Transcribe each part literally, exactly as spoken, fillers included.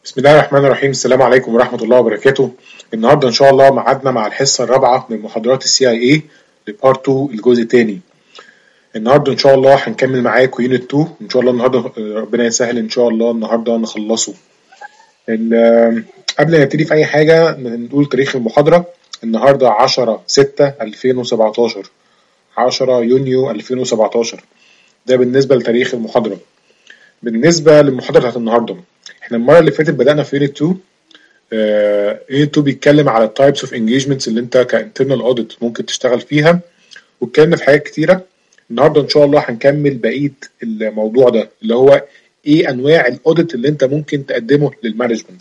بسم الله الرحمن الرحيم. السلام عليكم ورحمة الله وبركاته. النهارده إن شاء الله ميعادنا مع الحصة الرابعة من محاضرات السي اي اي لبارت اتنين الجزء الثاني. النهارده إن شاء الله هنكمل معاكم يونت اتنين إن شاء الله. النهارده ربنا يسهل إن شاء الله النهارده نخلصه. قبل ما نبتدي في أي حاجة نقول تاريخ المحاضرة. النهارده عشرة ستة ألفين وسبعتاشر، عشرة يونيو ألفين وسبعتاشر. ده بالنسبة لتاريخ المحاضرة. بالنسبة للمحاضرة بتاعت النهارده، احنا المرة اللي فاتت بدأنا في يونت اتنين. يونت اتنين بيتكلم على التايبس اوف انجيجمنتس اللي انت كانترنال اوديت ممكن تشتغل فيها، واتكلمنا في حاجات كتيرة. النهارده ان شاء الله هنكمل بقية الموضوع ده اللي هو ايه انواع الاوديت اللي انت ممكن تقدمه للمانجمنت.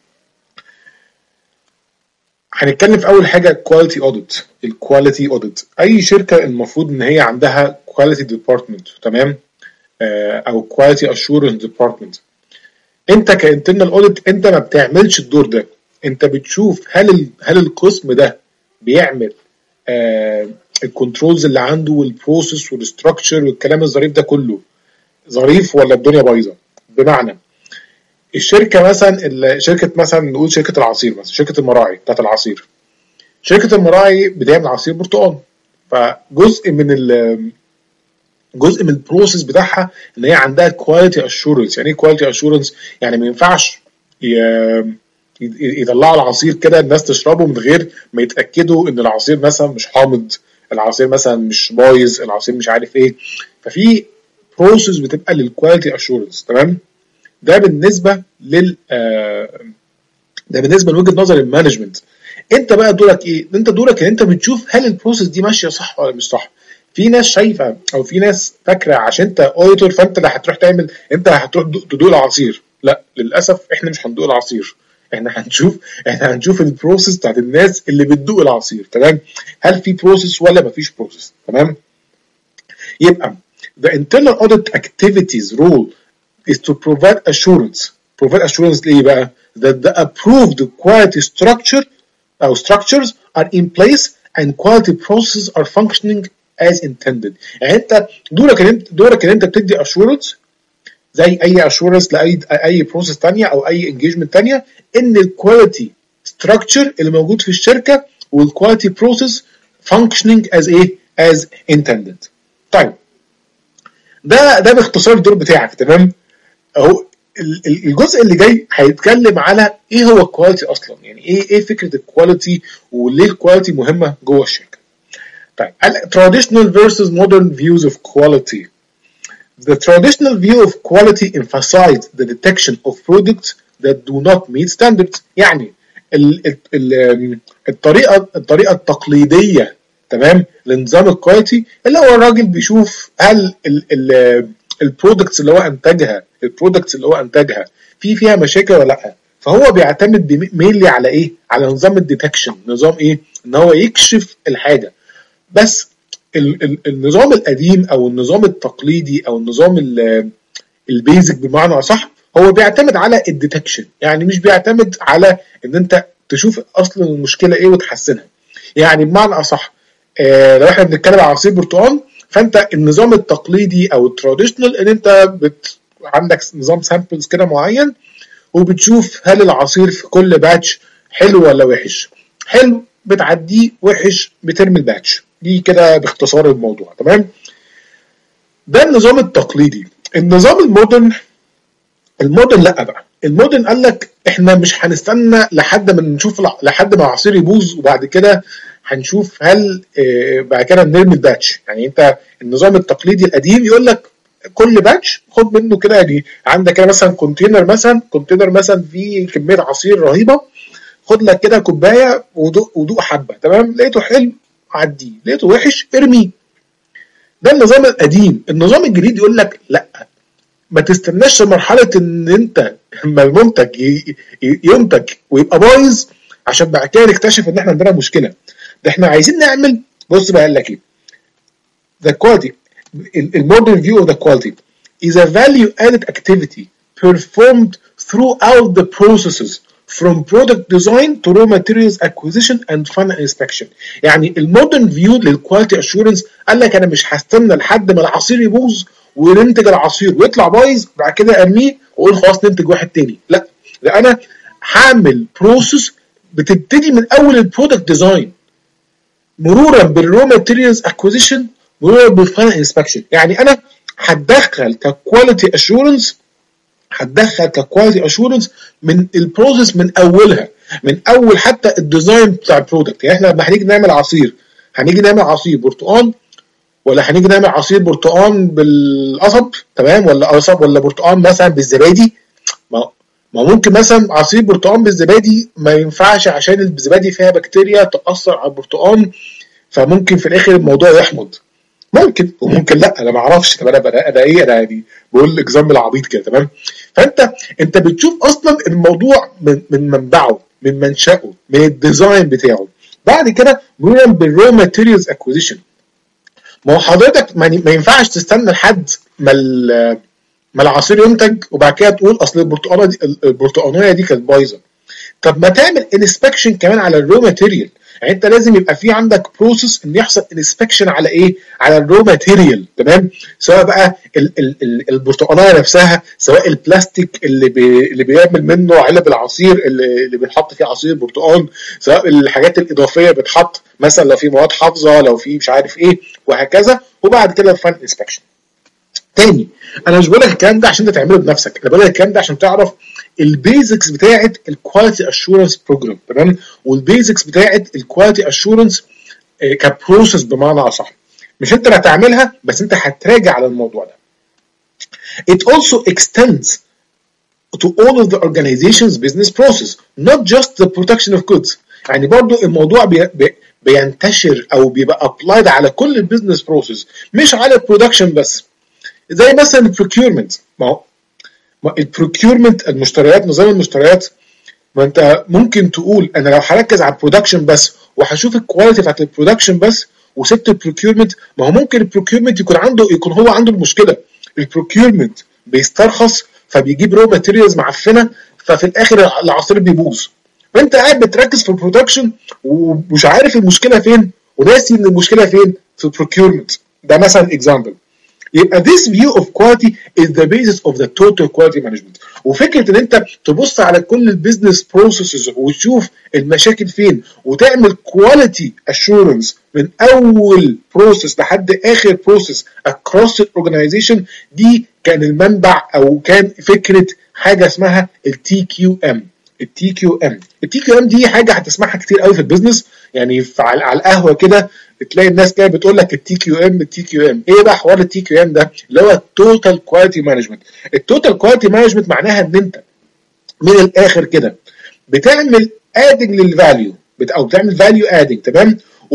هنتكلم في اول حاجة كواليتي اوديت. الكواليتي اوديت اي شركة المفروض ان هي عندها كواليتي ديبارتمنت، تمام، او كواليتي اشورنس ديبارتمنت. انت كانترنال اوديت انت ما بتعملش الدور ده، انت بتشوف هل ال... هل القسم ده بيعمل آه الكنترولز اللي عنده والبروسيس والستراكشر والكلام الظريف ده كله ظريف ولا الدنيا بايظه. بمعنى الشركه مثلا شركه مثلا نقول شركه العصير مثلا، شركه المراعي بتاعت العصير. شركه المراعي بتعمل عصير برتقال، فجزء من ال جزء من البروسيس بتاعها ان هي عندها كواليتي اشورنس. يعني ايه كواليتي اشورنس؟ يعني ما ينفعش يطلعوا العصير كده الناس تشربه من غير ما يتاكدوا ان العصير مثلا مش حامض، العصير مثلا مش بايظ، العصير مش عارف ايه. ففي بروسيس بتبقى للكواليتي اشورنس، تمام. ده بالنسبه لل ده بالنسبه لوجهه نظر المانجمنت. انت بقى دورك ايه؟ انت دورك ان انت بتشوف هل البروسيس دي ماشيه صح ولا مش صح. في ناس شايفه او في ناس فاكره عشان انت اوديتور فانت اللي هتروح تعمل، انت هتروح تدوق العصير. لا، للاسف احنا مش هندوق العصير، احنا هنشوف احنا هنشوف البروسيس بتاعت الناس اللي بتدوق العصير، تمام. هل في بروسيس ولا مفيش بروسيس، تمام. يبقى the internal audit activities role is to provide assurance. provide assurance ليه بقى؟ that the approved quality structure او structures are in place and quality processes are functioning as intended. يعني انت دورك ان انت دورك ان انت بتدي اشورنس زي اي اشورنس لاي اي بروسيس ثانيه او اي انجيجمنت ثانيه ان الكواليتي ستراكشر اللي موجود في الشركه والكواليتي بروسيس functioning as ايه as intended. طيب ده ده باختصار الدور بتاعك، تمام. اهو الجزء اللي جاي هيتكلم على ايه هو الكواليتي اصلا، يعني ايه ايه فكره الكواليتي وليه الكواليتي مهمه جوه الشركه. طيب traditional versus modern views of quality. The traditional view of quality emphasized the detection of products that do not meet standards. يعني ال ال الطريقه الطريقه التقليديه، تمام، لنظام الكواليتي اللي هو الراجل بيشوف هل البرودكتس اللي هو انتجها البرودكتس اللي هو انتجها في فيها مشاكل ولا لا. فهو بيعتمد مينلي على ايه؟ على نظام الديتكشن. نظام ايه؟ ان هو يكشف الحاجه. بس النظام القديم او النظام التقليدي او النظام البيزك بمعنى اصح هو بيعتمد على الديتكشن، يعني مش بيعتمد على ان انت تشوف اصلا المشكله ايه وتحسنها. يعني بمعنى اصح آه لو احنا بنتكلم على عصير برتقال، فانت النظام التقليدي او التراديشنال ان انت بت... عندك نظام سامبلز كده معين وبتشوف هل العصير في كل باتش حلو ولا وحش. حلو بتعديه، وحش بترمي الباتش. دي كده باختصار الموضوع، تمام. ده النظام التقليدي. النظام المودرن المودرن لا بقى المودرن قال لك احنا مش هنستنى لحد ما نشوف لحد ما العصير يبوظ وبعد كده هنشوف هل اه بعد كده نرمي الباتش. يعني انت النظام التقليدي القديم يقول لك كل باتش خد منه كده، يعني عندك كده مثلا كونتينر مثلا كونتينر مثلا فيه كميه عصير رهيبه، خد لك كده كوبايه ودوق ودوق حبه، تمام. لقيته حلو عديه، لقيته وحش ارميه. ده النظام القديم. النظام الجديد يقول لك لا، ما تستناش مرحله ان انت لما المنتج ينتج ويبقى بايظ عشان بعد كده نكتشف ان احنا عندنا مشكله. ده احنا عايزين نعمل، بص بقى قال لك ايه، the quality المودرن view of the quality is a value added activity performed throughout the processes from product design to raw materials acquisition and final inspection. يعني المودرن فيو للكواليتي اشورنس قال لك انا مش هستنى لحد ما العصير يبوظ وننتج العصير ويطلع بايظ بعد كده ارميه واقول خلاص ننتج واحد تاني. لا، ده انا هعمل بروسيس بتبتدي من اول البرودكت ديزاين مرورا بالرو ماتيريالز اكوزيشن مرورا بالفاينل انسبكشن. يعني انا هتدخل ككواليتي اشورنس هتدخل ككواليتي اشورنس من البروسيس من اولها، من اول حتى الديزاين بتاع البرودكت. يعني احنا لما هنيجي نعمل عصير هنيجي نعمل عصير برتقال ولا هنيجي نعمل عصير برتقال بالقصب تمام، ولا قصب ولا برتقال مثلا بالزبادي؟ ما ما ممكن مثلا عصير برتقال بالزبادي ما ينفعش عشان الزبادي فيها بكتيريا تاثر على البرتقال، فممكن في الاخر الموضوع يحمض. ممكن وممكن لا، انا ما اعرفش. طب انا انا انا ايه انا يعني بقول اكزامبل عبيط كده تمام. فانت انت بتشوف اصلا الموضوع من من منبعه، من منشأه، من الديزاين بتاعه. بعد كده مرورا بالرو ماتيريالز اكوزيشن. ما هو حضرتك ما ينفعش تستنى لحد ما ما العصير ينتج وبعد كده تقول اصل البرتقانه دي البرتقانيه دي كانت بايظه. طب ما تعمل انسبكشن كمان على الرو ماتيريال. يعني انت لازم يبقى في عندك بروسيس ان يحصل انسبكشن على ايه؟ على الرو ماتيريال تمام، سواء بقى ال ال ال البرتقانيه نفسها، سواء البلاستيك اللي بي اللي بيعمل منه علب العصير اللي, اللي بيتحط فيه عصير البرتقال، سواء الحاجات الاضافيه بتحط مثلا لو في مواد حافظه، لو في مش عارف ايه وهكذا. وبعد كده الفاين انسبكشن. تاني انا مش بقول لك الكلام ده عشان انت تعمله بنفسك، انا بقول لك الكلام ده عشان تعرف البيزكس بتاعه الكواليتي اشورنس بروجرام تمام، والبيزكس بتاعه الكواليتي اشورنس كبروسيس بمعنى اصح. مش انت اللي هتعملها بس انت هتراجع على الموضوع ده. It also extends to all of the organization's business process, not just the production of goods. يعني برضو الموضوع بي بي بينتشر او بيبقى applied على كل البيزنس بروسيس، مش على البرودكشن بس. زي مثلا البروكيورمنت. ما هو البروكيورمنت المشتريات، نظام المشتريات، ما انت ممكن تقول انا لو هركز على البرودكشن بس وهشوف الكواليتي بتاعت البرودكشن بس وسبت البروكيورمنت، ما هو ممكن البروكيورمنت يكون عنده يكون هو عنده المشكله. البروكيورمنت بيسترخص فبيجيب رو ماتيريالز معفنه، ففي الاخر العصير بيبوظ. فانت قاعد بتركز في البرودكشن ومش عارف المشكله فين وناسي ان المشكله فين في البروكيورمنت. ده مثلا اكزامبل. يبقى this view of quality is the basis of the total quality management. وفكره ان انت تبص على كل البيزنس بروسيسز وتشوف المشاكل فين وتعمل quality assurance من اول بروسيس لحد اخر بروسيس across the organization، دي كان المنبع او كان فكره حاجه اسمها التي كيو ام. التي كيو ام التي كيو ام دي حاجه هتسمعها كتير قوي في البيزنس، يعني على القهوه كده تلاقي الناس جايه بتقول لك التي كيو ام التي كيو ام. ايه بقى حوار التي كيو ام ده؟ اللي هو التوتال كواليتي مانجمنت. التوتال كواليتي مانجمنت معناها ان انت من الاخر كده بتعمل ادنج للفاليو او بتعمل فاليو ادنج تمام،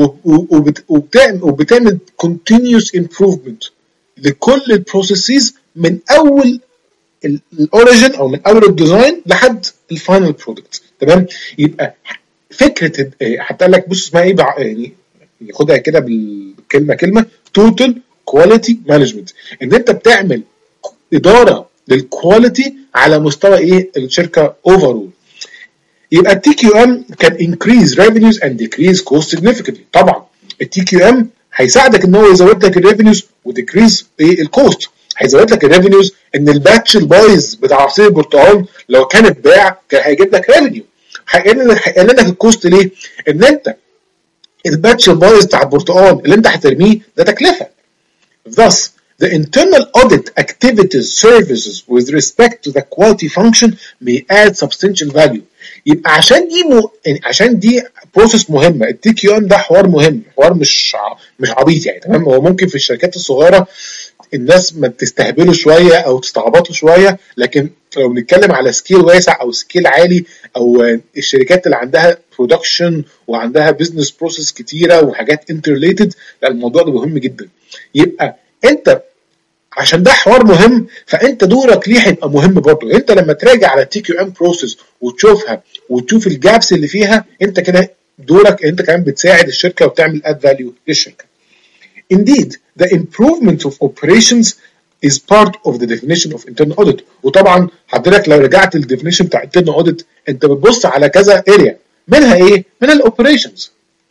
وبتعمل وبتعمل كونتينيوس امبروفمنت لكل البروسيسز من اول الاوريجن او من اول الديزاين لحد الفاينل برودكت تمام. يبقى فكره حتى لك بص اسمها ايه يعني خدها كده بالكلمه كلمه توتال كواليتي مانجمنت، ان انت بتعمل اداره للكواليتي على مستوى ايه الشركه اوفرول. يبقى التي كيو ام كان increase revenues and decrease cost significantly. طبعا التي كيو ام هيساعدك ان هو يزود لك الريفينيوز وديكريز ايه الكوست. هيزود لك الريفينيوز ان الباتش البايظ بتاع عصير البرتقال لو كان اتباع كان هيجيب لك ريفينيو. هيقلل لك الكوست ليه؟ ان انت الباتش البايظ بتاع البرتقال اللي انت هترميه ده تكلفه. Thus, the internal audit activities services with respect to the quality function may add substantial value. يبقى عشان دي م... يعني عشان دي بروسيس مهمه. التي كيو ام ده حوار مهم، حوار مش ع... مش عبيط يعني تمام. هو ممكن في الشركات الصغيره الناس ما تستهبله شويه او تستعبطه شويه، لكن لو بنتكلم على سكيل واسع او سكيل عالي او الشركات اللي عندها برودكشن وعندها بزنس بروسيس كتيره وحاجات انترليتد، لا الموضوع ده مهم جدا. يبقى انت عشان ده حوار مهم فانت دورك ليه هيبقى مهم برضه. انت لما تراجع على التي كيو ام بروسيس وتشوفها وتشوف الجابس اللي فيها، انت كده دورك انت كمان بتساعد الشركه وبتعمل اد فاليو للشركه. Indeed, the improvement of operations is part of the definition of internal audit. وطبعا حضرتك لو رجعت للديفينيشن بتاع internal audit انت بتبص على كذا اريا، منها ايه؟ من الاوبريشنز.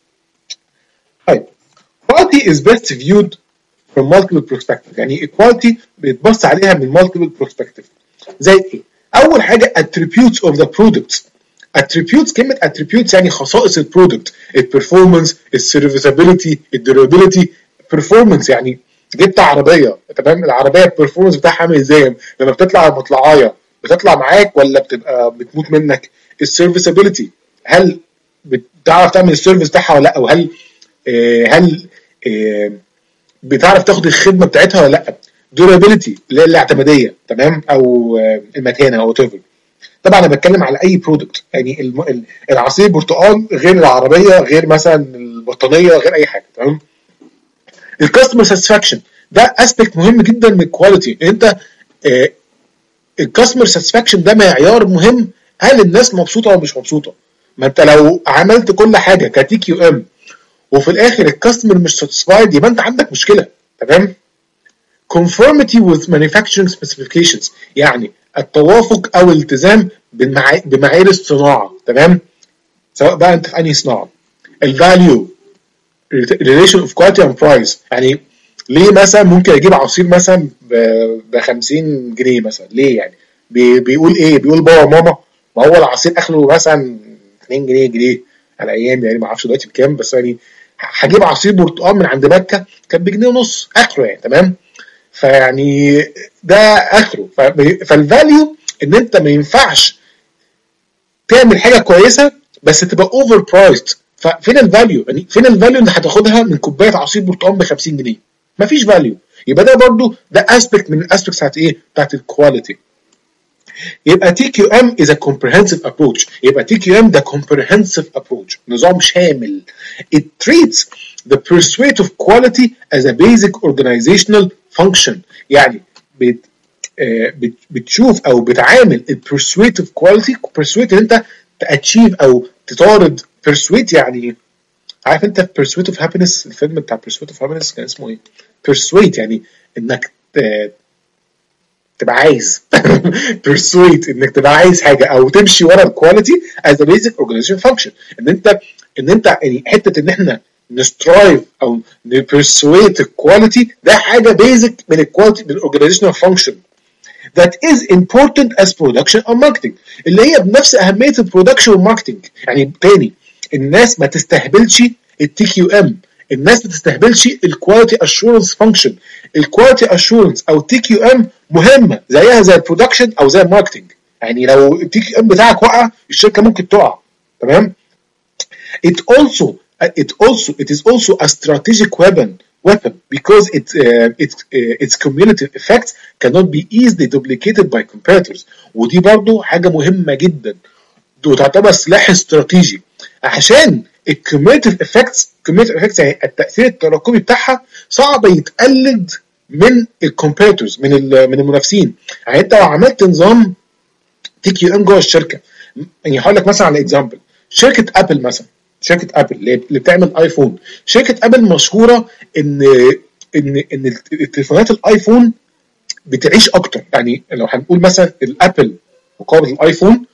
طيب quality is best viewed from multiple perspectives. يعني equality بيتبص عليها من multiple perspectives. زي ايه؟ اول حاجه attributes of the product. attributes كلمه attributes يعني خصائص البرودكت، البرفورمانس، السيرفيسابيلتي، الديورابيلتي. performance يعني جبت عربيه تمام، العربيه البرفورمانس بتاعها عامل ازاي؟ لما بتطلع المطلعايه بتطلع معاك ولا بتبقى بتموت منك؟ السيرفيسابيلتي، هل بتعرف تعمل السيرفيس بتاعها ولا لا؟ وهل آه هل آه بتعرف تاخد الخدمه بتاعتها ولا لا؟ durability اللي هي الاعتماديه تمام، او آه المتانه او whatever. طبعا انا بتكلم على اي برودكت، يعني العصير برتقال غير العربيه غير مثلا البطانيه غير اي حاجه تمام. الكاستمر ساتسفاكشن ده اسبكت مهم جدا من الكواليتي. انت آه الكاستمر ساتسفاكشن ده معيار مهم، هل الناس مبسوطه ولا مش مبسوطه؟ ما انت لو عملت كل حاجه كتي كيو ام وفي الاخر الكاستمر مش ساتسفايد يبقى انت عندك مشكله تمام. conformity with manufacturing specifications يعني التوافق او الالتزام بمعايير الصناعه تمام، سواء بقى انت في انهي صناعه. الفاليو relation of quality and price يعني ليه مثلا ممكن اجيب عصير مثلا ب خمسين جنيه مثلا؟ ليه يعني؟ بي بيقول ايه؟ بيقول بابا وماما؟ ما هو العصير اخره مثلا اتنين جنيه جنيه على ايام، يعني ما اعرفش دلوقتي بكام، بس يعني هجيب عصير برتقال من عند مكه كان بجنيه ونص اخره يعني تمام. فيعني ده اخره. فالفاليو ان انت ما ينفعش تعمل حاجه كويسه بس تبقى اوفر برايسد. ففين الفاليو؟ يعني فين الفاليو اللي هتاخدها من كوبايه عصير برتقال ب خمسين جنيه؟ مفيش فاليو. يبقى ده برضو ده اسبكت من الاسبكتس بتاعت ايه؟ بتاعت الكواليتي. يبقى تي كيو ام is a comprehensive approach. يبقى تي كيو ام ده comprehensive approach، نظام شامل. It treats the pursuit of quality as a basic organizational function. يعني بت بت بتشوف او بتعامل ال pursuit of quality. pursuit ان انت تاتشيف او تطارد. pursuit يعني عارف انت pursuit of happiness، الفيلم بتاع pursuit of happiness كان اسمه ايه؟ pursuit يعني انك تبقى عايز pursuit انك تبقى عايز حاجه او تمشي ورا الكواليتي as a basic organization function. ان انت ان انت يعني حته ان احنا نسترايف او نبرسويت الكواليتي ده حاجه بيزك من الكواليتي من الاورجانيزيشنال فانكشن that is important as production or marketing، اللي هي بنفس اهميه البرودكشن والماركتنج. يعني تاني الناس ما تستهبلش التي كيو ام، الناس ما تستهبلش الكواليتي اشورنس فانكشن. الكواليتي اشورنس او التي كيو ام مهمه زيها زي البرودكشن او زي الماركتنج. يعني لو التي كيو ام بتاعك وقع الشركه ممكن تقع تمام. it also it also it is also a strategic weapon weapon because it uh, it uh, its cumulative effects cannot be easily duplicated by competitors. ودي برضو حاجه مهمه جدا وتعتبر سلاح استراتيجي عشان الكوميتيف افكتس. كوميتيف افكتس يعني التاثير التراكمي بتاعها صعب يتقلد من الكومبيتيتورز من من المنافسين. يعني انت لو عملت نظام تي كيو ام جوه الشركه، يعني هقول لك مثلا على اكزامبل شركه ابل مثلا. شركه ابل اللي بتعمل ايفون، شركه ابل مشهوره ان ان ان التليفونات الايفون بتعيش اكتر. يعني لو هنقول مثلا الابل مقابل الايفون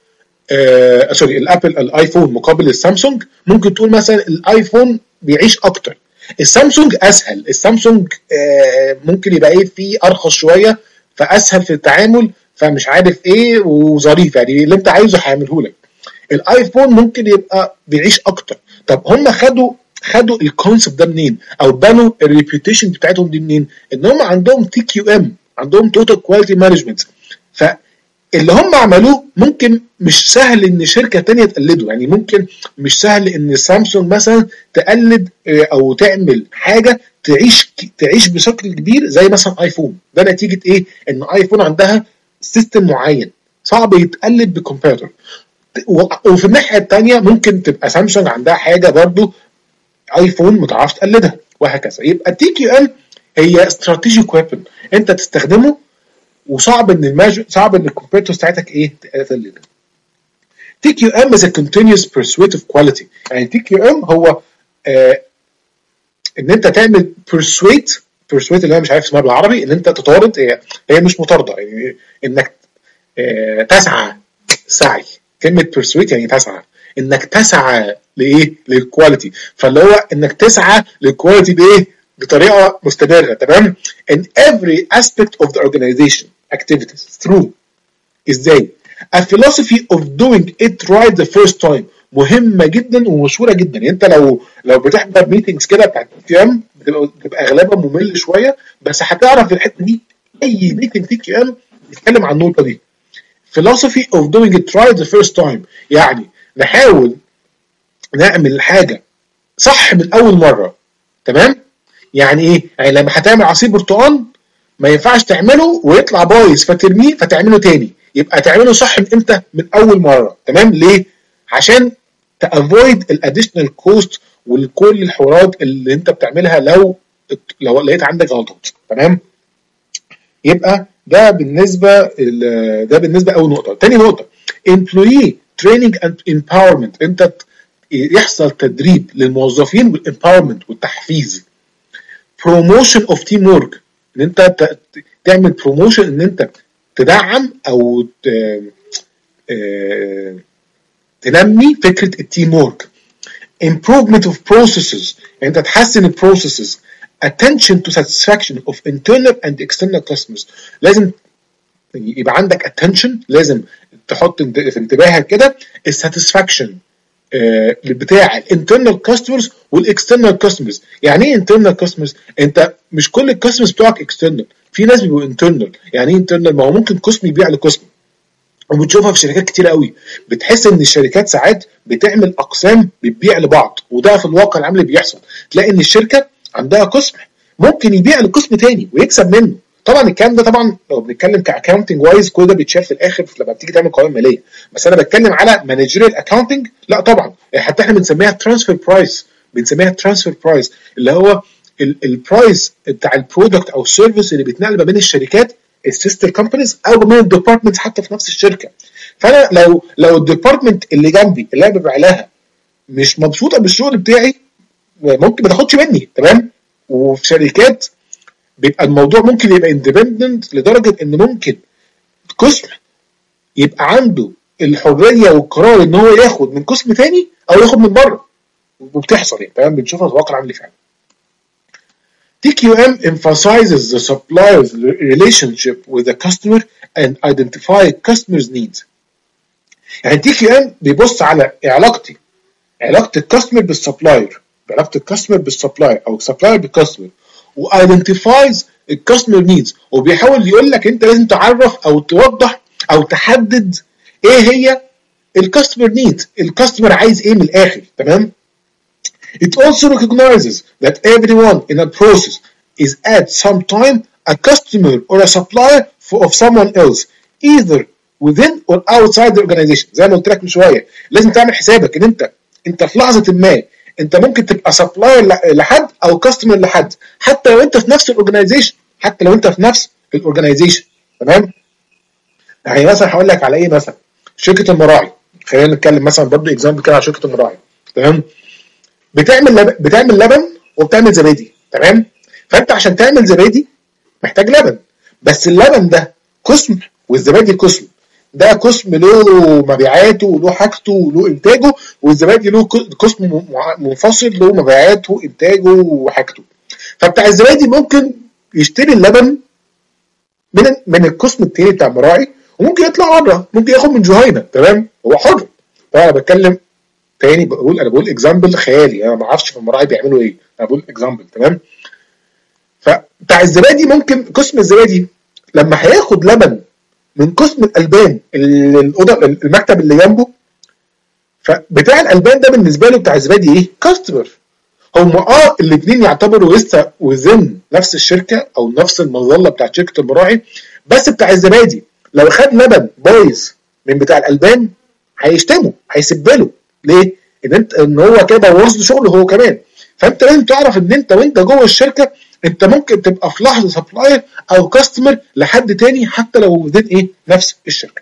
آه سوري الابل الايفون مقابل السامسونج، ممكن تقول مثلا الايفون بيعيش اكتر. السامسونج اسهل، السامسونج آه ممكن يبقى ايه فيه ارخص شويه فاسهل في التعامل فمش عارف ايه وظريف، يعني اللي انت عايزه هيعمله لك. الايفون ممكن يبقى بيعيش اكتر. طب هم خدوا خدوا الكونسبت ده منين او بنوا الريبيوتيشن بتاعتهم دي منين؟ ان هم عندهم تي كيو ام، عندهم توتال كواليتي مانجمنت. فاللي هم عملوه ممكن مش سهل ان شركه تانية تقلده. يعني ممكن مش سهل ان سامسونج مثلا تقلد او تعمل حاجه تعيش تعيش بشكل كبير زي مثلا ايفون. ده نتيجه ايه؟ ان ايفون عندها سيستم معين صعب يتقلد بكمبيوتر. وفي الناحيه الثانيه ممكن تبقى سامسونج عندها حاجه برضو ايفون ما تعرفش تقلدها وهكذا. يبقى التي كيو ام هي استراتيجيك ويبن انت تستخدمه وصعب ان الماج... صعب ان الكمبيوتر بتاعتك ايه تقلدها. تي كيو ام is a continuous persuasive quality. يعني تي كيو ام هو آه ان انت تعمل persuade persuade اللي انا مش عارف اسمها بالعربي، ان انت تطارد. هي هي مش مطارده، يعني انك آه تسعى سعي. كلمه persuade يعني تسعى، انك تسعى لايه؟ للكواليتي. فاللي هو انك تسعى للكواليتي بايه؟ بطريقه مستمره تمام. in every aspect of the organization activities through ازاي؟ A philosophy of doing it right the first time مهمه جدا ومشهوره جدا. يعني انت لو لو بتحضر ميتنجز كده بتاعت تي ام بتبقى بتبقى اغلبها ممل شويه، بس هتعرف الحته دي اي ميتنج تي كيو ام بيتكلم عن النقطه دي. philosophy of doing it right the first time يعني نحاول نعمل حاجه صح من اول مره. تمام؟ يعني ايه؟ يعني لما هتعمل عصير برتقال ما ينفعش تعمله ويطلع بايظ فترميه فتعمله تاني، يبقى تعمله صح من امتى؟ من اول مره. تمام؟ ليه؟ عشان تافويد الاديشنال كوست وكل الحوارات اللي انت بتعملها لو لو لقيت عندك غلطات. تمام؟ يبقى ده بالنسبه ده بالنسبه اول نقطه. تاني نقطه employee training and empowerment، انت يحصل تدريب للموظفين والامباورمنت والتحفيز. promotion of teamwork، ان انت تعمل بروموشن، ان انت تدعم او تنمي فكره التيم وورك. improvement of processes، انت تحسن البروسيسز. attention to satisfaction of internal and external customers، لازم يبقى عندك attention، لازم تحط في انتباهك كده الساتسفاكشن بتاع الانترنال كاستمرز والاكسترنال كاستمرز. يعني ايه انترنال كاستمرز؟ انت مش كل الكاستمرز بتوعك اكسترنال، في ناس بيبقوا انترنال. يعني ايه انترنال؟ ما هو ممكن قسم يبيع لقسم، وبتشوفها في شركات كتير قوي، بتحس ان الشركات ساعات بتعمل اقسام بتبيع لبعض، وده في الواقع العملي بيحصل. تلاقي ان الشركه عندها قسم ممكن يبيع لقسم تاني ويكسب منه. طبعا الكلام ده طبعا لو بنتكلم كاكاونتنج وايز كل ده بيتشال في الاخر لما بتيجي تعمل قوائم ماليه، بس انا بتكلم على مانجيريال اكاونتنج لا طبعا. حتى احنا بنسميها ترانسفير برايس، بنسميها ترانسفير برايس اللي هو البرايس بتاع البرودكت او السيرفيس اللي بيتنقل ما بين الشركات السيستر كومبانيز او ما بين الديبارتمنتس حتى في نفس الشركه. فانا لو لو الديبارتمنت اللي جنبي اللي انا ببيع لها مش مبسوطه بالشغل بتاعي ممكن ما تاخدش مني. تمام؟ وفي شركات بيبقى الموضوع ممكن يبقى اندبندنت لدرجه ان ممكن قسم يبقى عنده الحريه والقرار ان هو ياخد من قسم تاني او ياخد من بره، وبتحصل يعني. تمام؟ بنشوفها في الواقع العملي فعلا. تي كيو ام emphasizes the supplier's relationship with the customer and identify customers' needs. يعني تي كيو ام بيبص على علاقتي علاقه الكاستمر بالسبلاير، علاقه الكاستمر بالسبلاير او السبلاير بالكاستمر، وايدنتيفايز الكاستمر نيدز، وبيحاول يقول لك انت لازم تعرف او توضح او تحدد ايه هي الكاستمر نيدز، الكاستمر عايز ايه من الاخر. تمام؟ It also recognizes that everyone in a process is at some time a customer or a supplier for of someone else either within or outside the organization. زي ما قلت لك من شويه لازم تعمل حسابك ان انت انت في لحظه ما انت ممكن تبقى سبلاير لحد او كاستمر لحد، حتى لو انت في نفس الاورجنايزيشن، حتى لو انت في نفس الاورجنايزيشن. تمام؟ يعني مثلا هقول لك على ايه، مثلا شركه المراعي، خلينا نتكلم مثلا برضه اكزامبل كده على شركه المراعي. تمام؟ بتعمل لبن بتعمل لبن وبتعمل زبادي. تمام؟ فانت عشان تعمل زبادي محتاج لبن، بس اللبن ده قسم والزبادي قسم. ده قسم له مبيعاته وله حاجته وله انتاجه، والزبادي له قسم منفصل له مبيعاته وانتاجه وحاجته. فبتاع الزبادي ممكن يشتري اللبن من من القسم التاني بتاع المراعي، وممكن يطلع بره، ممكن ياخد من جهينه. تمام؟ هو حر. فانا بتكلم تاني بقول انا بقول اكزامبل خيالي، انا ما اعرفش في المراعي بيعملوا ايه، انا بقول اكزامبل. تمام؟ فبتاع الزبادي ممكن قسم الزبادي لما هياخد لبن من قسم الالبان الاوضه المكتب اللي جنبه، فبتاع الالبان ده بالنسبه له بتاع الزبادي ايه؟ كاستمر. هم اه الاثنين يعتبروا لسه وزن نفس الشركه او نفس المظله بتاعت شركه المراعي، بس بتاع الزبادي لو خد لبن بايظ من بتاع الالبان هيشتمه، هيسبله. ليه؟ ان انت ان هو كده بوظ له شغله هو كمان. فانت لازم تعرف ان انت وانت جوه الشركه انت ممكن تبقى في لحظه سبلاير او كاستمر لحد تاني حتى لو وذين ايه نفس الشركه.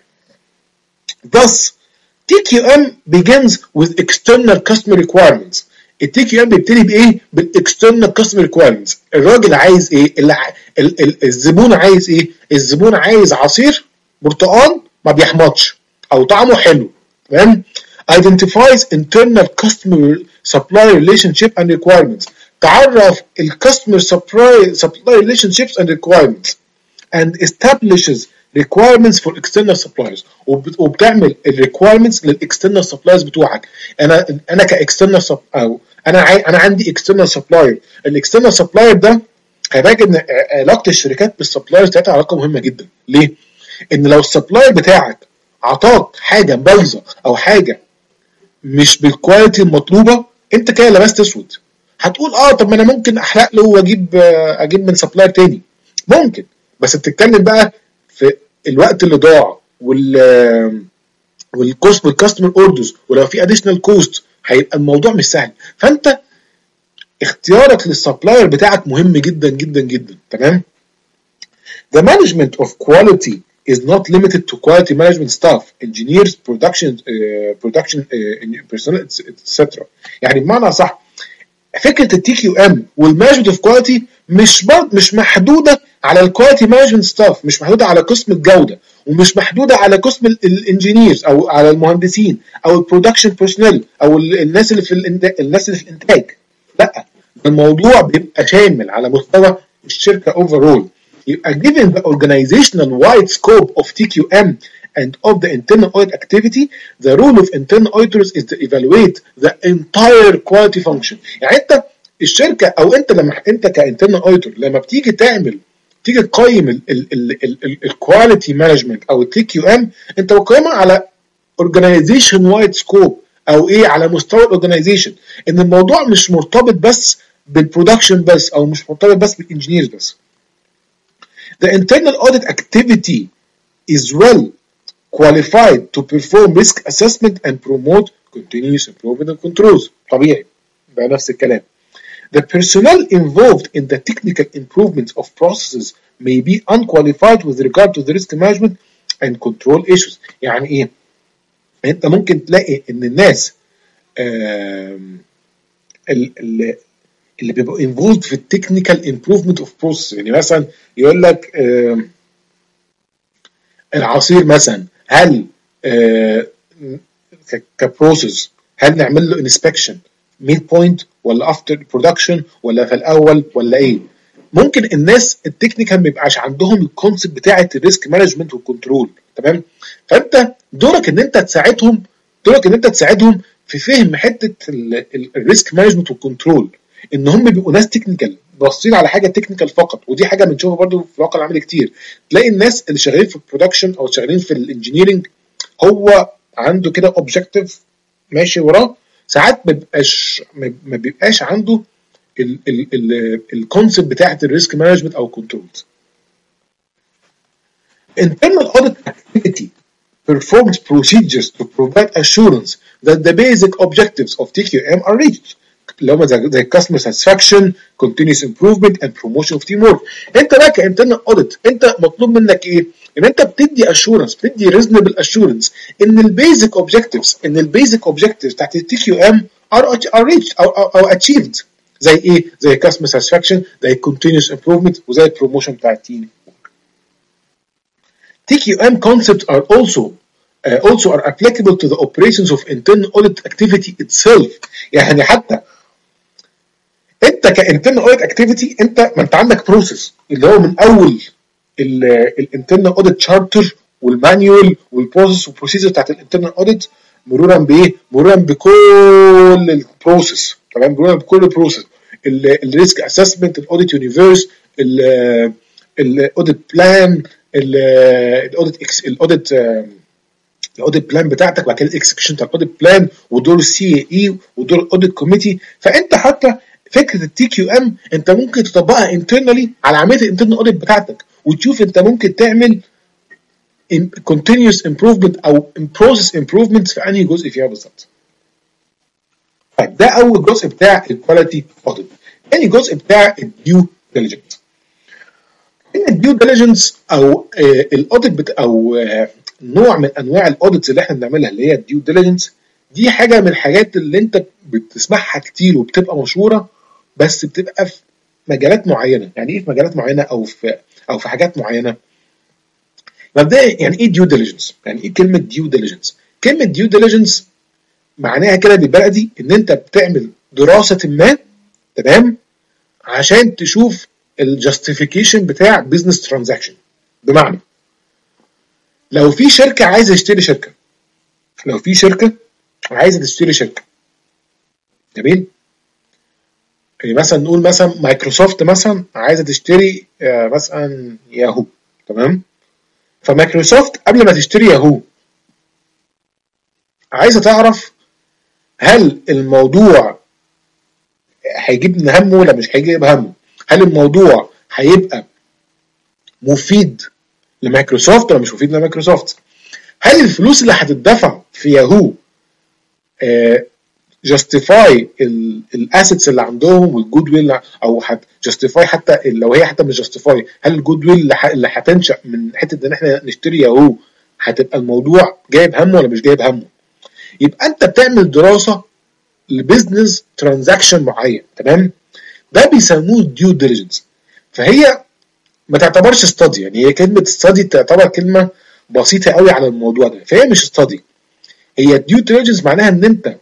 Thus تي كيو ام begins with external customer requirements. التي كيو ام بيبتدي بايه؟ بالاكسترنال كاستمر ريكوايرمنتس. الراجل عايز ايه؟ اللي ال ال الزبون عايز ايه؟ الزبون عايز عصير برتقال ما بيحمضش او طعمه حلو. تمام؟ identifies internal customer supply relationship and requirements. تعرف الكاستمر supply supply relationships and requirements and establishes requirements for external suppliers وبتعمل ال requirements لل external suppliers بتوعك. انا انا ك external sub او انا عاي انا عندي external supplier. ال external supplier ده خلي بالك ان علاقه الشركات بالسبلايرز بتاعتها علاقه مهمه جدا. ليه؟ ان لو السبلاير بتاعك عطاك حاجه بايظه او حاجه مش بالكواليتي المطلوبه انت كده لبست اسود. هتقول اه طب ما انا ممكن احرق له واجيب اجيب من سبلاير تاني ممكن، بس بتتكلم بقى في الوقت اللي ضاع وال والكوست والكاستمر اوردرز، ولو في اديشنال كوست هيبقى الموضوع مش سهل. فانت اختيارك للسبلاير بتاعك مهم جدا جدا جدا. تمام. The management of quality is not limited to quality management staff, engineers, production uh, production uh, personnel et cetera. يعني بمعنى صح فكره التي كيو ام والمانجمنت اوف كواليتي مش مش محدوده على الكواليتي مانجمنت ستاف، مش محدوده على قسم الجوده، ومش محدوده على قسم الانجينيرز او على المهندسين او البرودكشن بيرسونيل او الناس اللي في الناس اللي في الانتاج. لا، الموضوع بيبقى شامل على مستوى الشركه اوفرول. يبقى given the organizational wide scope of تي كيو ام and of the internal audit activity, the role of internal auditors is to evaluate the entire quality function. يعني انت الشركه او انت لما انت كانترنال auditor لما بتيجي تعمل تيجي تقيم الكواليتي مانجمنت او التي كيو ام، انت بتقيمها على organization wide scope او ايه على مستوى الاورجنايزيشن، ان الموضوع مش مرتبط بس بالبرودكشن بس او مش مرتبط بس بالانجينيرز بس. The internal audit activity is well qualified to perform risk assessment and promote continuous improvement and controls. طبيعي بقى نفس الكلام. The personnel involved in the technical improvement of processes may be unqualified with regard to the risk management and control issues. يعني ايه؟ انت ممكن تلاقي ان الناس اللي اللي بيبقوا involved في التكنيكال امبروفمنت اوف بروسيس، يعني مثلا يقول لك العصير مثلا هل كبروسيس هل نعمل له انسبكشن ميد بوينت ولا افتر برودكشن ولا في الاول ولا ايه؟ ممكن الناس التكنيكال ما يبقاش عندهم الكونسيبت بتاعه الريسك مانجمنت والكنترول. تمام. فانت دورك ان انت تساعدهم دورك ان انت تساعدهم في فهم حته الريسك مانجمنت والكنترول، ان هم بيبقوا ناس تكنيكال باصين على حاجه تكنيكال فقط. ودي حاجه بنشوفها برضو في الواقع العملي كتير، تلاقي الناس اللي شغالين في البرودكشن او شغالين في الانجينيرنج هو عنده كده اوبجكتيف ماشي وراه، ساعات ما بيبقاش ما بيبقاش عنده الكونسيبت بتاعه الريسك مانجمنت او كنترول. Internal audit activity performs procedures to provide assurance that the basic objectives of تي كيو ام are reached. اللي هم زي customer satisfaction, continuous improvement and promotion of teamwork. انت بقى كانترنال اوديت انت مطلوب منك ايه؟ ان انت بتدي assurance بتدي reasonable assurance ان البيزك objectives ان البيزك objectives بتاعت التي كيو ام are are reached او او achieved. زي ايه؟ زي customer satisfaction، زي continuous improvement، وزي البروموشن بتاع التيم. تي كيو ام concepts are also uh, also are applicable to the operations of internal audit activity itself. يعني حتى انت كانترنال اوديت اكتيفيتي انت ما انت عندك بروسيس اللي هو من اول الانترنال اوديت تشارتر والمانيوال والبروسيس والبروسيجر بتاعت الانترنال اوديت، مرورا بايه؟ مرورا بكل البروسيس. تمام. مرورا بكل البروسيس، الريسك اسسمنت، الاوديت يونيفرس، الاوديت بلان، الاوديت الاوديت الاوديت بلان بتاعتك، وبعد كده الاكسكيوشن بتاع الاوديت بلان، ودور السي اي، ودور الاوديت كوميتي. فانت حتى فكره التي كيو ام انت ممكن تطبقها انترنالي على عمليه الانترنال اوديت بتاعتك، وتشوف انت ممكن تعمل continuous improvement او process improvement في انهي جزء فيها بالظبط. طيب ده اول جزء بتاع الكواليتي اوديت. ثاني جزء بتاع الديو ديليجنس. ان الديو ديليجنس او الاوديت او نوع من انواع الاوديتس اللي احنا بنعملها اللي هي الديو ديليجنس، دي حاجه من الحاجات اللي انت بتسمعها كتير وبتبقى مشهوره، بس بتبقى في مجالات معينه. يعني ايه في مجالات معينه او في او في حاجات معينه؟ مبدئيا يعني ايه ديو ديليجنس؟ يعني ايه كلمه ديو ديليجنس؟ كلمه ديو ديليجنس معناها كده بالبلدي ان انت بتعمل دراسه ما، تمام، عشان تشوف الجاستيفيكيشن بتاع بزنس ترانزاكشن. بمعنى لو في شركه عايزه تشتري شركه لو في شركه عايزه تشتري شركه جميل، يعني مثلا نقول مثلا مايكروسوفت مثلا عايزه تشتري آه، مثلا ياهو، تمام. فمايكروسوفت قبل ما تشتري ياهو عايزه تعرف هل الموضوع هيجيب همه ولا مش هيجيب همه، هل الموضوع هيبقى مفيد لمايكروسوفت ولا مش مفيد لمايكروسوفت، هل الفلوس اللي هتدفع في ياهو جاستيفاي الاسيتس اللي عندهم والجود ويل، او جاستيفاي حتى لو هي حتى مش جاستيفاي، هل الجود ويل اللي هتنشا من حته ان احنا نشتري ياهو هتبقى الموضوع جايب همه ولا مش جايب همه. يبقى انت بتعمل دراسه لبزنس ترانزاكشن معين، تمام. ده بيسموه ديو ديليجنس. فهي ما تعتبرش استادي، يعني هي كلمه استادي تعتبر كلمه بسيطه قوي على الموضوع ده، فهي مش استادي. هي ديو ديليجنس معناها ان انت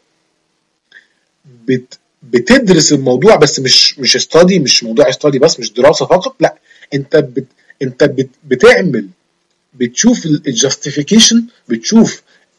بت بتدرس الموضوع، بس مش مش استادي، مش موضوع استادي بس، مش دراسه فقط، لا انت بت انت بت بتعمل بتشوف الجاستيفيكيشن، بتشوف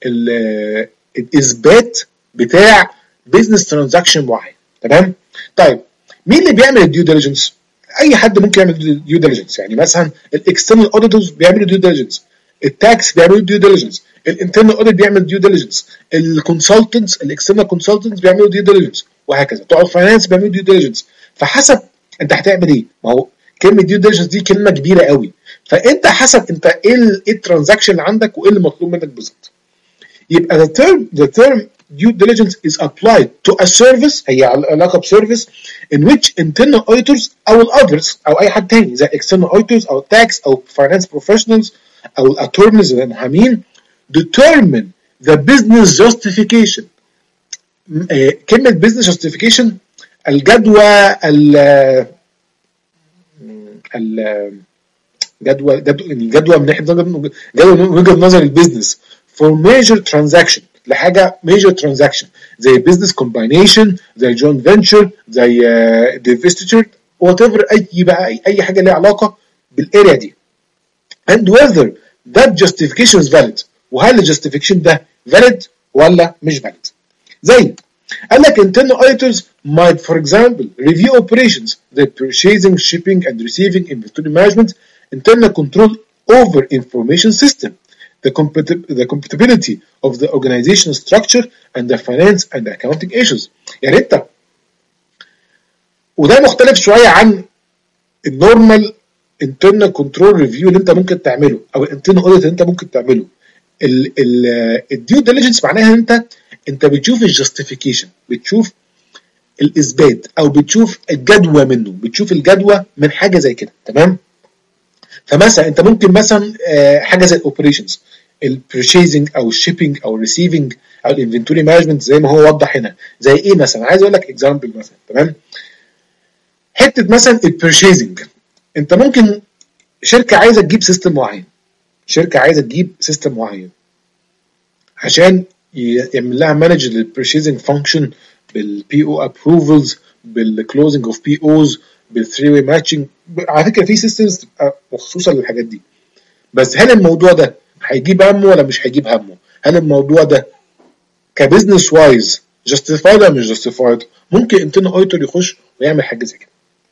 الاثبات بتاع بزنس ترانزاكشن معين، تمام. طيب مين اللي بيعمل الديو ديليجنس؟ اي حد ممكن يعمل ديو ديليجنس، يعني مثلا الاكسترنال اوديتورز بيعملوا ديو ديليجنس، التاكس بيعملوا ديو ديليجنس، الانترنال اوديت بيعمل ديو ديليجنس، الكونسلتنتس الاكسترنال كونسلتنتس بيعملوا ديو ديليجنس، وهكذا. بتوع الفاينانس بيعملوا ديو ديليجنس. فحسب انت هتعمل ايه، ما هو كلمه ديو ديليجنس دي كلمه كبيره قوي، فانت حسب انت ايه الترانزاكشن اللي عندك وايه اللي مطلوب منك بالظبط. يبقى the term the term due diligence is applied to a service، هي علاقه بسيرفيس in which internal auditors او الاذرز او اي حد تاني زي external auditors او tax او finance professionals او الاتورنيز المحامين determine the business justification. كلمه business justification الجدوى ال ال جدوى الجدوى من ناحيه جدوى من وجهه نظر البيزنس for major transaction، لحاجه major transaction زي business combination، زي joint venture، زي uh, divestiture، whatever، اي بقى اي, أي حاجه ليها علاقه بالاريا دي. and whether that justification is valid، وهل الجاستيفيكيشن ده valid ولا مش valid. زي قال لك internal auditors might for example review operations the purchasing, shipping and receiving, inventory management, internal control over information system, the, compatib- the compatibility of the organizational structure and the finance and the accounting issues. يعني انت وده مختلف شويه عن النورمال internal control review اللي انت ممكن تعمله او internal audit اللي انت ممكن تعمله. الديو ديليجنس معناها انت انت بتشوف الجاستيفيكيشن، بتشوف الاثبات او بتشوف الجدوى منه، بتشوف الجدوى من حاجه زي كده، تمام. فمثلا انت ممكن مثلا حاجه زي الاوبريشنز، البرشيزنج او الشيبنج او الريسيفنج او الانفنتوري مانجمنت زي ما هو وضح هنا. زي ايه مثلا؟ عايز اقول لك اكزامبل مثلا، تمام. حته مثلا البرشيزنج، انت ممكن شركه عايزه تجيب سيستم معين، شركه عايزه تجيب سيستم معين عشان يعمل لها مانج للبرشيزنج فانكشن بالبي او ابروفلز، بالكلوزنج اوف بي اوز، بالثري واي ماتشنج. على فكره في سيستمز تبقى مخصوصه للحاجات دي، بس هل الموضوع ده هيجيب همه ولا مش هيجيب همه؟ هل الموضوع ده كبزنس وايز جاستيفايد ولا مش جاستيفايد؟ ممكن انترنال اوديتور يخش ويعمل حاجه زي كده.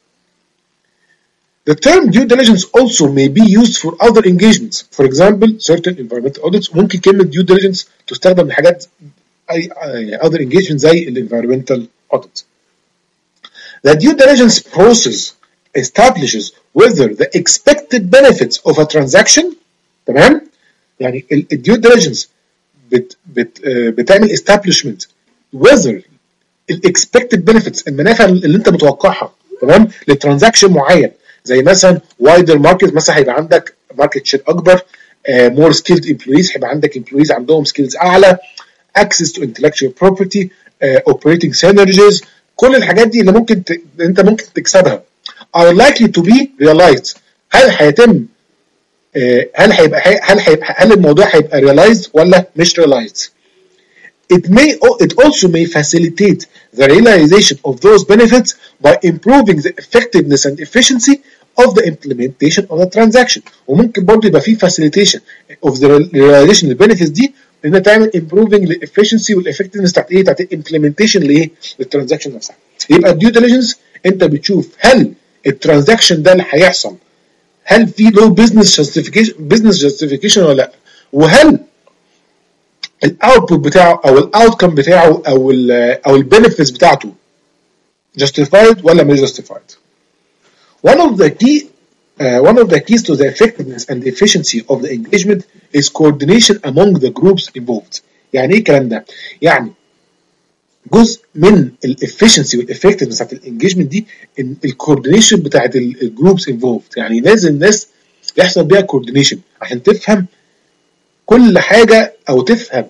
The term due diligence also may be used for other engagements. For example, certain environmental audits. ممكن كلمة due diligence تستخدم لحاجات أي other engagements زي ال environmental audit. The due diligence process establishes whether the expected benefits of a transaction، تمام؟ يعني ال due diligence بت بت بتعمل establishment whether ال expected benefits، المنافع اللي أنت متوقعها، تمام؟ للترانزاكشن معين. زي مثلا وايدر ماركت، مثلا هيبقى عندك ماركت شير اكبر، مور سكيلد امبلويز، هيبقى عندك امبلويز عندهم سكيلز اعلى، اكسس تو انتلكتشوال بروبرتي، اوبريتنج سينرجيز، كل الحاجات دي اللي ممكن ت... انت ممكن تكسبها are likely to be realized. هل هيتم uh, هل هيبقى هل هيبقى هل الموضوع هيبقى realized ولا مش realized. It may it also may facilitate the realization of those benefits by improving the effectiveness and efficiency of the implementation of the transaction. وممكن برضه يبقى في facilitation of the realization benefits دي انها تعمل improving the efficiency والeffectiveness بتاعت ايه بتاعت implementation لايه للترانزاكشن نفسها. يبقى الديو ديليجنس انت بتشوف هل الترانزاكشن ده اللي هيحصل هل في له بزنس جاستيفيكيشن بزنس جاستيفيكيشن ولا لا، وهل الاوتبوت بتاعه او الاوتكم بتاعه او ال او البنفيتس بتاعته justified ولا مش justified. One of the key uh, one of the keys to the effectiveness and efficiency of the engagement is coordination among the groups involved. يعني ايه الكلام ده؟ يعني جزء من الافشنسي والافكتفنس بتاعت الانجيجمنت دي ان الكوردينيشن بتاعت الجروبس انفولد، يعني لازم الناس يحصل بيها كوردينيشن عشان تفهم كل حاجه او تفهم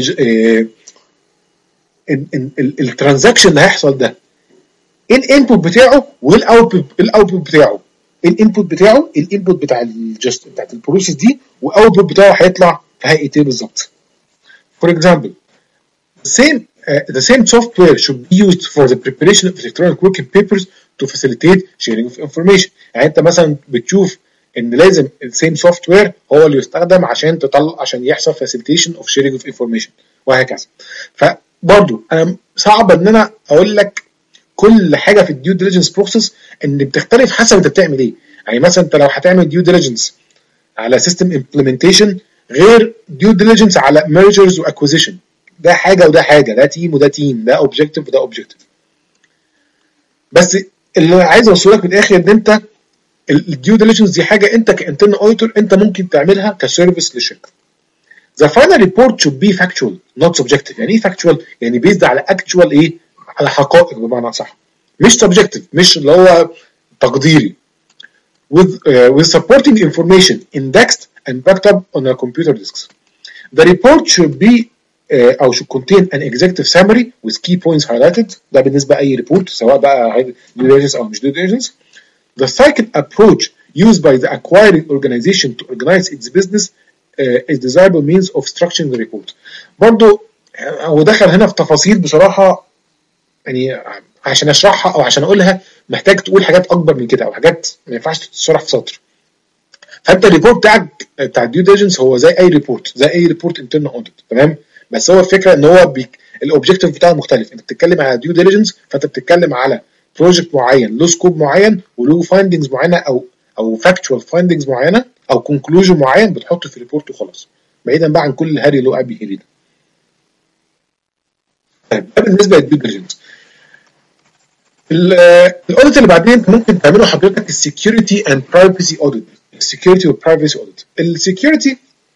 الترانزاكشن اللي هيحصل ده ايه الانبوت بتاعه وايه الاوتبوت الاوتبوت بتاعه ايه الانبوت بتاعه الانبوت بتاع الجست بتاعت البروسيس دي والاوتبوت بتاعه هيطلع في هيئه ايه بالظبط. For example, the same uh, the same software should be used for the preparation of electronic working papers to facilitate sharing of information. يعني انت مثلا بتشوف ان لازم السيم سوفت وير هو اللي يستخدم عشان تطلع عشان يحصل facilitation of sharing of information وهكذا. فبرضه انا صعب ان انا اقول لك كل حاجه في الديو ديليجنس بروسيس ان بتختلف حسب انت بتعمل ايه. يعني مثلا انت لو هتعمل ديو ديليجنس على سيستم امبلمنتيشن غير ديو ديليجنس على ميرجرز واكوزيشن، ده حاجه وده حاجه، ده تيم وده تيم، ده اوبجكتيف وده اوبجكتيف. بس اللي عايز اوصله لك من الاخر ان انت الديو ديليجنس دي حاجه انت كانترنال اوديتور انت ممكن تعملها كسيرفيس للشركه. The final report should be factual not subjective. يعني ايه factual؟ يعني based على actual ايه؟ على حقائق بمعنى صح، مش subjective، مش اللي هو تقديري. with uh, with supporting information indexed and backed up on a computer disks. The report should be uh, or should contain an executive summary with key points highlighted. ده بالنسبه اي ريبورت سواء بقى due diligence او مش due diligence. The cycle approach used by the acquiring organization to organize its business uh, is desirable means of structuring the report. برضو هو دخل هنا في تفاصيل بصراحه، يعني عشان اشرحها او عشان اقولها محتاج تقول حاجات اكبر من كده او حاجات ما ينفعش تتشرح في سطر. فانت الريبورت بتاعك بتاع الديو ديليجنس هو زي اي ريبورت، زي اي ريبورت انترنال اوديت، تمام؟ بس هو الفكره ان هو الاوبجكتيف بتاعه مختلف. انت بتتكلم على ديو ديليجنس فانت بتتكلم على بروجكت معين له سكوب معين وله فايندنجز معينه او او فاكتشوال فايندنجز معينه او كونكلوجن معين بتحطه في الريبورت وخلاص، بعيدا بقى عن كل الهري اللي هو قاعد بيهري ده. طيب ده بالنسبه للديو ديليجنس. الاوديت اللي بعدين انت ممكن تعمله حضرتك السكيورتي اند برايفسي اوديت. السكيورتي والبرايفسي اوديت. السكيورتي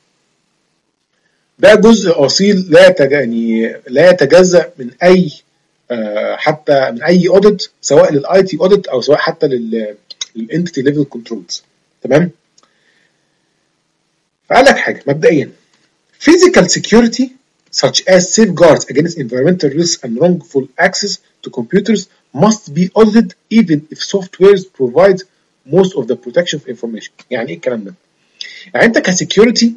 ده جزء اصيل لا يعني لا يتجزأ من اي حتى من اي اوديت، سواء للاي تي اوديت او سواء حتى للانتيتي ليفل كنترولز، تمام؟ فقال لك حاجه مبدئيا physical security such as safeguards against environmental risks and wrongful access to computers must be audited even if softwares provide most of the protection of information. يعني ايه الكلام ده؟ يعني انت كسكيورتي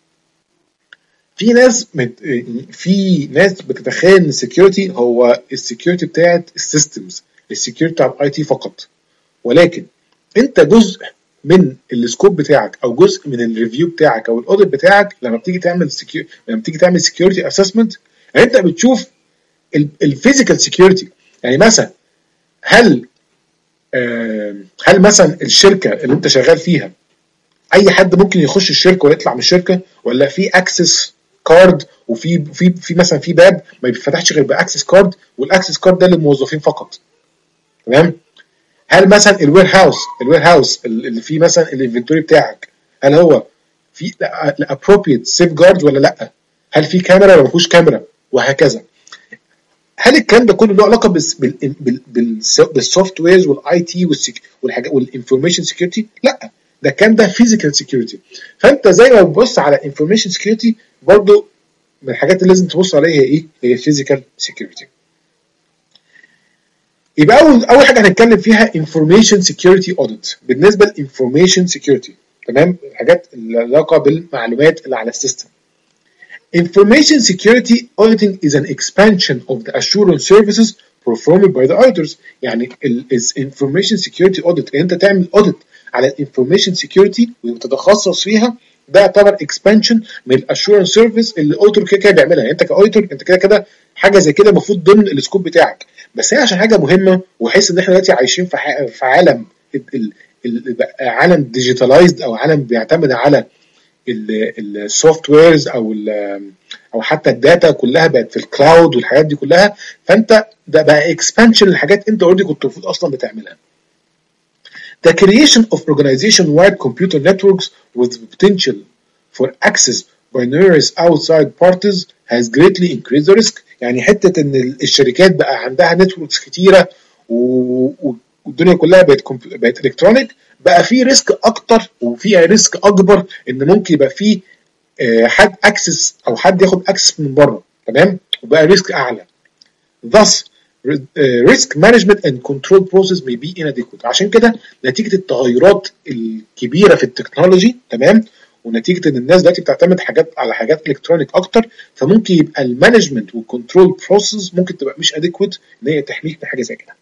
في ناس مت... في ناس بتتخيل ان السكيورتي هو السكيورتي بتاعت السيستمز، السكيورتي بتاع الاي تي فقط، ولكن انت جزء من السكوب بتاعك او جزء من الريفيو بتاعك او الاوديت بتاعك لما بتيجي تعمل سكيور لما بتيجي تعمل سكيورتي اسسمنت انت بتشوف الفيزيكال سكيورتي. يعني مثلا هل آه هل مثلا الشركه اللي انت شغال فيها اي حد ممكن يخش الشركه ويطلع من الشركه، ولا في اكسس كارد وفي في في مثلا في باب ما بيتفتحش غير باكسس كارد والاكسس كارد ده للموظفين فقط، تمام؟ هل مثلا الوير هاوس الوير هاوس اللي فيه مثلا الانفنتوري بتاعك هل هو في الابروبريت سيف جارد ولا لا؟ هل في كاميرا ولا ما فيهوش كاميرا وهكذا؟ هل الكلام ده كله له علاقه بالسوفت ويرز والاي تي والحاجات والانفورميشن سكيورتي؟ لا، ده كان ده فيزيكال سكيورتي. فانت زي ما بتبص على انفورميشن سكيورتي برضو من الحاجات اللي لازم تبص عليها هي ايه؟ هي فيزيكال سكيورتي. يبقى اول اول حاجه هنتكلم فيها انفورميشن سكيورتي اوديت. بالنسبه للانفورميشن سكيورتي، تمام، الحاجات اللي علاقه بالمعلومات اللي على السيستم. Information security auditing is an expansion of the assurance services performed by the auditors. يعني ال information security audit انت تعمل audit على الانفورميشن سكيورتي وتتخصص فيها، ده يعتبر اكسبانشن من الاشورنس سيرفيس اللي الاوديتور كده كده بيعملها. انت كاوديتور انت كده كده حاجه زي كده المفروض ضمن السكوب بتاعك، بس هي عشان حاجه مهمه، وحس ان احنا دلوقتي عايشين في في عالم عالم ديجيتالايزد او عالم بيعتمد على السوفت ويرز او او حتى الداتا كلها بقت في الكلاود والحاجات دي كلها، فانت ده بقى اكسبانشن لحاجات انت اوريدي كنت المفروض اصلا بتعملها. The creation of organization-wide computer networks with potential for access by numerous outside parties has greatly increased the risk. يعني حته ان الشركات بقى عندها نتوركس كتيره والدنيا كلها بقت بقت الكترونيك، بقى في ريسك اكتر وفي ريسك اكبر ان ممكن يبقى في حد اكسس او حد ياخد اكسس من بره، تمام، وبقى ريسك اعلى. Thus risk management and control process may be inadequate. عشان كده نتيجه التغيرات الكبيره في التكنولوجي، تمام، ونتيجه ان الناس دلوقتي بتعتمد حاجات على حاجات الكترونيك اكتر، فممكن يبقى المانجمنت والكنترول بروسيس ممكن تبقى مش اديكويت ان هي تحميك من حاجه زي كده.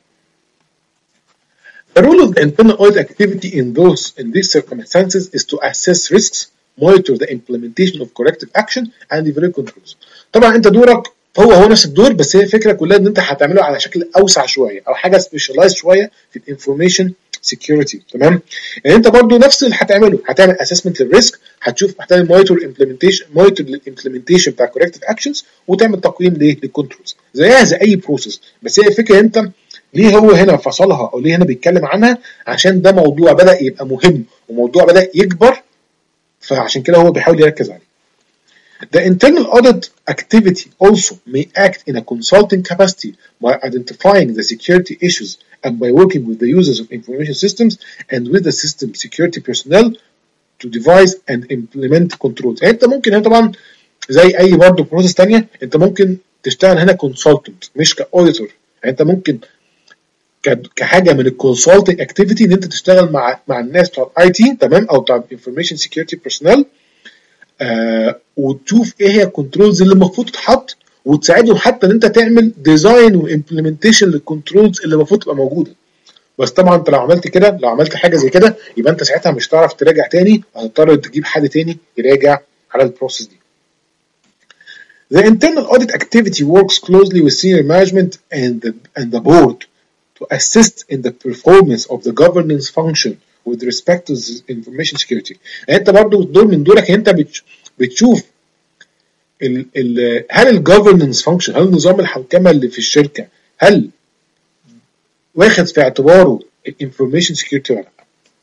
The role of the internal audit activity in those in these circumstances is to assess risks, monitor the implementation of corrective action, and evaluate controls. طبعا انت دورك هو هو نفس الدور، بس هي الفكره كلها ان انت هتعمله على شكل اوسع شويه او حاجه سبيشالايز شويه في الانفورميشن سكيورتي، تمام. يعني انت برضو نفس اللي هتعمله، هتعمل اسسمنت للريسك، هتشوف هتعمل مونيتور امبلمنتيشن مونيتور للامبلمنتيشن بتاع كوركتيف اكشنز، وتعمل تقييم ليه للكنترولز زيها زي اي بروسيس. بس هي الفكره انت ليه هو هنا فصلها او ليه هنا بيتكلم عنها، عشان ده موضوع بدا يبقى مهم وموضوع بدا يكبر، فعشان كده هو بيحاول يركز عليه. The internal audit activity also may act in a consulting capacity by identifying the security issues and by working with the users of information systems and with the system security personnel to devise and implement controls. يعني انت ممكن هنا طبعا زي اي برضه بروسيس ثانيه انت ممكن تشتغل هنا consultant مش كاوديتور. يعني انت ممكن كحاجه من الكونسلتنج اكتيفيتي ان انت تشتغل مع مع الناس بتوع الاي تي، تمام، او بتوع الانفورميشن سكيورتي بيرسونال، آه وتشوف ايه هي الكنترولز اللي المفروض تتحط، وتساعدهم حتى ان انت تعمل ديزاين وامبلمنتيشن للكنترولز اللي المفروض تبقى موجوده. بس طبعا انت لو عملت كده، لو عملت حاجه زي كده، يبقى انت ساعتها مش هتعرف تراجع تاني، هتضطر تجيب حد تاني يراجع على البروسيس دي. The internal audit activity works closely with senior management and the, and the board to assist in the performance of the governance function with respect to information security. يعني انت برضو دور من دورك انت بتشوف ال ال هل الجوفرنس فانكشن، هل نظام الحوكمه اللي في الشركه هل واخد في اعتباره الانفورميشن سكيورتي ولا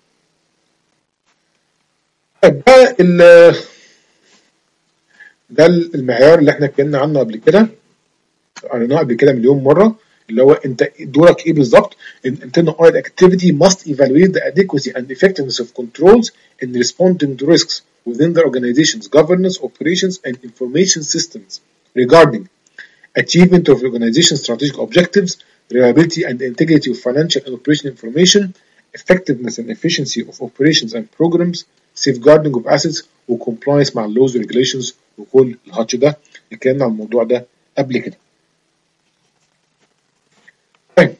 لا. ده ال ده المعيار اللي احنا اتكلمنا عنه قبل كده، قريناه قبل كده مليون مره، اللي هو انت دورك ايه بالظبط. internal audit activity must evaluate the adequacy and effectiveness of controls in responding to risks within the organization's governance, operations, and information systems regarding achievement of organization's strategic objectives, reliability and integrity of financial and operational information, effectiveness and efficiency of operations and programs, safeguarding of assets, وcompliance مع laws and regulations. وكل الهاتش ده اتكلمنا عن الموضوع ده قبل كده. طيب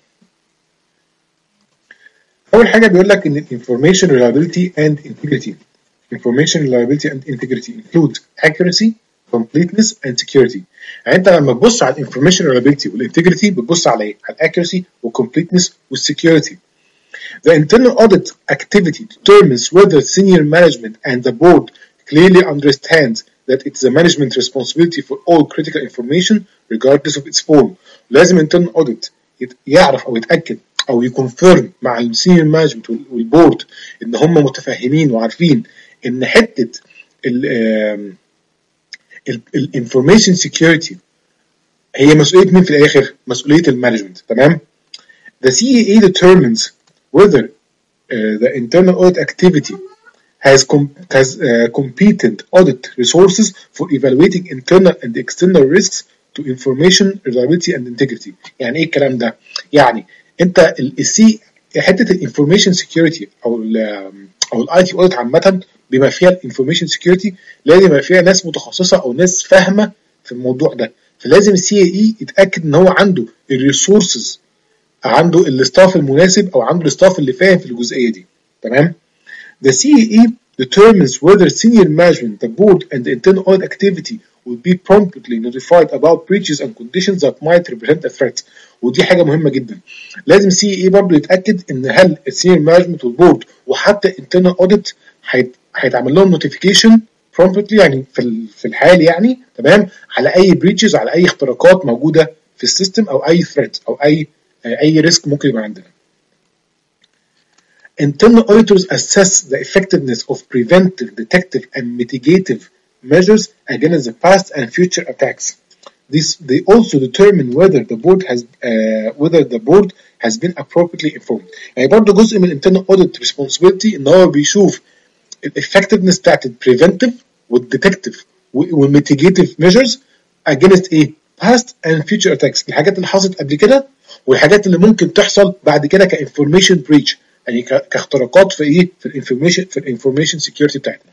أول حاجة بيقول لك إن information reliability and integrity information reliability and integrity include accuracy, completeness and security. يعني أنت لما تبص على information reliability والintegrity بتبص على إيه؟ على accuracy وcompleteness والsecurity. The internal audit activity determines whether senior management and the board clearly understands that it's the management responsibility for all critical information regardless of its form. لازم internal audit يعرف أو يتأكد أو يكونفيرم مع السينيور مانجمنت والبورد إن هم متفاهمين وعارفين إن حتة الانفورميشن سكيورتي هي مسؤولية مين في الآخر؟ مسؤولية المانجمنت، تمام؟ The C A A determines whether uh, the internal audit activity has, com- has uh, competent audit resources for evaluating internal and external risks to information reliability and integrity. يعني ايه الكلام ده؟ يعني انت السي حته الانفورميشن سكيورتي او ال او الاي تي اوديت عامه بما فيها الانفورميشن سكيورتي لازم يبقى فيها ناس متخصصه او ناس فاهمه في الموضوع ده، فلازم السي اي يتاكد ان هو عنده الريسورسز، عنده الاستاف المناسب او عنده الاستاف اللي فاهم في الجزئيه دي، تمام. The C E E determines whether senior management, the board, and the internal audit activity will be promptly notified about breaches and conditions that might represent a threat. ودي حاجه مهمه جدا. لازم سي اي برضه يتاكد ان هل السينيور مانجمنت والبورد وحتى internal audit هيتعمل لهم نوتيفيكيشن promptly يعني في في الحال يعني تمام على اي بريتشز، على اي اختراقات موجوده في السيستم او اي ثريت او اي اي ريسك ممكن يبقى عندنا. Internal auditors assess the effectiveness of preventive, detective, and mitigative measures against the past and future attacks. This, they also determine whether the board has uh, whether the board has been appropriately informed. يعني برضه جزء من internal audit responsibility ان هو بيشوف الeffectiveness بتاعت ال preventive والdetective والmitigative measures against ايه؟ past and future attacks. الحاجات اللي حصلت قبل كده والحاجات اللي ممكن تحصل بعد كده كinformation breach، يعني كاختراقات في ايه؟ في الانفورميشن في الانفورميشن سكيورتي بتاعتنا.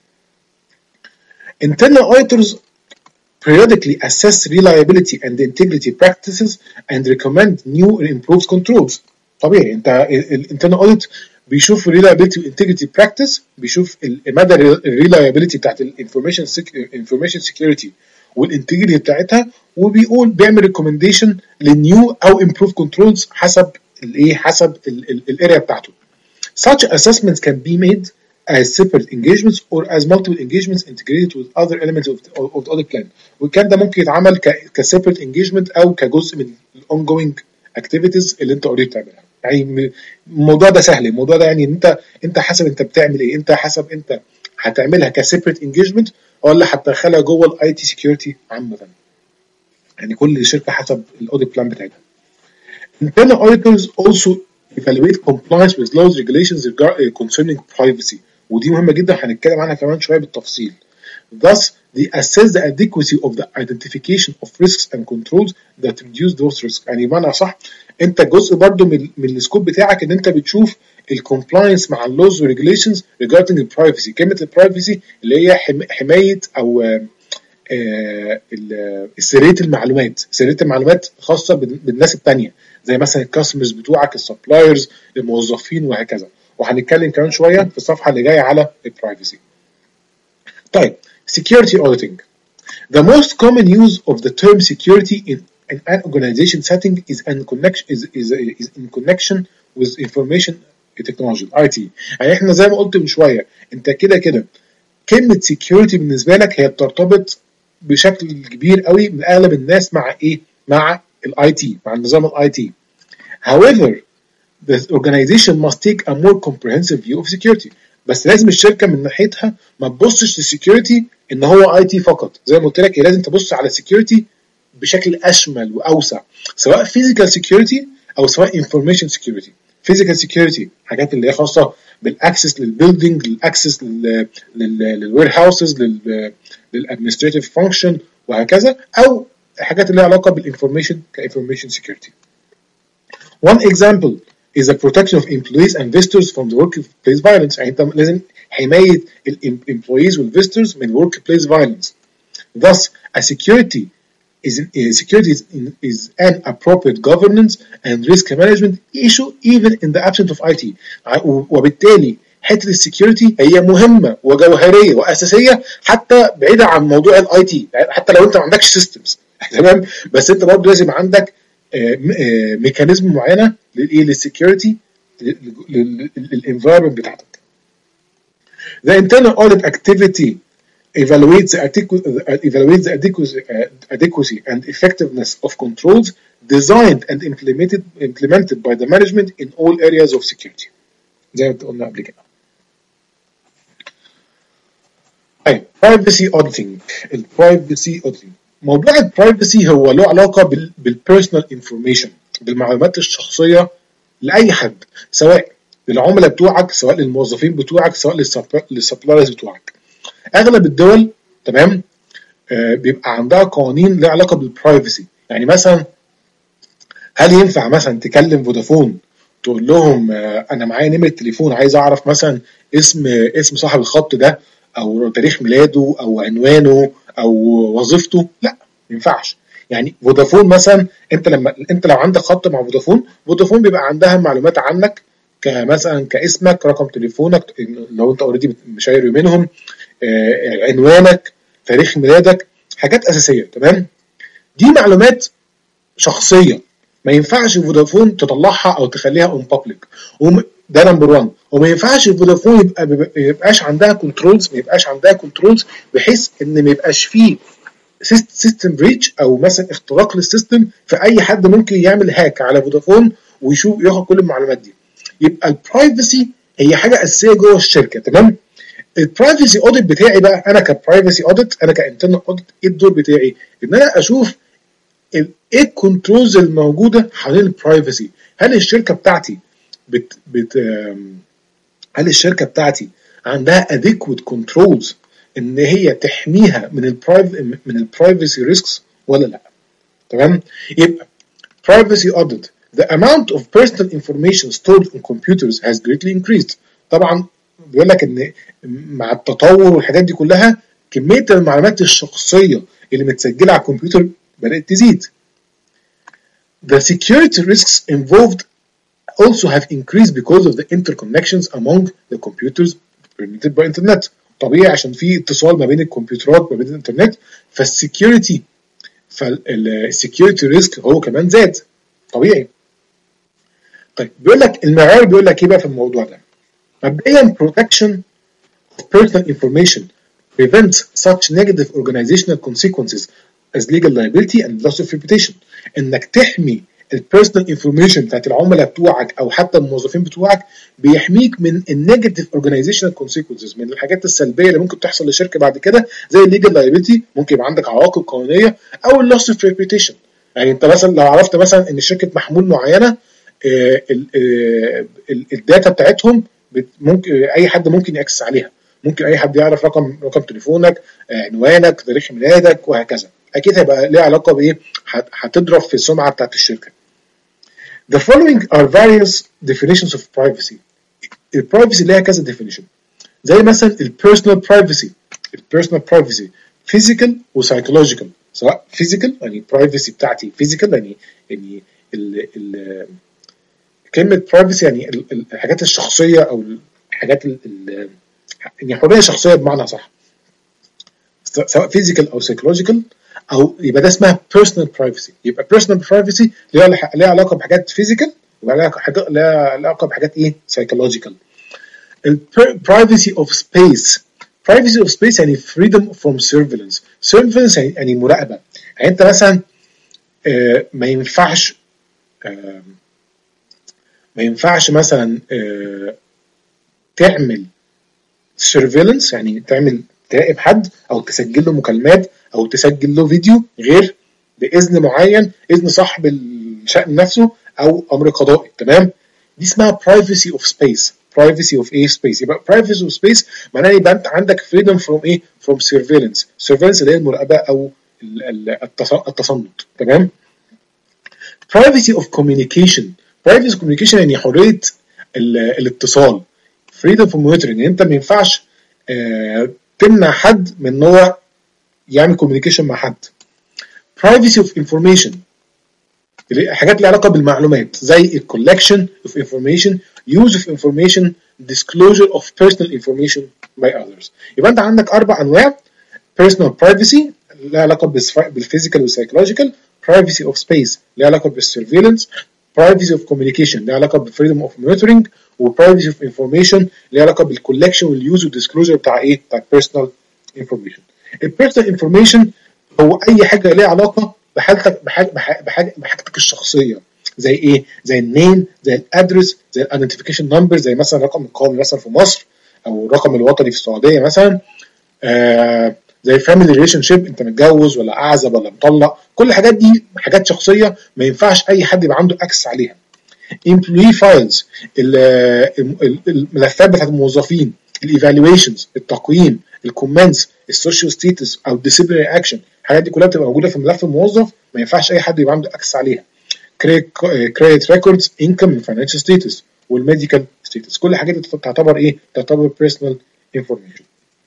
Internal auditors periodically assess reliability and integrity practices and recommend new and improved controls. طبيعي انت الانترنال اوديت بيشوف reliability integrity practice، بيشوف مدى الريلايبيليتي بتاعت الانفورميشن انفورميشن سكيورتي والانتجريتي بتاعتها، وبيقول بيعمل ريكومنديشن للنيو او improve controls حسب الايه حسب الاريا بتاعته. Such assessments can be made as separate engagements or as multiple engagements integrated with other elements of the, of the audit plan. وكان ده ممكن يتعمل ك separate engagement او كجزء من ال ongoing activities اللي انت اوريدي بتعملها. يعني الموضوع ده سهل، الموضوع ده يعني انت انت حسب انت بتعمل ايه، انت حسب انت هتعملها ك separate engagement ولا هتدخلها جوه الاي تي security عامة. يعني كل شركة حسب الاوديت بلان بتاعتها. Internal auditors also evaluate compliance with laws regulations concerning privacy، ودي مهمة جدا هنتكلم عنها كمان شوية بالتفصيل. Thus, they assess the adequacy of the identification of risks and controls that reduce those risks. يعني بمعنى صح انت جزء برضو من, من السكوب بتاعك ان انت بتشوف الكومبلاينس مع اللوز والريجوليشنز regarding البرايفسي. كلمة البرايفسي اللي هي حماية او آه سرية المعلومات، سرية المعلومات خاصة بالناس التانية زي مثلا الكاستمرز بتوعك، السبلايرز، الموظفين وهكذا. وهنتكلم كمان شوية في الصفحة اللي جاية على البرايفسي. طيب security auditing. The most common use of the term security in, in an organization setting is in connection is, is, is in connection with information technology I T. يعني احنا زي ما قلت من شوية انت كده كده كلمة security بالنسبة لك هي بترتبط بشكل كبير قوي من اغلب الناس مع ايه؟ مع الاي تي، مع النظام الاي تي. However, the organization must take a more comprehensive view of security. بس لازم الشركه من ناحيتها ما تبصش للسكيورتي ان هو اي تي فقط، زي ما قلت لك هي لازم تبص على السكيورتي بشكل اشمل واوسع، سواء فيزيكال سكيورتي او سواء انفورميشن سكيورتي. فيزيكال سكيورتي حاجات اللي هي خاصه بالاكسس للبيلدينج، للاكسس للوير هاوسز، للادمنستريتيف فانكشن وهكذا، او حاجات اللي لها علاقه بالانفورميشن كانفورميشن سكيورتي. One example is the protection of employees and visitors from the workplace violence. يعني انت لازم حماية employees and visitors من workplace violence. Thus, a security is a security is, is an appropriate governance and risk management issue even in the absence of I T. وبالتالي حتة السكيورتي هي مهمة وجوهرية وأساسية حتى بعيدة عن موضوع الاي تي، حتى لو انت ما عندكش سيستمز تمام، بس انت برضه لازم عندك ميكانيزم معينه للايه للسكيورتي للانفايرمنت بتاعتك. The internal audit activity evaluates the evaluates the adequacy, uh, adequacy and effectiveness of controls designed and implemented implemented by the management in all areas of security. زي ما قلنا قبل كده. طيب privacy auditing. ال privacy auditing موضوع البرايفسي هو له علاقه بالبيرسونال انفورميشن، بالمعلومات الشخصيه لاي حد، سواء للعملاء بتوعك، سواء للموظفين بتوعك، سواء للسبلايرز بتوعك. اغلب الدول تمام آه بيبقى عندها قوانين لها علاقه بالبرايفسي. يعني مثلا هل ينفع مثلا تكلم فودافون تقول لهم آه انا معايا نمره تليفون عايز اعرف مثلا اسم اسم صاحب الخط ده او تاريخ ميلاده او عنوانه او وظيفته؟ لا ما ينفعش. يعني فودافون مثلا انت لما انت لو عندك خط مع فودافون، فودافون بيبقى عندها معلومات عنك كمثلا كاسمك، رقم تليفونك لو انت اوريدي مشاير منهم، آه، عنوانك، تاريخ ميلادك، حاجات اساسيه. تمام، دي معلومات شخصيه ما ينفعش فودافون تطلعها او تخليها اون بابليك، ده نمبر واحد. وما ينفعش فودافون يبقى ما يبقاش عندها كنترولز ما يبقاش عندها كنترولز بحيث ان ما يبقاش فيه سيستم بريتش او مثلا اختراق للسيستم، فاي حد ممكن يعمل هاك على فودافون ويشوف ياخد كل المعلومات دي. يبقى البرايفسي هي حاجه اساسيه جوه الشركه. تمام، البرايفسي اوديت بتاعي بقى انا كبرايفسي اوديت، انا كانترنال اوديت، ايه الدور بتاعي؟ ان انا اشوف ايه الكنترولز الموجوده حوالين البرايفسي. هل الشركه بتاعتي بت بت هل الشركه بتاعتي عندها adequate controls ان هي تحميها من البرايف من البرايفسي ريسكس ولا لا؟ تمام، يبقى privacy audit. The amount of personal information stored on computers has greatly increased. طبعا بيقول لك ان مع التطور والحاجات دي كلها كميه المعلومات الشخصيه اللي متسجله على الكمبيوتر بدات تزيد. The security risks involved also have increased because of the interconnections among the computers permitted by internet. طبيعي عشان في اتصال ما بين الكمبيوترات ما بين الانترنت، فالسكيورتي فالسكيورتي ريسك هو كمان زاد طبيعي. طيب بيقول لك المعيار بيقول لك ايه بقى في الموضوع ده؟ مبدئيا protection of personal information prevents such negative organizational consequences as legal liability and loss of reputation. انك تحمي البيرسونال انفورميشن بتاعت العملاء بتوعك او حتى الموظفين بتوعك بيحميك من النيجاتيف اورجانيزيشنال كونسيكونسز، من الحاجات السلبيه اللي ممكن تحصل للشركه بعد كده، زي الليجل لايبيلتي، ممكن يبقى عندك عواقب قانونيه، او اللوس اوف ريبيوتيشن. يعني انت مثلا لو عرفت مثلا ان شركه محمول معينه الداتا بتاعتهم ممكن اي حد ممكن ياكسس عليها، ممكن اي حد يعرف رقم رقم تليفونك، عنوانك، تاريخ ميلادك، وهكذا. اكيد هيبقى ليه علاقه بايه؟ هتضرب في السمعه بتاعت الشركه. The following are various definitions of privacy. البرايفسي ليها كذا definition، زي مثلا البيرسونال برايفسي. البيرسونال برايفسي physical وسايكولوجيكال. سواء physical يعني privacy بتاعتي physical يعني يعني ال ال كلمه privacy يعني الحاجات الشخصيه او الحاجات ال يعني حريه شخصيه بمعنى صح، سواء physical او psychological، او يبقى ده اسمها personal privacy. يبقى personal privacy ليها ليها علاقه بحاجات physical وليها ليها علاقه بحاجات ايه psychological. ال privacy of space. privacy of space يعني freedom from surveillance. surveillance يعني مراقبه. يعني انت مثلا آه ما ينفعش آه ما ينفعش مثلا آه تعمل surveillance يعني تعمل تراقب حد او تسجل له مكالمات او تسجل له فيديو غير باذن معين، اذن صاحب الشأن نفسه او امر قضائي. تمام، دي اسمها privacy of space. privacy of a space. يبقى privacy of space معناها يبقى انت عندك freedom from ايه؟ from surveillance. surveillance اللي هي المراقبه او التصنت. تمام. privacy of communication. privacy of communication يعني حريه الاتصال. freedom from monitoring يعني انت ما ينفعش اه تمنع حد من ان هو يعمل communication مع حد. privacy of information حاجات لها علاقه بالمعلومات، زي collection of information, use of information, disclosure of personal information by others. يبقى انت عندك اربع انواع: personal privacy لها علاقه بالفيزيكال والسايكولوجيكال، privacy of space لها علاقه بالسيرفيلانس، privacy of communication لها علاقه بالfreedom of monitoring، و privacy of information لها علاقه بالcollection والuse والdisclosure بتاع ايه؟ بتاع personal information. البيرسونال انفورميشن هو اي حاجه ليها علاقه بحالتك بحاجة بحاجة بحاجتك الشخصيه، زي ايه؟ زي النيم، زي الادرس، زي الايدنتيفيكيشن نمبر، زي مثلا رقم القومي مثلا في مصر او الرقم الوطني في السعوديه مثلا، آه زي فاميلي ريليشن شيب، انت متجوز ولا اعزب ولا مطلق. كل الحاجات دي حاجات شخصيه ما ينفعش اي حد يبقى عنده اكسس عليها. employee files الملفات بتاعت الموظفين، الايفالويشنز التقييم، الكومنتس، السوشيال ستيتس او الديسيبلينري اكشن، الحاجات دي كلها بتبقى موجوده في ملف الموظف ما ينفعش اي حد يبقى عنده اكسس عليها. كريدت ريكوردز، انكم، فاينانشال ستيتس، والميديكال ستيتس، كل الحاجات دي تعتبر ايه؟ تعتبر بيرسونال انفورميشن.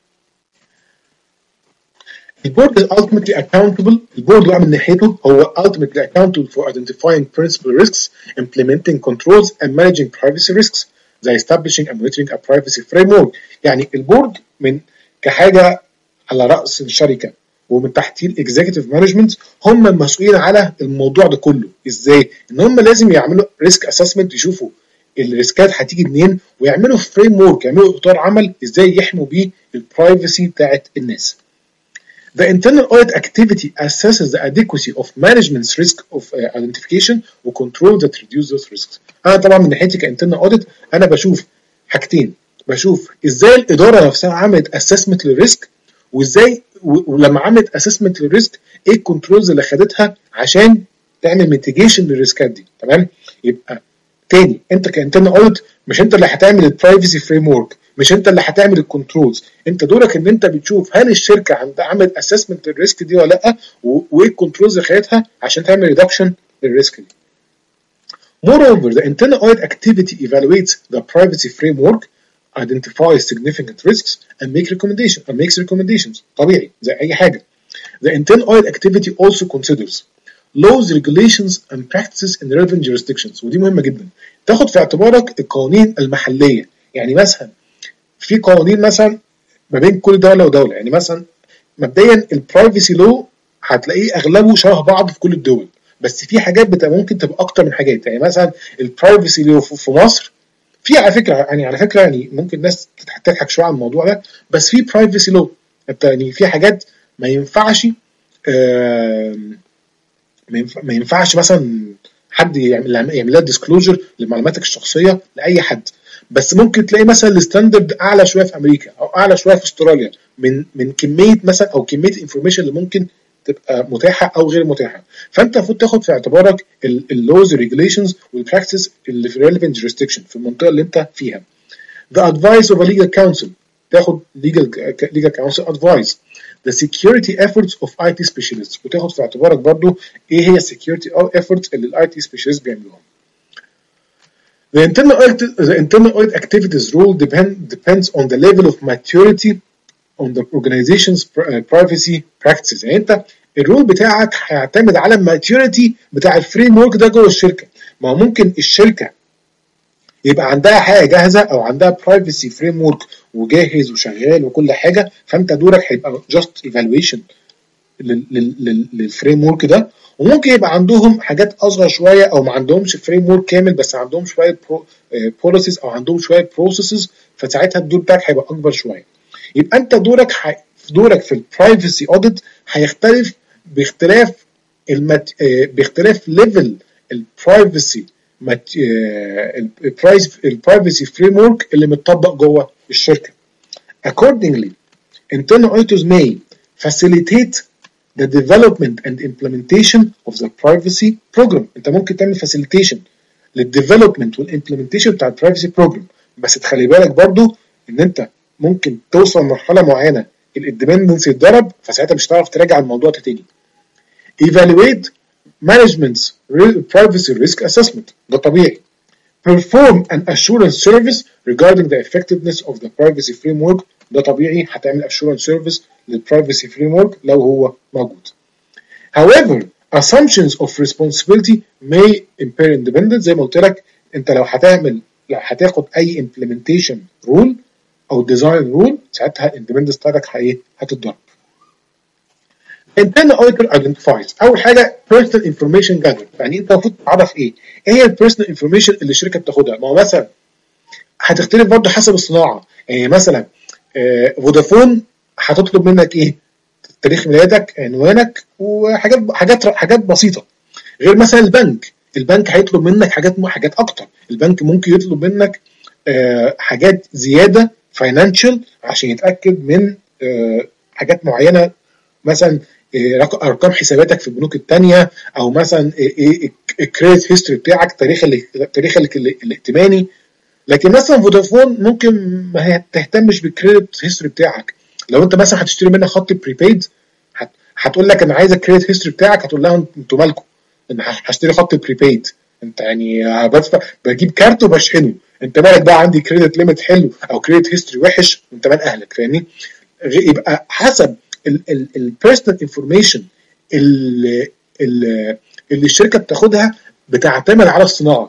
البورد is ultimately accountable. البورد بقى من ناحيته هو ultimately accountable for identifying principal risks, implementing controls and managing privacy risks. زي establishing and monitoring a privacy framework. يعني البورد من كحاجه على راس الشركه ومن تحتيه الاكزيكتيف مانجمنت هم المسؤولين على الموضوع ده كله. ازاي؟ ان هم لازم يعملوا ريسك اسسمنت، يشوفوا الريسكات هتيجي منين، ويعملوا فريم ورك، يعملوا اطار عمل ازاي يحموا بيه البرايفسي بتاعت الناس. The internal audit activity assesses the adequacy of management's risk of uh, identification و control that reduce those risks. أنا طبعا من ناحيتي كإنترنال audit أنا بشوف حاجتين، بشوف إزاي الإدارة نفسها عملت assessment للريسك، وإزاي ولما عملت assessment للريسك إيه الكنترولز اللي خدتها عشان تعمل mitigation للريسكات دي. تمام؟ يبقى تاني أنت كإنترنال audit مش أنت اللي هتعمل البرايفسي فريم ورك، مش انت اللي هتعمل الكنترولز، انت دورك ان انت بتشوف هل الشركه عندها عملت اسسمنت للريسك دي ولا لا، وايه الكنترولز اللي خدتها عشان تعمل ريدكشن للريسك دي. Moreover, the internal audit activity evaluates the privacy framework, identifies significant risks, and make recommendations and makes recommendations. طبيعي زي اي حاجه. The internal audit activity also considers laws, regulations, and practices in relevant jurisdictions. ودي مهمه جدا. تاخد في اعتبارك القوانين المحليه، يعني مثلا في قوانين مثلا ما بين كل دوله ودوله، يعني مثلا مبدئيا البرايفسي لو هتلاقيه اغلبه شبه بعض في كل الدول، بس في حاجات بتبقى ممكن تبقى اكتر من حاجات. يعني مثلا البرايفسي لو في مصر في على فكره يعني على فكره يعني ممكن الناس تضحك شويه على الموضوع ده، بس في برايفسي لو يعني في حاجات ما ينفعش آه ما ينفعش مثلا حد يعمل يعمل لها ديسكلوجر لمعلوماتك الشخصيه لاي حد، بس ممكن تلاقي مثلا الستاندرد اعلى شويه في امريكا او اعلى شويه في استراليا من من كميه مثلا او كميه انفورميشن اللي ممكن تبقى متاحه او غير متاحه. فانت المفروض تاخد في اعتبارك اللوز ريجوليشنز والبراكتس اللي في relevant jurisdiction في المنطقه اللي انت فيها. The advice of a legal counsel، تاخد legal legal counsel advice. The security efforts of آي تي specialists، وتاخد في اعتبارك برضو ايه هي security efforts اللي الاي تي specialists بيعملوها. The internal audit, the internal audit activities rule depend, depends on the level of maturity on the organization's privacy practices. يعني انت الرول بتاعك هيعتمد على الماتيوريتي بتاع الفريم ورك ده جوه الشركه. ما هو ممكن الشركه يبقى عندها حاجه جاهزه او عندها برايفسي فريم ورك وجاهز وشغال وكل حاجه، فانت دورك هيبقى جاست ايفالويشن للفريم ورك ده، وممكن يبقى عندهم حاجات اصغر شويه او ما عندهمش فريم ورك كامل بس عندهم شويه بوليسيز او عندهم شويه بروسيسز، فساعتها الدور بتاعك هيبقى اكبر شويه. يبقى انت دورك حي... دورك في البرايفسي اوديت هيختلف باختلاف المت... باختلاف ليفل البرايفسي مت... البرايفسي فريم ورك اللي متطبق جوه الشركه. Accordingly, internal auditors may facilitate the development and implementation of the privacy program. انت ممكن تعمل facilitation للdevelopment والimplementation بتاع البرايفسي program، بس تخلي بالك برضو ان انت ممكن توصل لمرحله معينه الديبندنسي اتضرب، فساعتها مش هتعرف تراجع الموضوع ده تاني. Evaluate management's privacy risk assessment، ده طبيعي. Perform an assurance service regarding the effectiveness of the privacy framework، ده طبيعي هتعمل assurance service للprivacy framework لو هو موجود. However, assumptions of responsibility may impair independence. زي ما قلت لك انت لو هتعمل لو هتاخد اي implementation rule او design rule ساعتها independence بتاعتك هي هتتضرب. Internal auditor identifies اول حاجه personal information gathering. يعني انت المفروض تعرف ايه ايه هي البيرسونال انفورميشن اللي الشركه بتاخدها. ما هو مثلا هتختلف برضه حسب الصناعه، يعني مثلا فودافون هتطلب منك ايه؟ تاريخ ميلادك، عنوانك، وحاجات حاجات حاجات بسيطه. غير مثلا البنك البنك هيطلب منك حاجات حاجات اكتر. البنك ممكن يطلب منك حاجات زياده فاينانشال عشان يتاكد من حاجات معينه، مثلا ارقام حساباتك في البنوك الثانيه، او مثلا الكريدت هيستوري بتاعك، تاريخ التاريخ الائتماني. لكن مثلا فودافون ممكن ما تهتمش بالكريدت هيستوري بتاعك. لو انت مثلا هتشتري منها خط بريبيد هتقول لك انا عايز الكريدت هيستوري بتاعك، هتقول لها انتوا مالكم انا هشتري خط بريبيد، انت يعني بدفع بجيب كارت وبشحنه، انت مالك بقى عندي كريدت ليميت حلو او كريدت هيستوري وحش، انت مال اهلك، فاهمني؟ يبقى حسب البيرسونال انفورميشن اللي اللي الشركه بتاخدها بتعتمد على الصناعه.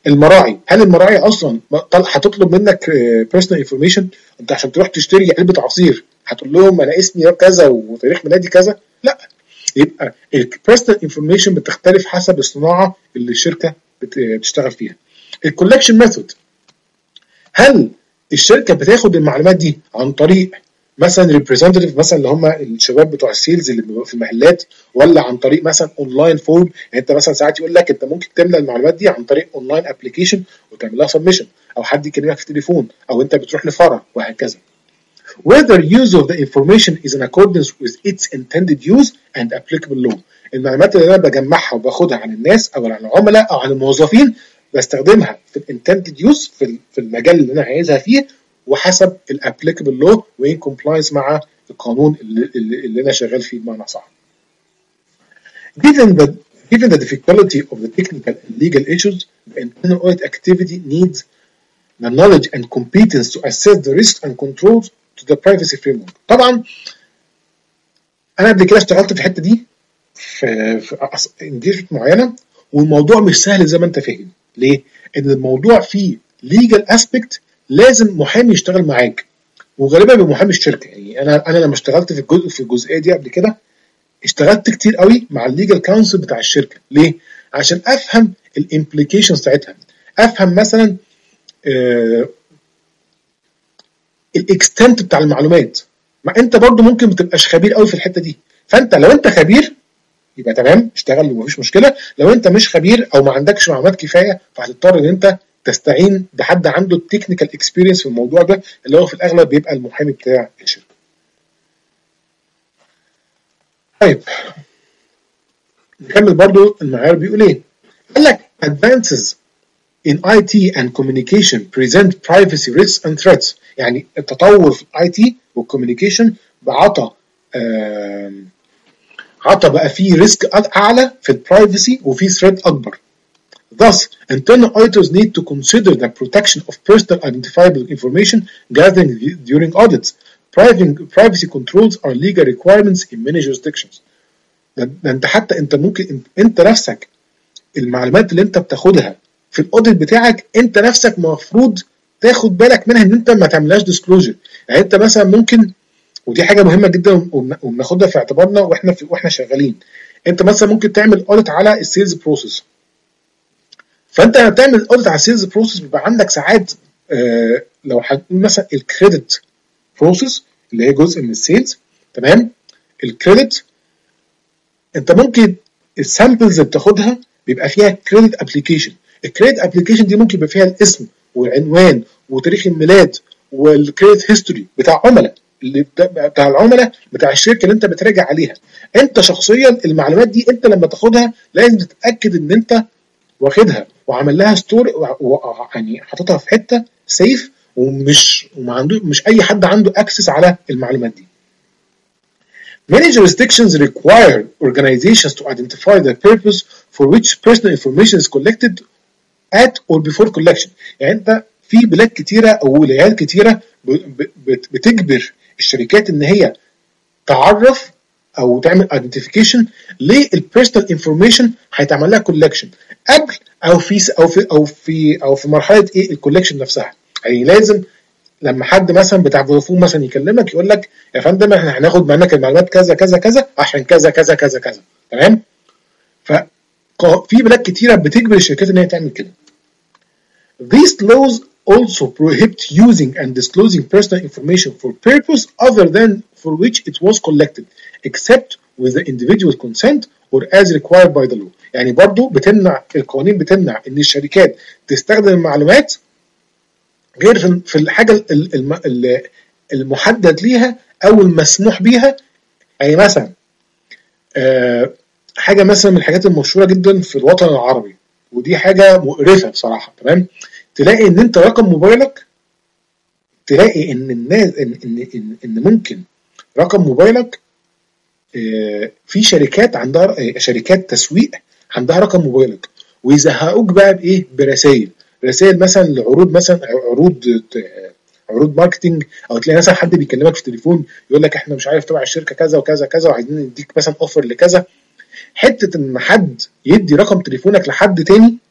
المراعي، هل المراعي اصلا هتطلب منك بيرسونال انفورميشن؟ انت عشان تروح تشتري علبه عصير هتقول لهم انا اسمي كذا وتاريخ ميلادي كذا؟ لا. يبقى البيرسونال انفورميشن بتختلف حسب الصناعه اللي الشركه بتشتغل فيها. الكولكشن ميثود، هل الشركه بتاخد المعلومات دي عن طريق مثلا ريبريزنتيف مثلا اللي هم الشباب بتوع السيلز اللي بيبقوا في المحلات، ولا عن طريق مثلا اونلاين فورم؟ يعني انت مثلا ساعات يقول لك انت ممكن تملى المعلومات دي عن طريق اونلاين ابلكيشن وتعمل لها سبمشن، او حد يكلمك في التليفون، او انت بتروح لفرع وهكذا. whether use of the information is in accordance with its intended use and applicable law. المعلومات اللي انا بجمعها وباخدها عن الناس او عن العملاء او عن الموظفين بستخدمها في الانتندد يوز في في المجال اللي انا عايزها فيه وحسب الابليكابل لو وان كومبلاينس مع القانون اللي, اللي انا شغال فيه بمعنى صح. Given the given the difficulty of the technical and legal issues, the internal audit activity needs the knowledge and competence to assess the risks and controls to the privacy framework. طبعا انا قبل كده اشتغلت في الحته دي في في انجيجمنت معينه، والموضوع مش سهل زي ما انت فاهم. ليه؟ ان الموضوع فيه ليجل اسبكت لازم محامي يشتغل معاك، وغالبا بيبقى محامي الشركه. يعني انا انا لما اشتغلت في الجزء في الجزئيه دي قبل كده اشتغلت كتير قوي مع الليجل كونسل بتاع الشركه. ليه؟ عشان افهم الامبليكيشنز بتاعتها، افهم مثلا آه الاكستنت بتاع المعلومات. ما انت برضو ممكن ما تبقاش خبير قوي في الحته دي، فانت لو انت خبير يبقى تمام اشتغل ومفيش مشكله. لو انت مش خبير او ما عندكش معلومات كفايه فهتضطر ان انت تستعين بحد عنده التكنيكال اكسبيرينس في الموضوع ده، اللي هو في الاغلب بيبقى المحامي بتاع الشركه. طيب نكمل برضو المعيار بيقول ايه. قال لك advances in آي تي and communication present privacy risks and threats. يعني التطور في الاي تي والكوميونيكيشن بعطى آه عطى بقى فيه ريسك اعلى في البرايفسي وفي ثريت اكبر. Thus, internal auditors need to consider the protection of personal identifiable information gathered during audits. Privacy controls are legal requirements in many jurisdictions. ده انت حتى انت ممكن انت نفسك المعلومات اللي انت بتاخدها في الاوديت بتاعك انت نفسك المفروض تاخد بالك منها ان انت ما تعملهاش ديسكلوجر. يعني انت مثلا ممكن، ودي حاجه مهمه جدا وبناخدها في اعتبارنا واحنا في واحنا شغالين، انت مثلا ممكن تعمل اوديت على السيلز بروسيس. فانت لما تعمل اوديت على السيلز بروسيس بيبقى عندك ساعات آه لو هنقول مثلا الكريدت بروسيس اللي هي جزء من السيلز، تمام؟ الكريدت انت ممكن السامبلز اللي بتاخدها بيبقى فيها كريدت ابلكيشن. الكريدت ابلكيشن دي ممكن يبقى فيها الاسم والعنوان وتاريخ الميلاد والكريدت هيستوري بتاع عملاء اللي بتاع العملاء بتاع الشركه اللي انت بتراجع عليها. انت شخصيا المعلومات دي انت لما تاخدها لازم تتاكد ان انت واخدها وعمل لها ستور، يعني حاططها في حته سيف ومش وما عنده مش اي حد عنده اكسس على المعلومات دي. Many jurisdictions require organizations to identify the purpose for which personal information is collected at or before collection. يعني انت في بلاد كتيره او ولايات كتيره بتجبر الشركات ان هي تعرف او تعمل ايدنتيفيكيشن للبيرسونال انفورميشن هيتعمل لها كولكشن قبل او في او في او في او في مرحله ايه الكولكشن نفسها. يعني لازم لما حد مثلا بتاع فودافون مثلا يكلمك يقول لك يا فندم احنا هناخد منك المعلومات كذا كذا كذا عشان كذا كذا كذا كذا، تمام؟ ففي بلاد كتيره بتجبر الشركات ان هي تعمل كده. These laws also prohibit using and disclosing personal information for purpose other than for which it was collected, except with the individual's consent or as required by the law. يعني برضو بتمنع القوانين بتمنع ان الشركات تستخدم المعلومات غير في الحاجة المحدد ليها او المسموح بيها. يعني مثلا حاجة مثلا من الحاجات المشهورة جدا في الوطن العربي ودي حاجة مقرفة بصراحة، تمام؟ تلاقي ان انت رقم موبايلك، تلاقي ان الناس ان ان ان, إن ممكن رقم موبايلك في شركات عندها شركات تسويق عندها رقم موبايلك ويزهقوك بقى بايه؟ برسائل رسائل مثلا لعروض مثلا عروض عروض ماركتنج، او تلاقي مثلا حد بيكلمك في التليفون يقول لك احنا مش عارف تبع الشركه كذا وكذا كذا وعايزين نديك مثلا اوفر لكذا. حته ان حد يدي رقم تليفونك لحد تاني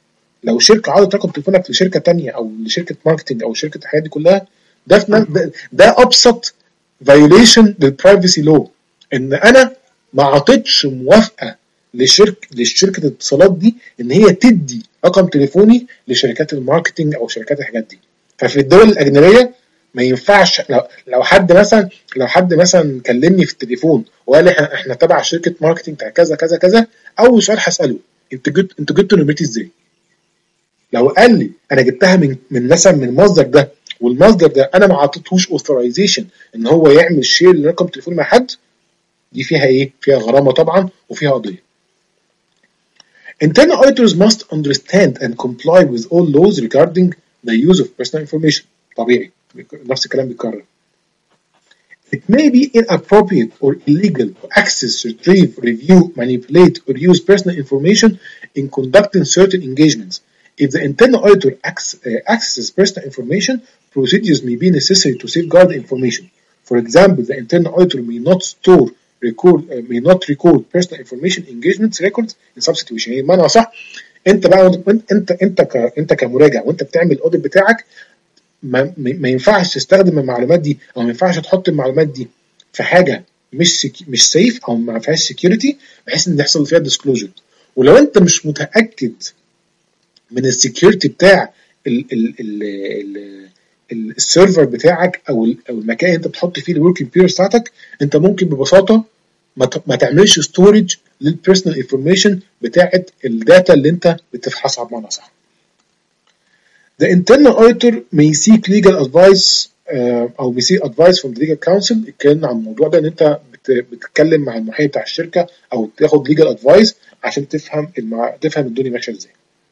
لو شركه عرضت رقم تليفونك لشركه تانية او لشركه ماركتنج او شركه الحاجات دي كلها، ده ده, ده ابسط فايوليشن للبرايفسي لو، ان انا ما عطيتش موافقه لشركه للشركه الاتصالات دي ان هي تدي رقم تليفوني لشركات الماركتنج او شركات الحاجات دي. ففي الدول الاجنبيه ما ينفعش لو, لو حد مثلا لو حد مثلا كلمني في التليفون وقال لي احنا احنا تبع شركه ماركتنج بتاع كذا كذا كذا، اول سؤال هساله انت جبت انت جبت نمرتي ازاي؟ لو قال لي انا جبتها من من مثلا من المصدر ده، والمصدر ده انا ما عطيتهوش اوثرايزيشن ان هو يعمل شير لرقم تليفوني مع حد، دي فيها ايه؟ فيها غرامه طبعا وفيها قضيه. Internal auditors must understand and comply with all laws regarding the use of personal information. طبيعي نفس الكلام بيتكرر. It may be inappropriate or illegal to access, retrieve, review, manipulate, or use personal information in conducting certain engagements. If the internal auditor acts, uh, accesses personal information, procedures may be necessary to safeguard the information. For example, the internal auditor may not store, record, uh, may not record personal information engagements records in some situation. يعني بمعنى صح، انت بقى انت انت ك انت كمراجع وانت بتعمل الاوديت بتاعك ما, ما ينفعش تستخدم المعلومات دي، او ما ينفعش تحط المعلومات دي في حاجه مش سك... مش سيف او ما فيهاش سكيورتي بحيث ان يحصل فيها ديسكلوجر. ولو انت مش متاكد من السكيورتي بتاع ال ال ال ال السيرفر بتاعك او او المكان اللي انت بتحط فيه الوركينج بيريود بتاعتك، انت ممكن ببساطه ما, ما تعملش ستورج للبيرسونال انفورميشن بتاعت الداتا اللي انت بتفحصها بمعنى صح. The internal auditor may seek legal advice uh, أو may seek advice from the legal counsel. اتكلمنا عن الموضوع ده إن أنت بتتكلم مع المحامي بتاع الشركة أو تاخد legal advice عشان تفهم المع... تفهم الدنيا ماشية إزاي.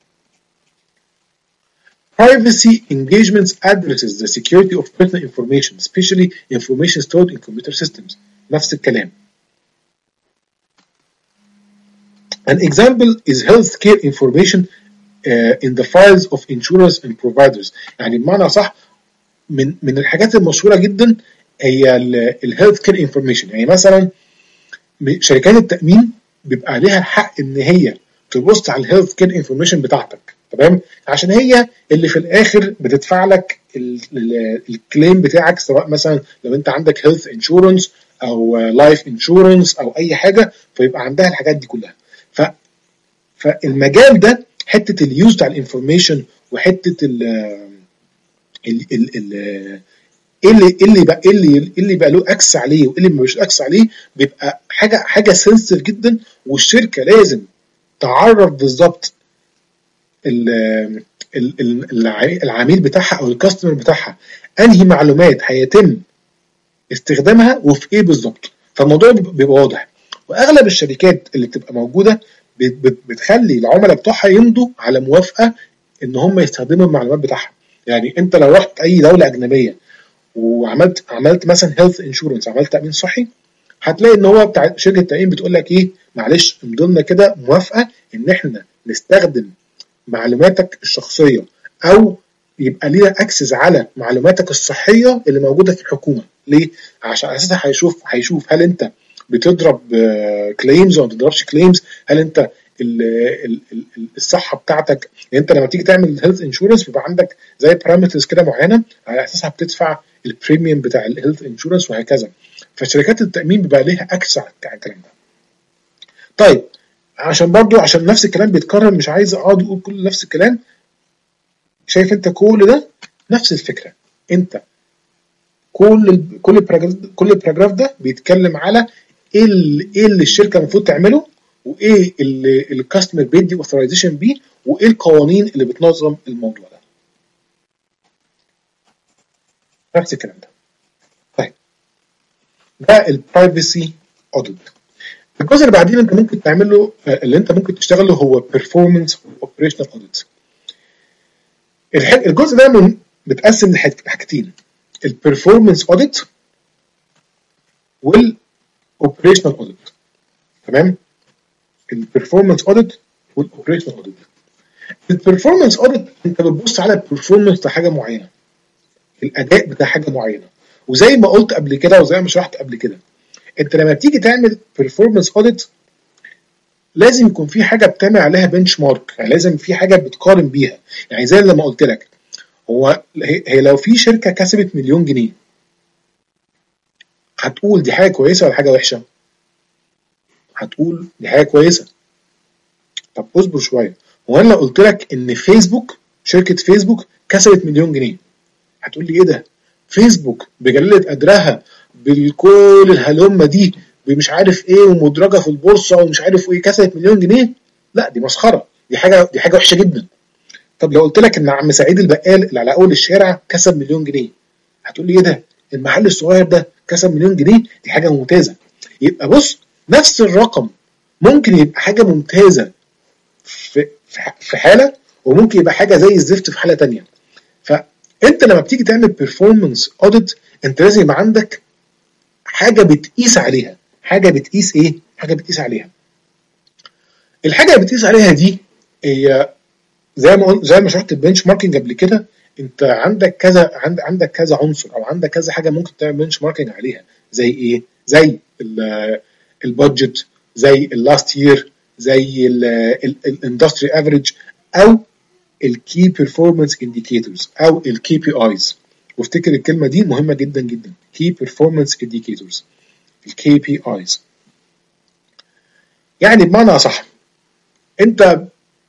Privacy engagements addresses the security of personal information, especially information stored in computer systems. نفس الكلام. An example is healthcare information Uh, in the files of insurance and providers. يعني بمعنى صح من من الحاجات المشهوره جدا هي الهيلث كير انفورميشن. يعني مثلا شركات التامين بيبقى عليها الحق ان هي تبص على الهيلث كير انفورميشن بتاعتك، تمام؟ عشان هي اللي في الاخر بتدفع لك الكليم بتاعك، سواء مثلا لو انت عندك هيلث انشورنس او لايف انشورنس او اي حاجه، فيبقى عندها الحاجات دي كلها. ف فالمجال ده حته اليوز بتاع الانفورميشن وحته ال ال ال اللي اللي بقى اللي اللي بقى له اكس عليه واللي مش اكس عليه، بيبقى حاجه حاجه سنسيتيف جدا، والشركه لازم تعرف بالظبط العميل بتاعها او الكاستمر بتاعها انهي معلومات هيتم استخدامها وفي ايه بالظبط. فالموضوع بيبقى واضح، واغلب الشركات اللي بتبقى موجوده بتخلي العملاء بتوعها يمضوا على موافقه ان هم يستخدموا المعلومات بتاعها. يعني انت لو رحت اي دوله اجنبيه وعملت عملت مثلا هيلث انشورنس، عملت تامين صحي، هتلاقي ان هو بتاع شركه التامين بتقول لك ايه، معلش امضوا لنا كده موافقه ان احنا نستخدم معلوماتك الشخصيه او يبقى لينا اكسس على معلوماتك الصحيه اللي موجوده في الحكومه. ليه؟ عشان اساسا هيشوف هيشوف هل انت بتضرب كليمز ولا ما بتضربش كليمز، هل انت الصحه بتاعتك. يعني انت لما تيجي تعمل هيلث انشورنس بيبقى عندك زي بارامترز كده معينه على اساسها بتدفع البريميوم بتاع الهيلث انشورنس وهكذا. فشركات التامين بيبقى ليها اكسس على الكلام ده. طيب عشان برضو عشان نفس الكلام بيتكرر، مش عايز اقعد اقول كل نفس الكلام. شايف انت كل ده نفس الفكره، انت كل كل باراجراف كل باراجراف ده بيتكلم على ايه ايه اللي الشركه المفروض تعمله، وايه اللي الكاستمر بيدي اوثرايزيشن بيه، وايه القوانين اللي بتنظم الموضوع ده. نفس الكلام ده. طيب ده البرايفسي اوديت. الجزء اللي بعدين انت ممكن تعمله اللي انت ممكن تشتغله هو بيرفورمانس اوبريشنال اوديت. الجزء ده من بتقسم لحاجتين، البيرفورمانس اوديت والاوبريشنال اوديت. تمام؟ البيرفورمانس اوديت والاوبريشنال اوديت. البيرفورمانس اوديت انت بتبص على البيرفورمانس بتاع حاجه معينه، الاداء بتاع حاجه معينه. وزي ما قلت قبل كده وزي ما شرحت قبل كده، انت لما بتيجي تعمل بيرفورمانس اوديت لازم يكون في حاجه بتعمل عليها بنش مارك، يعني لازم في حاجه بتقارن بيها. يعني زي لما قلت لك، هو هي لو في شركه كسبت مليون جنيه هتقول دي حاجه كويسه ولا حاجه وحشه؟ هتقول دي حاجه كويسه. طب اصبر شويه، هو انا لو قلت لك ان فيسبوك، شركه فيسبوك كسبت مليون جنيه، هتقول لي ايه ده؟ فيسبوك بجلاله قدرها بالكل الهلمه دي مش عارف ايه ومدرجه في البورصه ومش عارف ايه كسبت مليون جنيه؟ لا دي مسخره، دي حاجه دي حاجه وحشه جدا. طب لو قلت لك ان عم سعيد البقال اللي على اول الشارع كسب مليون جنيه، هتقول لي ايه ده؟ المحل الصغير ده كسب مليون جنيه، دي حاجه ممتازه. يبقى بص، نفس الرقم ممكن يبقى حاجه ممتازه في في حاله، وممكن يبقى حاجه زي الزفت في حاله تانية. فانت لما بتيجي تعمل بيرفورمانس اوديت، انت لازم يبقى عندك حاجه بتقيس عليها. حاجه بتقيس ايه؟ حاجه بتقيس عليها. الحاجه اللي بتقيس عليها دي هي زي ما زي ما شرحت البنش ماركينج قبل كده، انت عندك كذا عند عندك كذا عنصر او عندك كذا حاجه ممكن تعمل بنش ماركينج عليها. زي ايه؟ زي البادجت، زي اللاست يير، زي الاندستري افريج، او الكي بيرفورمانس انديكيتورز او الكي بي ايز. وافتكر الكلمه دي مهمه جدا جدا، كي بيرفورمانس انديكيتورز، الكي بي ايز. يعني بمعنى اصح، انت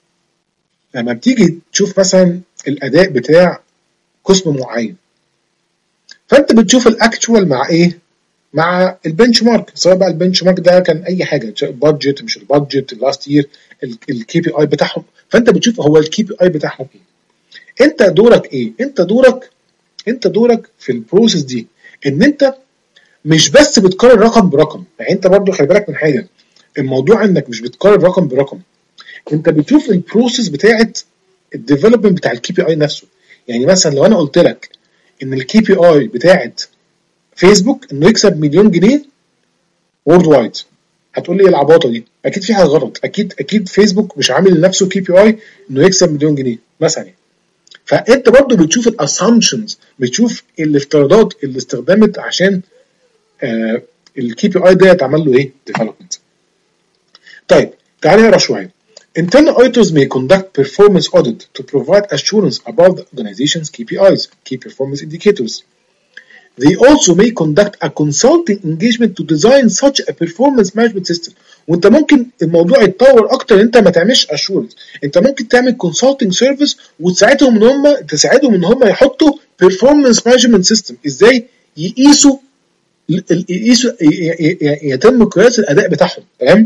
لما بتيجي تشوف مثلا الاداء بتاع قسم معين، فانت بتشوف الاكتوال مع ايه؟ مع البنش مارك، سواء بقى البنش مارك ده كان اي حاجه، بادجت مش البادجت، اللاست يير، الكي بي اي بتاعهم. فانت بتشوف هو الكي بي اي بتاعهم ايه. انت دورك ايه؟ انت دورك انت دورك في البروسيس دي ان انت مش بس بتقارن رقم برقم. يعني انت برضو خلي بالك من حاجه، الموضوع انك مش بتقارن رقم برقم، انت بتشوف البروسيس بتاعت الديفلوبمنت بتاع الكي بي اي نفسه. يعني مثلا لو انا قلت لك ان الكي بي اي بتاعت فيسبوك انه يكسب مليون جنيه وورد وايد، هتقول لي ايه العباطه دي؟ اكيد في حاجه غلط، اكيد اكيد فيسبوك مش عامل لنفسه كي بي اي انه يكسب مليون جنيه مثلا. فانت برضو بتشوف الاسامبشنز، بتشوف الافتراضات اللي استخدمت عشان آه الكي بي اي ده يتعمل له ايه؟ ديفلوبمنت. طيب تعالى نقرا شويه. Internal auditors may conduct performance audit to provide assurance about the organization's K P Is, key performance indicators. They also may conduct a consulting engagement to design such a performance management system. وانت ممكن الموضوع يتطور اكتر، انت ما تعملش assurance، انت ممكن تعمل consulting service وتساعدهم ان هم تساعدهم ان هم يحطوا performance management system، ازاي يقيسوا يقيسوا يتم قياس الاداء بتاعهم. تمام؟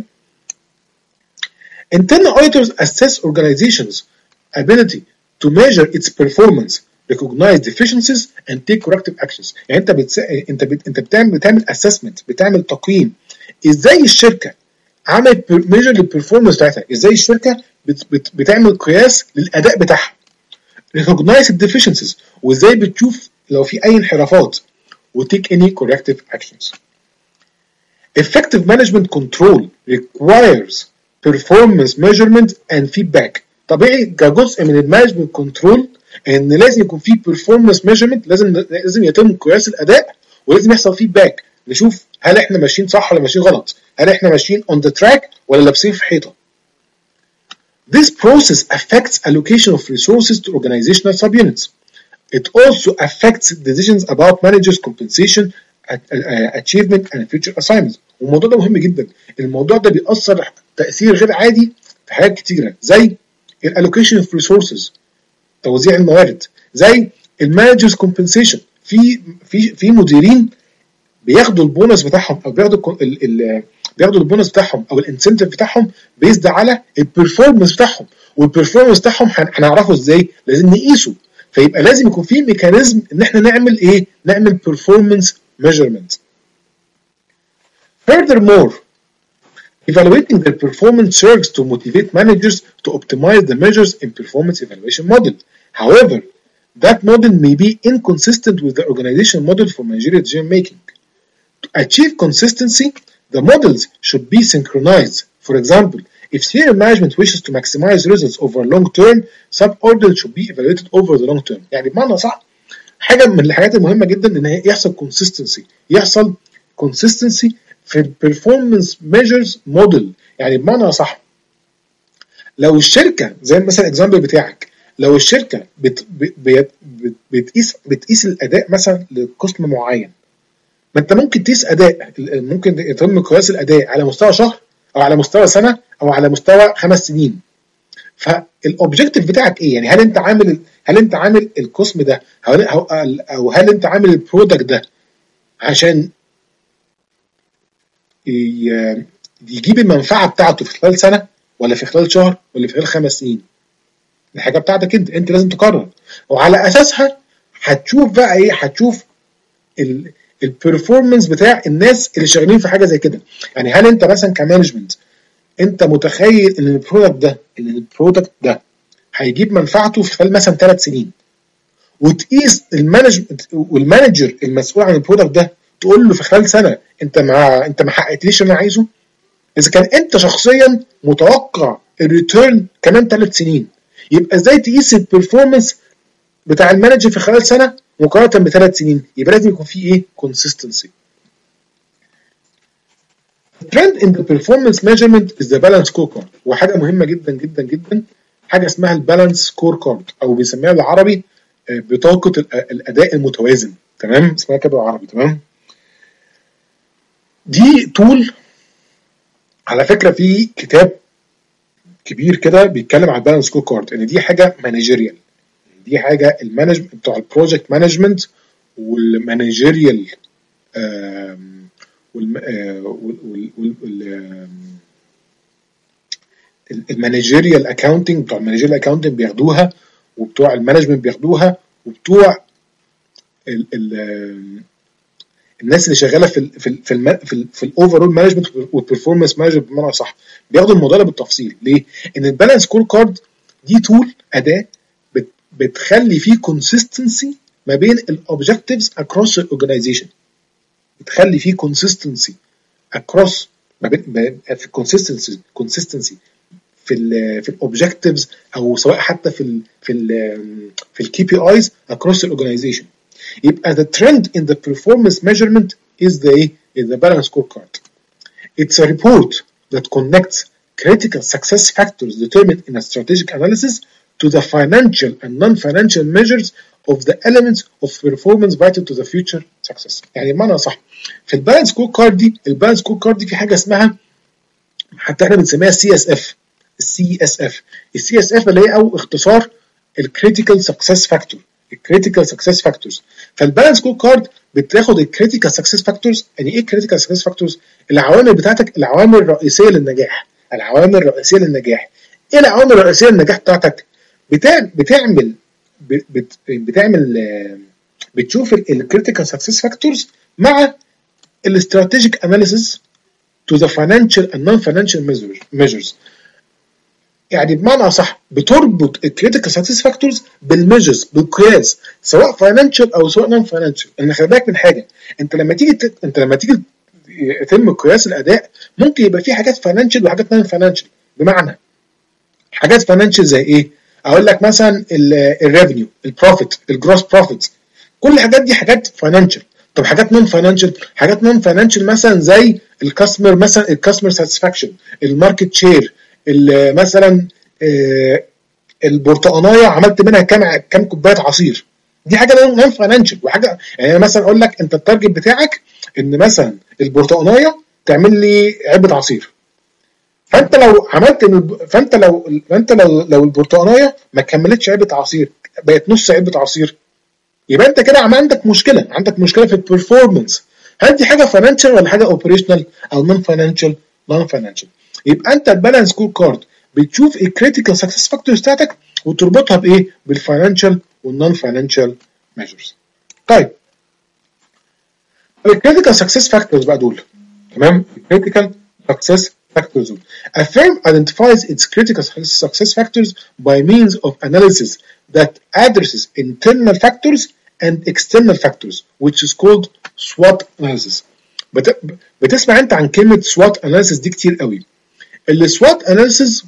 Internal auditors assess organizations' ability to measure its performance, recognize deficiencies and take corrective actions. يعني انت بتس... انت بت... انت بتعمل بتعمل assessment، بتعمل تقييم ازاي الشركه عملت measure للperformance بتاعتها، ازاي الشركه بت... بت... بتعمل قياس للاداء بتاعها. recognize deficiencies، وازاي بتشوف لو في اي انحرافات و take any corrective actions. Effective management control requires performance measurement and feedback. طبيعي كجزء من المانجمنت كنترول ان لازم يكون في performance measurement، لازم لازم يتم قياس الاداء، ولازم يحصل فيدباك نشوف هل احنا ماشيين صح ولا ماشيين غلط، هل احنا ماشيين on the track ولا لابسين في حيطه. This process affects allocation of resources to organizational subunits. It also affects decisions about managers' compensation, achievement and future assignments. والموضوع ده مهم جدا. الموضوع ده بيأثر تأثير غير عادي في حاجات كتيرة، زي الالوكيشن اوف ريسورسز، توزيع الموارد، زي المانجرز كومبنسيشن. في في في مديرين بياخدوا البونص بتاعهم او بياخدوا ال ال بياخدوا البونص بتاعهم او الانسنتيف بتاعهم بيزد على البرفورمانس بتاعهم، والبرفورمانس بتاعهم هنعرفه ازاي؟ لازم نقيسه. فيبقى لازم يكون في ميكانيزم ان احنا نعمل ايه؟ نعمل performance measurement. Furthermore, evaluating their performance serves to motivate managers to optimize the measures in performance evaluation model. However, that model may be inconsistent with the organizational model for managerial decision making. To achieve consistency, the models should be synchronized. For example, if senior management wishes to maximize results over long term, subordinates should be evaluated over the long term. يعني بمعنى صح، حاجة من الحاجات المهمة جدا ان يحصل consistency، يحصل consistency في البرفورمانس ميجرز موديل. يعني بمعنى صح، لو الشركه زي مثلا الاكزامبل بتاعك، لو الشركه بت بت بت بتقيس بتقيس الاداء مثلا لقسم معين، ما انت ممكن تقيس اداء، ممكن يتم قياس الاداء على مستوى شهر او على مستوى سنه او على مستوى خمس سنين. فالاوبجيكتيف بتاعك ايه؟ يعني هل انت عامل هل انت عامل القسم ده او هل انت عامل البرودكت ده عشان يجيب المنفعه بتاعته في خلال سنه ولا في خلال شهر ولا في خلال خمس سنين؟ الحاجه بتاعتك انت انت لازم تقرر، وعلى اساسها هتشوف بقى ايه، هتشوف البرفورمانس بتاع الناس اللي شغالين في حاجه زي كده. يعني هل انت مثلا كمانجمنت انت متخيل ان البرودكت ده ان البرودكت ده هيجيب منفعته في خلال مثلا ثلاث سنين، وتقيس المانجمنت والمانجر المسؤول عن البرودكت ده تقول له في خلال سنه انت ما انت ما حققتليش اللي انا عايزه؟ اذا كان انت شخصيا متوقع الريتيرن كمان ثلاث سنين، يبقى ازاي تقيس البرفورمانس بتاع المانجر في خلال سنه مقارنه بثلاث سنين؟ يبقى لازم يكون في ايه؟ consistency. The trend in the performance measurement is the balance scorecard، وحاجه مهمه جدا جدا جدا، حاجه اسمها البالانس سكور كارد او بيسميها بالعربي بطاقه الاداء المتوازن. تمام، اسمها كده بالعربي. تمام، دي تول على فكره في كتاب كبير كده بيتكلم عن البالانس سكور كارد، ان دي حاجه مانجيريال، دي حاجه المانجمنت بتوع البروجكت مانجمنت والمانجيريال المانجيريال اكاونتنج، بتوع المانجيريال اكاونتنج بياخدوها، وبتوع المانجمنت بياخدوها، وبتوع ال ال الناس اللي شغاله في ال في ال في ال في, ال في الاوفرول مانجمنت والبرفورمانس مانجمنت بمعنى صح، بياخدوا الموضوع ده بالتفصيل. ليه؟ ان البالانس سكور كارد دي تول اداه بت بتخلي فيه كونسيستنسي ما بين الاوبجكتيفز اكروس الاورجنايزيشن، بتخلي فيه كونسيستنسي اكروس ما بين في كونسيستنسي كونسيستنسي في ال في الاوبجكتيفز، او سواء حتى في ال في ال في الكي بي ايز اكروس الاورجنايزيشن. يبقى the trend in the performance measurement is the is the balance scorecard. It's a report that connects critical success factors determined in a strategic analysis to the financial and non-financial measures of the elements of performance vital to the future success. يعني بمعنى صح، في البالانس سكور كارد دي، البالانس سكور كارد دي في حاجه اسمها حتى احنا بنسميها سي اس اف، السي اس اف، السي اس اف اللي هي او اختصار الكريتيكال سكسس فاكتور، الكريتيكال سكسس فاكتورز. فالبالانس سكور كارد بتاخد الكريتيكال سكسس فاكتورز. يعني ايه الكريتيكال سكسس فاكتورز؟ العوامل بتاعتك، العوامل الرئيسيه للنجاح، العوامل الرئيسيه للنجاح. ايه العوامل الرئيسيه للنجاح بتاعتك؟ بتعمل بتعمل بت بتعمل بتشوف الكريتيكال سكسس فاكتورز مع الاستراتيجيك اناليسيس to the financial and non-financial measures. يعني بمعنى صح بتربط الكريتيكال سكسس فاكتورز بالميجرز، بالقياس، سواء فاينانشال او سواء نون فاينانشال. ان خلي بالك من حاجه، انت لما تيجي ت... انت لما تيجي يتم قياس الاداء ممكن يبقى في حاجات فاينانشال وحاجات نون فاينانشال. بمعنى حاجات فاينانشال زي ايه؟ اقول لك مثلا الريفينيو، البروفيت، الجروس بروفيت، كل الحاجات دي حاجات فاينانشال. طب حاجات نون فاينانشال، حاجات نون فاينانشال مثلا زي الكاستمر، مثلا الكاستمر ساتسفاكشن، الماركت شير، مثلا البرتقانيه عملت منها كام كام كوبايه عصير، دي حاجه نون فاينانشال. وحاجه يعني مثلا اقول لك انت التارجت بتاعك ان مثلا البرتقانيه تعمل لي علبه عصير، فانت لو عملت فانت لو فانت لو لو البرتقانيه ما كملتش علبه عصير، بقت نص علبه عصير، يبقى انت كده عندك مشكله، عندك مشكله في البرفورمانس. هل دي حاجه فاينانشال ولا حاجه اوبريشنال او نون فاينانشال؟ نون فاينانشال. يبقى انت البالانس سكور كارد بتشوف الكريتيكال سكسس فاكتورز بتاعتك وتربطها بايه؟ بالفاينانشال والنون فاينانشال ميجرز. طيب الكريتيكال سكسس فاكتورز بقى دول، تمام؟ الكريتيكال سكسس factors. A firm identifies its critical success factors by means of analysis that addresses internal factors and external factors, which is called SWOT analysis. بت... بتسمع انت عن كلمة SWOT analysis دي كتير قوي. ال SWOT analysis،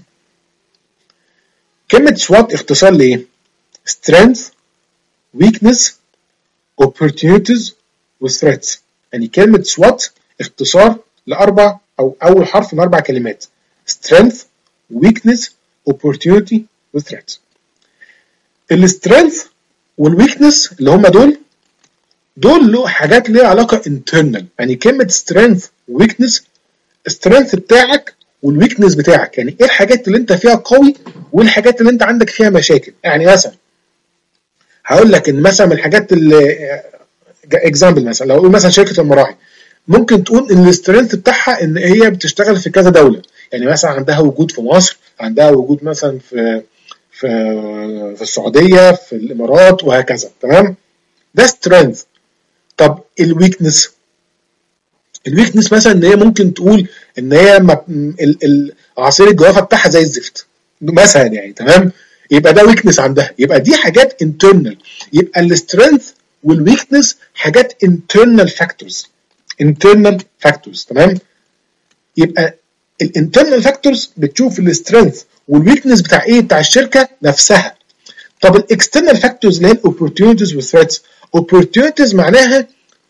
كلمة SWOT اختصار لإيه؟ strength, weakness, opportunities و threats. يعني كلمة SWOT اختصار لأربع أو أول حرف من أربع كلمات: strength, weakness, opportunity و threat. السترينث والويكنس اللي هم دول دول له حاجات ليها علاقه internal. يعني كلمه strength وويكنس، السترينث بتاعك والويكنس بتاعك، يعني ايه الحاجات اللي انت فيها قوي والحاجات اللي انت عندك فيها مشاكل. يعني مثلا هقول لك ان مثلا من الحاجات اللي اكزامبل، مثلا لو اقول مثلا شركه المراعي ممكن تقول ان السترينث بتاعها ان هي بتشتغل في كذا دوله. يعني مثلا عندها وجود في مصر، عندها وجود مثلا في في في السعوديه، في الامارات، وهكذا. تمام، ده سترينث. طب الويكنس، الويكنس مثلا ان هي ممكن تقول ان هي عصير الجوافه بتاعها زي الزفت مثلا، يعني تمام، يبقى ده ويكنس عندها. يبقى دي حاجات internal. يبقى السترينث والويكنس حاجات internal factors. internal factors. تمام، يبقى الانترنال فاكتورز بتشوف السترينث والويكنس بتاع ايه، بتاع الشركه نفسها. طب الاكسترنال فاكتورز اللي هي الاوبورتيونيتيز والثريتس، اوبورتيونيتيز معناها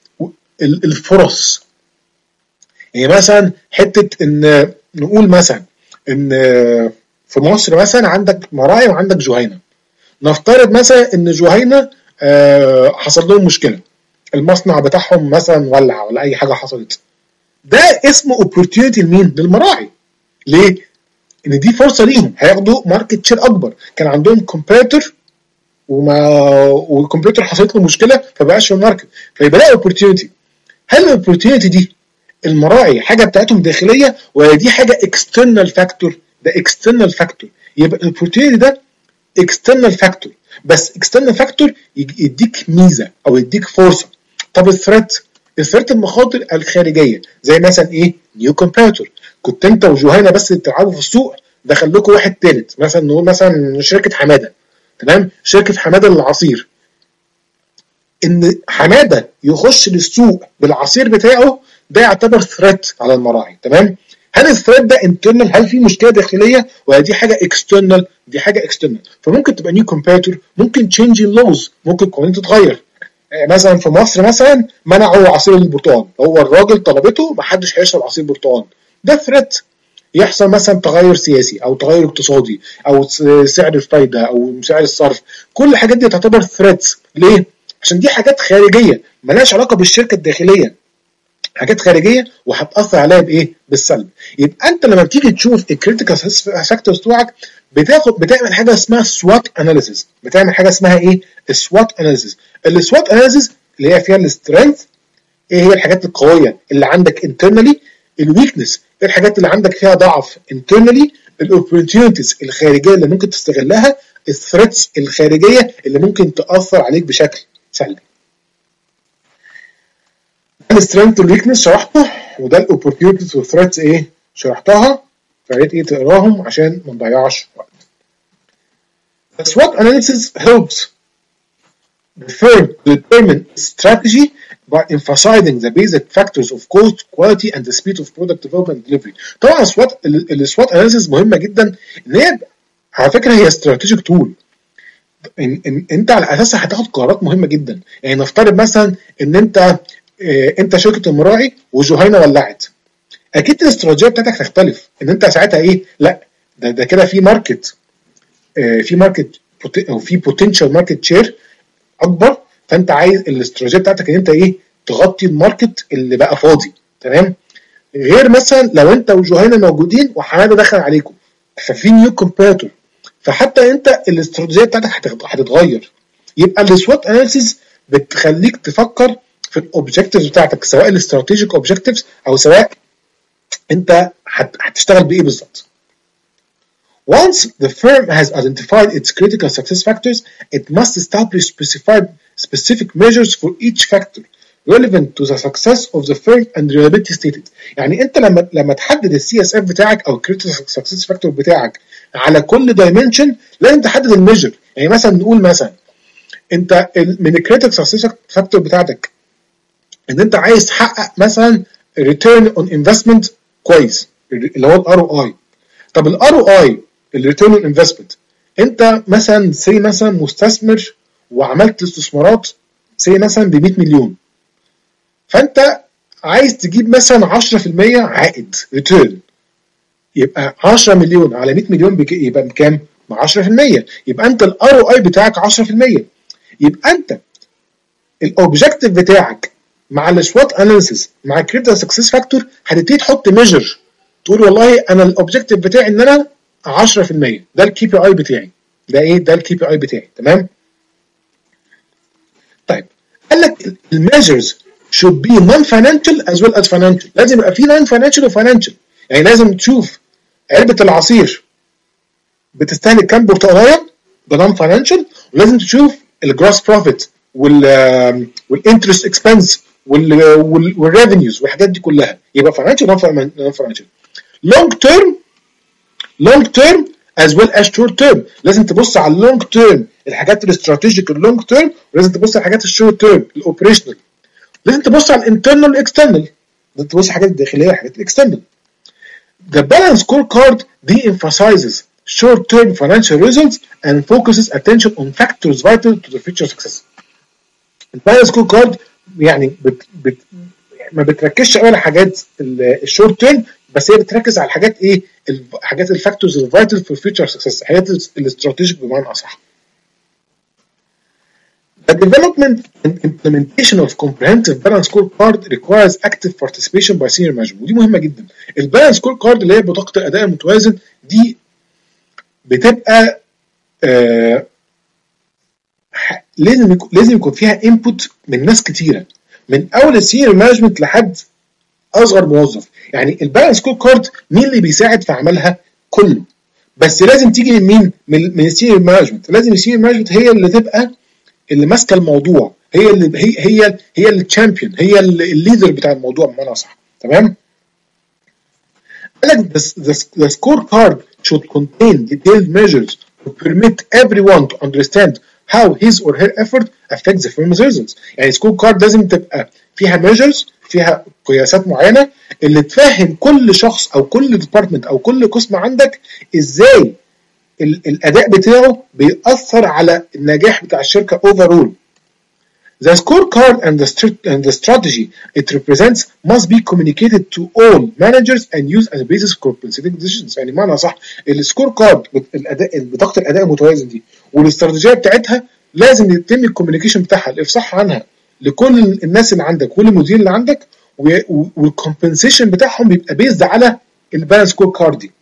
الفرص. يعني مثلا حته ان نقول مثلا ان في مصر مثلا عندك مراعي وعندك جهينه. نفترض مثلا ان جهينه حصل لهم مشكله، المصنع بتاعهم مثلا ولع ولا اي حاجه حصلت، ده اسمه اوبورتيونيتي لمين؟ للمراعي. ليه؟ ان دي فرصه ليهم، هياخدوا ماركت شير اكبر. كان عندهم كومبيتر وما والكمبيوتر حصلت له مشكله فبقاش في الماركت، فيبقى ده اوبورتيونيتي. هل الاوبورتيونيتي دي المراعي حاجه بتاعتهم داخليه ولا دي حاجه اكسترنال فاكتور؟ ده اكسترنال فاكتور. يبقى الاوبورتيونيتي ده اكسترنال فاكتور، بس اكسترنال فاكتور يديك ميزه او يديك فرصه. طب الثريت، الثريت المخاطر الخارجيه زي مثلا ايه؟ نيو كومبيتر. كنت انت وجهينه بس بتلعبوا في السوق، دخل لكم واحد ثالث، مثلا نقول مثلا شركه حماده. تمام، شركه حماده للعصير. ان حماده يخش للسوق بالعصير بتاعه، ده يعتبر ثريت على المراعي. تمام، هل الثريت ده انترنال؟ هل في مشكله داخليه ولا دي حاجه اكسترنال؟ دي حاجه اكسترنال. فممكن تبقى نيو كومبيتر، ممكن تشينج اللوز، ممكن القوانين تتغير. مثلا في مصر مثلا منعوا عصير البرتقال، هو الراجل طلبته ما حدش هيشرب عصير برتقال، ده ثريت. يحصل مثلا تغير سياسي او تغير اقتصادي او سعر الفايده او سعر الصرف، كل الحاجات دي تعتبر ثريتس. ليه؟ عشان دي حاجات خارجيه مالهاش علاقه بالشركه الداخليه، حاجات خارجيه وهتاثر عليها بايه؟ بالسلب. يبقى انت لما بتيجي تشوف الكريتيكال فاكتورز بتوعك بتاخد بتعمل حاجه اسمها سوات اناليسيس. بتعمل حاجه اسمها ايه؟ السوات اناليسيس. السوات اناليسيس اللي هي فيها السترينث، ايه هي الحاجات القويه اللي عندك انترنالي، الويكنس ايه الحاجات اللي عندك فيها ضعف انترنالي، الاوبورتيونيتيز الخارجيه اللي ممكن تستغلها، الثريتس الخارجيه اللي ممكن تاثر عليك بشكل سلبي. السترينث والويكنس شرحته، وده الاوبورتيونيتيز والثريتس ايه شرحتها، فياريت ايه تقراهم عشان ما نضيعش وقت. The SWOT analysis helps the firm to determine strategy by emphasizing the basic factors of cost, quality and the speed of product development and delivery. طبعا السوات السوات اناليسيس مهمه جدا، ان هي على فكره هي استراتيجيك تول. إن, ان انت على اساسها هتاخد قرارات مهمه جدا. يعني نفترض مثلا ان انت اه انت شركه المراعي وجهينه ولعت، اكيد الاستراتيجيه بتاعتك تختلف. ان انت ساعتها ايه؟ لا ده ده كده في ماركت اه في ماركت او في بوتنشال ماركت شير اكبر، فانت عايز الاستراتيجيه بتاعتك ان انت ايه؟ تغطي الماركت اللي بقى فاضي. تمام، غير مثلا لو انت وجهينه موجودين وحماده دخل عليكم ففي نيو كومبيتر، فحتى انت الاستراتيجيه بتاعتك هتتغير. يبقى السوات اناليسيس بتخليك تفكر في الاوبجكتيفز بتاعتك، سواء الاستراتيجيك اوبجكتيفز او سواء انت هتشتغل بايه بالظبط. Once the firm has identified its critical success factors, it must establish specified specific measures for each factor relevant to the success of the firm and reliability stated. يعني انت لما لما تحدد السي اس اف بتاعك او الكريتيكال سكسس فاكتور بتاعك على كل دايمنشن لازم تحدد الميجر. يعني مثلا نقول مثلا انت من الكريتيكال سكسس فاكتور بتاعتك ان انت عايز تحقق مثلا ريتيرن اون انفستمنت كويس اللي هو الار او اي. طب الار او اي الريتيرن اون انفستمنت، انت مثلا سي مثلا مستثمر وعملت استثمارات سي مثلا ب مية مليون، فانت عايز تجيب مثلا عشرة في المية عائد ريتيرن. يبقى عشرة مليون على مية مليون بك... يبقى بكام؟ ب عشرة في المية. يبقى انت الار او اي بتاعك عشرة في المية. يبقى انت الاوبجكتيف بتاعك مع السوات اناليسيس مع الكريتيكال سكسس فاكتور هتبتدي تحط ميجر، تقول والله انا الاوبجكتيف بتاعي ان انا عشرة في المية، ده الكي بي اي بتاعي، ده ايه؟ ده الكي بي اي بتاعي. تمام. طيب قال لك الميجرز should be non financial as well as financial. لازم يبقى في non financial و financial. يعني لازم تشوف علبه العصير بتستهلك كام برتقاله، ده نون فاينانشال، ولازم تشوف الجروس بروفيت وال والانترست اكسبنس والريفينيوز والحاجات دي كلها، يبقى فاينانشال نون فاينانشال. لونج تيرم لونج تيرم از ويل از شورت تيرم. لازم تبص على اللونج تيرم الحاجات الاستراتيجيك اللونج تيرم، ولازم تبص على الحاجات الشورت تيرم الاوبريشنال. لازم تبص على الانترنال والاكسترنال، لازم تبص على الحاجات الداخليه والحاجات الاكسترنال. The balance scorecard de-emphasizes short-term financial results and focuses attention on factors vital to the future success. البالانس سكور كارد يعني بت بت ما بتركزش قوي على حاجات الشورت تيرم، بس هي بتركز على الحاجات ايه؟ الحاجات الفاكتورز الفايتال في الفيوتشر سكسس، الحاجات الاستراتيجيك بمعنى اصح. The development and implementation of comprehensive balance scorecard requires active participation by senior management. ودي مهمه جدا. البالانس سكوركارد اللي هي بطاقه الاداء المتوازن دي بتبقى آه لازم يكون لازم يكون فيها انبوت من ناس كتيره، من اول السينيور مانجمنت لحد اصغر موظف. يعني البالانس سكوركارد مين اللي بيساعد في عملها؟ كله، بس لازم تيجي من مين؟ من, من السينيور مانجمنت. لازم السينيور مانجمنت هي اللي تبقى اللي ماسكه الموضوع، هي اللي هي هي هي الشامبيون، هي الليدر بتاع الموضوع بمعنى صح. تمام. قال لك the scorecard should contain detailed measures to permit everyone to understand how his or her effort affects the firm's results. يعني سكور كارد لازم تبقى فيها measures، فيها قياسات معينه اللي تفهم كل شخص او كل ديبارتمنت او كل قسم عندك ازاي الاداء بتاعه بيأثر على النجاح بتاع الشركه overall. The scorecard and the, and the strategy it represents must be communicated to all managers and used as a basis for compensating decisions. يعني معنى صح السكور كارد الاداء بطاقه الاداء المتوازن دي والاستراتيجيه بتاعتها لازم يتم الكوميونيكيشن بتاعها، الافصاح عنها لكل الناس اللي عندك والمدير اللي عندك، والكومبنسيشن بتاعهم بيبقى بيزد على البالانس سكور كارد دي.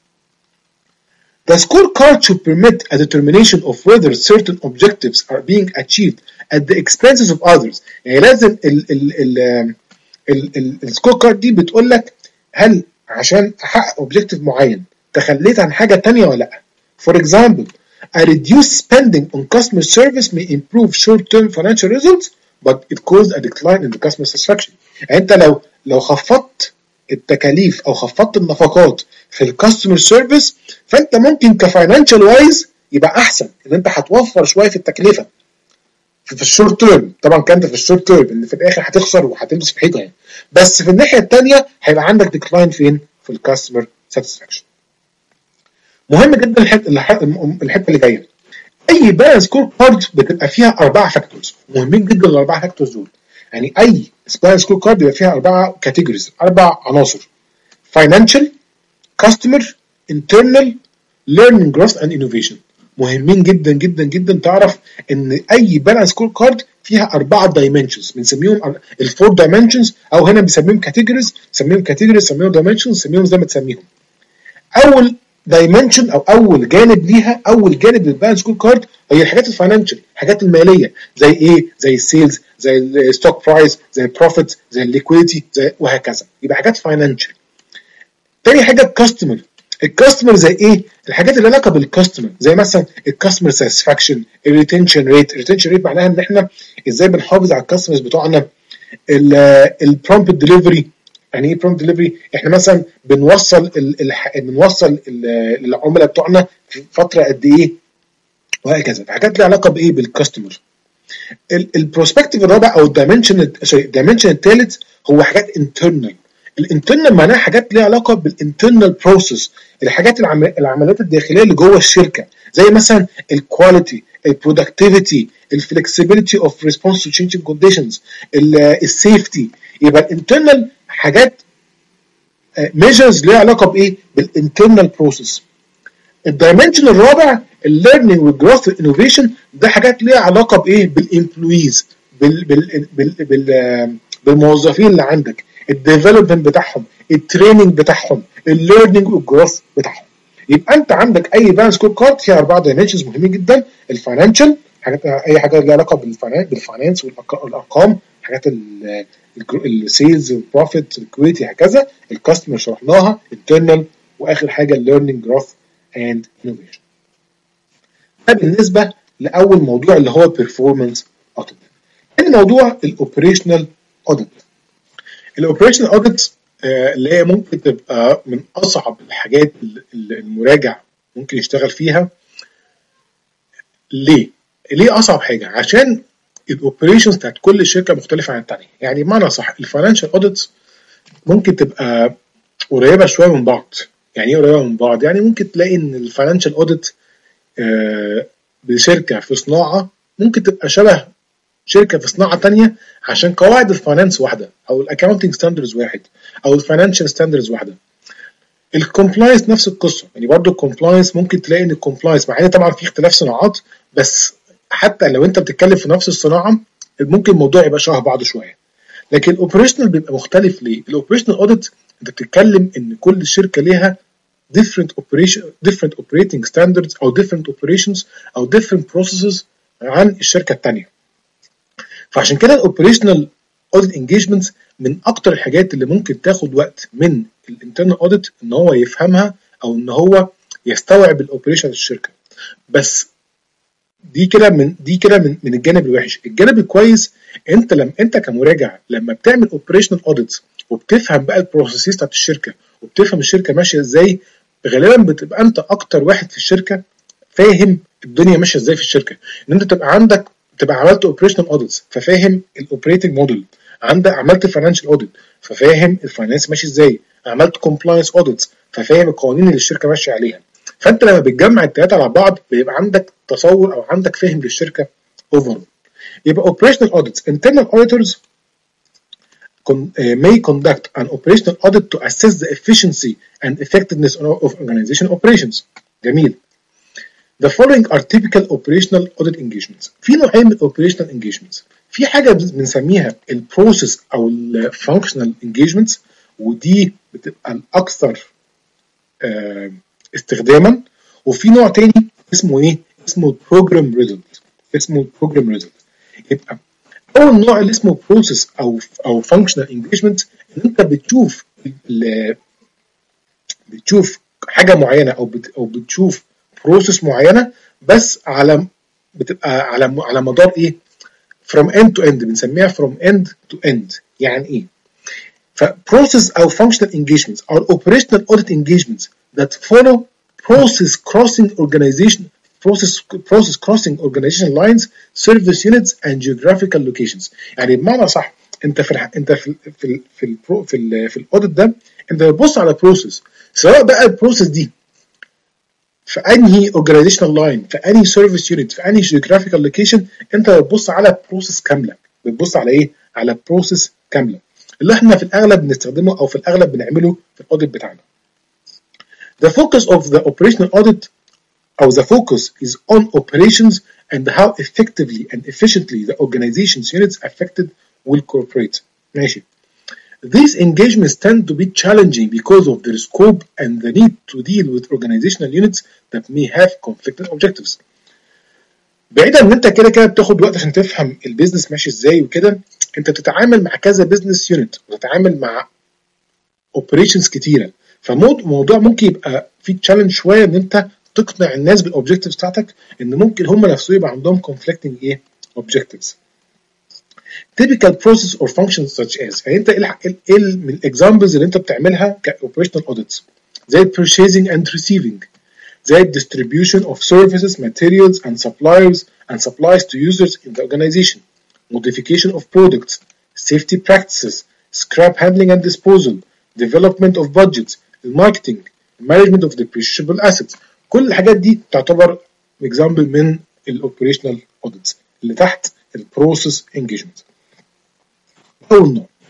The scorecard should permit a determination of whether certain objectives are being achieved at the expenses of others. يعني لازم ال ال ال السكور كارد دي بتقول لك هل عشان احقق objective معين تخليت عن حاجه ثانيه ولا لا. For example, a reduced spending on customer service may improve short-term financial results, but it caused a decline in the customer satisfaction. يعني انت لو لو خفضت التكاليف او خفضت النفقات في الكاستمر سيرفيس، فانت ممكن كفاينانشال وايز يبقى احسن، ان انت هتوفر شويه في التكلفه في الشورت تيرم. طبعا كان ده في الشورت تيرم ان في الاخر هتخسر وهتلبس في حيطه يعني، بس في الناحيه الثانيه هيبقى عندك ديكلاين فين؟ في الكاستمر ساتسفاكشن. مهم جدا الحته الحته اللي جايه. اي بالانس سكور كارد بتبقى فيها اربعه فاكتورز مهمين جدا. الاربعه فاكتورز دول يعني اي بالانس سكور كارد بيبقى فيها اربعه كاتيجوريز، اربع عناصر: فاينانشال، كاستمر، انترنال، ليرنينج جروث اند انوفيشن. مهمين جدا جدا جدا تعرف ان اي بالانس سكور كارد فيها اربعه دايمنشنز بنسميهم الفور دايمنشنز، او هنا بنسميهم كاتيجوريز، بنسميهم كاتيجوريز، بنسميهم دايمنشنز، بنسميهم زي ما تسميهم. اول دايمنشن او اول جانب ليها، اول جانب للبالانس سكور كارد هي الحاجات الفاينانشال، الحاجات الماليه، زي ايه؟ زي السيلز، زي الستوك برايس، زي البروفيت، زي الليكويديتي، زي وهكذا. يبقى حاجات فاينانشال. تاني حاجه الكاستمر. الكاستمر زي ايه؟ الحاجات اللي علاقه بالكاستمر، زي مثلا الكاستمر ساتسفاكشن، الريتنشن ريت. الريتنشن ريت معناها ان احنا ازاي بنحافظ على الكاستمرز بتوعنا. البرومبت ديليفري. يعني ايه برومبت ديليفري؟ احنا مثلا بنوصل ال ال بنوصل العملاء بتوعنا في فتره قد ايه وهكذا. حاجات ليها علاقه بايه؟ بالكاستمر. البروسبكتيف الرابع او الدايمنشن سوري الدايمنشن الثالث هو حاجات انترنال. الانترنال معناها حاجات ليها علاقه بالانترنال بروسيس، الحاجات العمليات الداخليه اللي جوه الشركه، زي مثلا الكواليتي، البرودكتيفيتي، الفلكسبيليتي اوف ريسبونس تو تشينجينج كونديشنز، السيفتي. يبقى الانترنال حاجات ميجرز ليها علاقه بايه؟ بالانترنال بروسيس. الدايمنشن الرابع الليرنينج والجروث والانوفيشن، ده حاجات ليها علاقه بايه؟ بالامبلويز، بال بال بال بال بالموظفين اللي عندك، الديفلوبمنت بتاعهم، التريننج بتاعهم، الليرنينج والجروث بتاعهم. يبقى انت عندك اي بالانس سكور كارد فيها اربعه دايمنشنز مهمين جدا: الفاينانشال، حاجات اي حاجه ليها علاقه بالفاينانس والارقام، حاجات السيلز والبروفيت الكويتي هكذا، الكاستمر شرحناها، الانترنال، واخر حاجه الليرنينج جروث اند انوفيشن. ده بالنسبه لاول موضوع اللي هو performance audit. ثاني موضوع الاوبريشنال اوديت. الاوبريشنال اوديت اللي هي ممكن تبقى من اصعب الحاجات اللي المراجع ممكن يشتغل فيها. ليه؟ ليه اصعب حاجه؟ عشان الاوبريشنز بتاعت كل شركه مختلفه عن الثانيه. يعني بمعنى صح، الفاينانشال اوديت ممكن تبقى قريبه شويه من بعض. يعني ايه قريبه من بعض؟ يعني ممكن تلاقي ان الفاينانشال اوديت بشركه في صناعه ممكن تبقى شبه شركه في صناعه ثانيه، عشان قواعد الفاينانس واحده، او الاكاونتنج ستاندردز واحد، او الفاينانشال ستاندردز واحده. الكومبلاينس نفس القصه، يعني برضو الكومبلاينس ممكن تلاقي ان الكومبلاينس، مع ان طبعا في اختلاف صناعات، بس حتى لو انت بتتكلم في نفس الصناعه ممكن الموضوع يبقى شبه بعضه شويه. لكن الاوبريشنال بيبقى مختلف. ليه؟ الاوبريشنال اوديت انت بتتكلم ان كل شركه ليها different operation different operating standards او different operations او different processes عن الشركه الثانيه. فعشان كده الاوبريشنال اوديت انجيجمنت من اكتر الحاجات اللي ممكن تاخد وقت من الانترنال اوديت ان هو يفهمها او ان هو يستوعب الاوبريشن الشركه. بس دي كده من دي كده من, من الجانب الوحش. الجانب الكويس، انت لما انت كمراجع لما بتعمل اوبريشنال اوديت وبتفهم بقى البروسيسز بتاعت الشركه وبتفهم الشركه ماشيه ازاي، غالبا بتبقى انت اكتر واحد في الشركه فاهم الدنيا ماشيه ازاي في الشركه. ان انت تبقى عندك تبقى عملت اوبريشنال اوديتس ففاهم الاوبريتنج موديل، عندك عملت فاينانشال اوديت ففاهم الفاينانس ماشي ازاي، عملت كومبلاينس اوديتس ففاهم القوانين اللي الشركه ماشيه عليها. فانت لما بتجمع الثلاثه على بعض بيبقى عندك تصور او عندك فهم للشركه اوفر. يبقى اوبريشنال اوديتس. internal auditors may conduct an operational audit to assess the efficiency and effectiveness of organization operations. جميل. The following are typical operational audit engagements. في نوعين من operational engagements. في حاجة بنسميها ال process أو ال functional engagements، ودي بتبقى الأكثر استخداما. وفي نوع تاني اسمه إيه؟ اسمه program result. اسمه program result. يبقى أول نوع اللي اسمه process أو أو functional engagement، إن أنت بتشوف بتشوف حاجة معينة أو بت أو بتشوف بروسيس معينه، بس على بتبقى على على مدار ايه؟ from end to end، بنسميها from end to end. يعني ايه؟ ف process او functional engagements are operational audit engagements that follow process crossing organization process process crossing organization lines, service units and geographical locations. يعني بمعنى صح، انت في انت في في في في, في الاوديت ده انت بتبص على بروسيس، سواء بقى البروسيس دي في انهي اورجانيزيشنال لاين، في انهي سيرفيس يونت، في انهي جيوغرافيكال لوكيشن. انت بتبص على بروسيس كامله. بتبص على ايه؟ على بروسيس كامله، اللي احنا في الاغلب بنستخدمه او في الاغلب بنعمله في الاوديت بتاعنا. The focus of the operational audit او the focus is on operations and how effectively and efficiently the organization's units affected will cooperate. ماشي. These engagements tend to be challenging because of their scope and the need to deal with organizational units that may have conflicting objectives. بعيدا ان انت كده كده بتاخد وقت عشان تفهم البيزنس ماشي ازاي وكده، انت بتتعامل مع كذا بيزنس يونت وتتعامل مع اوبريشنز كتيره، فموضوع ممكن يبقى فيه تشالنج شويه ان انت تقنع الناس بالاوبجكتيفز بتاعتك، ان ممكن هم نفسهم يبقى عندهم conflicting ايه objectives. typical process or functions such as، يعني انت ايه من الاكزامبلز اللي انت بتعملها كاوبريشنال اوديتس؟ زي purchasing and receiving، زي distribution of services, materials and suppliers and supplies to users in the organization, modification of products, safety practices, scrap handling and disposal, development of budgets, marketing, management of depreciable assets. كل الحاجات دي تعتبر example من الاوبريشنال اوديتس اللي تحت البروسيس انجيجمنت. أول نوع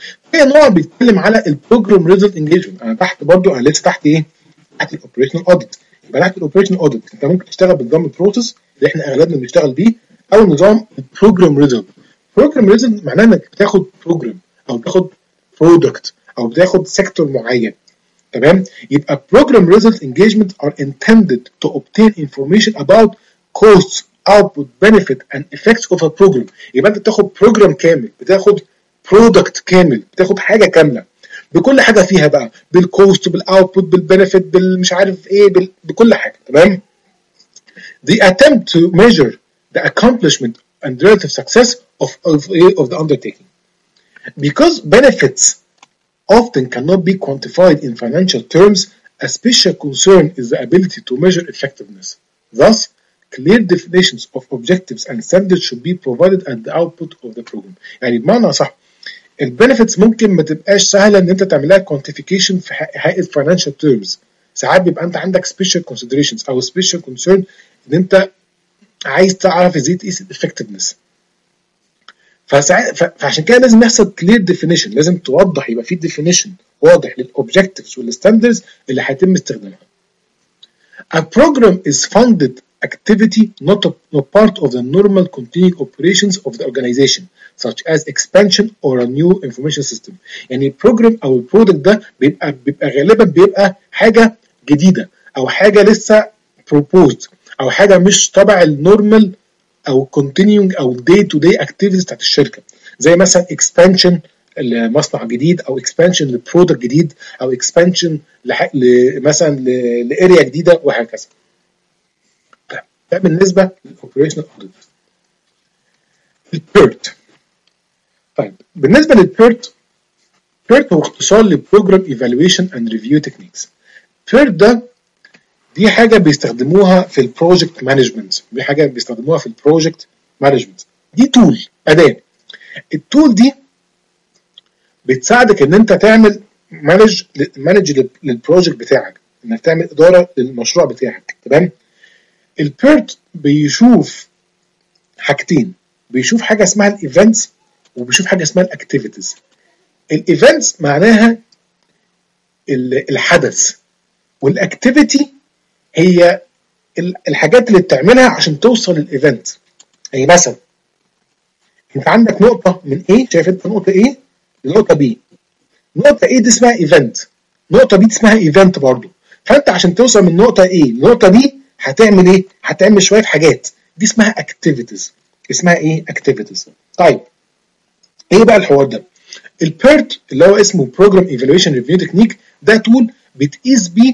في نوع بيتكلم على البروجرام ريزلت انجيجمنت. انا تحت برضو انا لسه تحت ايه؟ تحت الاوبريشنال اوديت. يبقى تحت الاوبريشنال اوديت انت ممكن تشتغل بنظام البروسيس اللي احنا اغلبنا بنشتغل بيه، او نظام البروجرام ريزلت. بروجرام ريزلت معناه انك بتاخد بروجرام او بتاخد برودكت او بتاخد سيكتور معين، تمام؟ يبقى program result engagement are intended to obtain information about costs, output, benefit and effects of a program. يبقى انت بتاخد program كامل، بتاخد product كامل، بتاخد حاجه كامله بكل حاجه فيها بقى، بالكوست بالاوتبوت بالبنفيت بالمش عارف ايه بال... بكل حاجه، تمام؟ The attempt to measure the accomplishment and relative success of of, of the undertaking. Because benefits often cannot be quantified in financial terms, a special concern is the ability to measure effectiveness. Thus, clear definitions of objectives and standards should be provided at the output of the program. يعني بمعنى صح البنفيتس ممكن ما تبقاش سهله ان انت تعملها كوانتيفيكيشن في هيئه financial terms. ساعات بيبقى انت عندك special considerations او special concern ان انت عايز تعرف ازاي تقيس الeffectiveness. فعشان كده لازم يحصل clear definition، لازم توضح، يبقى في definition واضح للobjectives والستاندرز اللي هيتم استخدامها. A program is funded activity not, a, not part of the normal continuing operations of the organization such as expansion or a new information system. يعني البروجرام او البرودكت ده بيبقى بيبقى غالبا بيبقى حاجه جديده او حاجه لسه proposed او حاجه مش تبع النورمال او continuing او day to day activities بتاعت الشركه، زي مثلا expansion لمصنع جديد او expansion لبرودكت جديد او expansion لح... مثلا لاريا جديده وهكذا. ده بالنسبه للاوبريشنال اوديت. البيرت. طيب بالنسبه للبيرت، بيرت هو اختصار لبروجرام ايفالويشن اند ريفيو تكنيكس. بيرت ده دي حاجه بيستخدموها في البروجكت مانجمنت، دي حاجه بيستخدموها في البروجكت مانجمنت. دي تول، اداه. التول دي بتساعدك ان انت تعمل مانج مانج للبروجكت بتاعك، انك تعمل اداره للمشروع بتاعك، تمام؟ البيرت بيشوف حاجتين، بيشوف حاجه اسمها الايفنتس وبيشوف حاجه اسمها الاكتيفيتيز. الايفنتس معناها الحدث، والاكتيفيتي هي الحاجات اللي بتعملها عشان توصل للايفنت. يعني مثلا انت عندك نقطه من A، شايف انت نقطه A لنقطه B، نقطه A دي اسمها ايفنت، نقطه B دي اسمها ايفنت برضه. فانت عشان توصل من نقطه A لنقطه B هتعمل ايه؟ هتعمل شويه حاجات، دي اسمها اكتيفيتيز. اسمها ايه؟ اكتيفيتيز. طيب ايه بقى الحوار ده؟ البيرت اللي هو اسمه بروجرام ايفالويشن ريفيو تكنيك، ده تول بتقيس بيه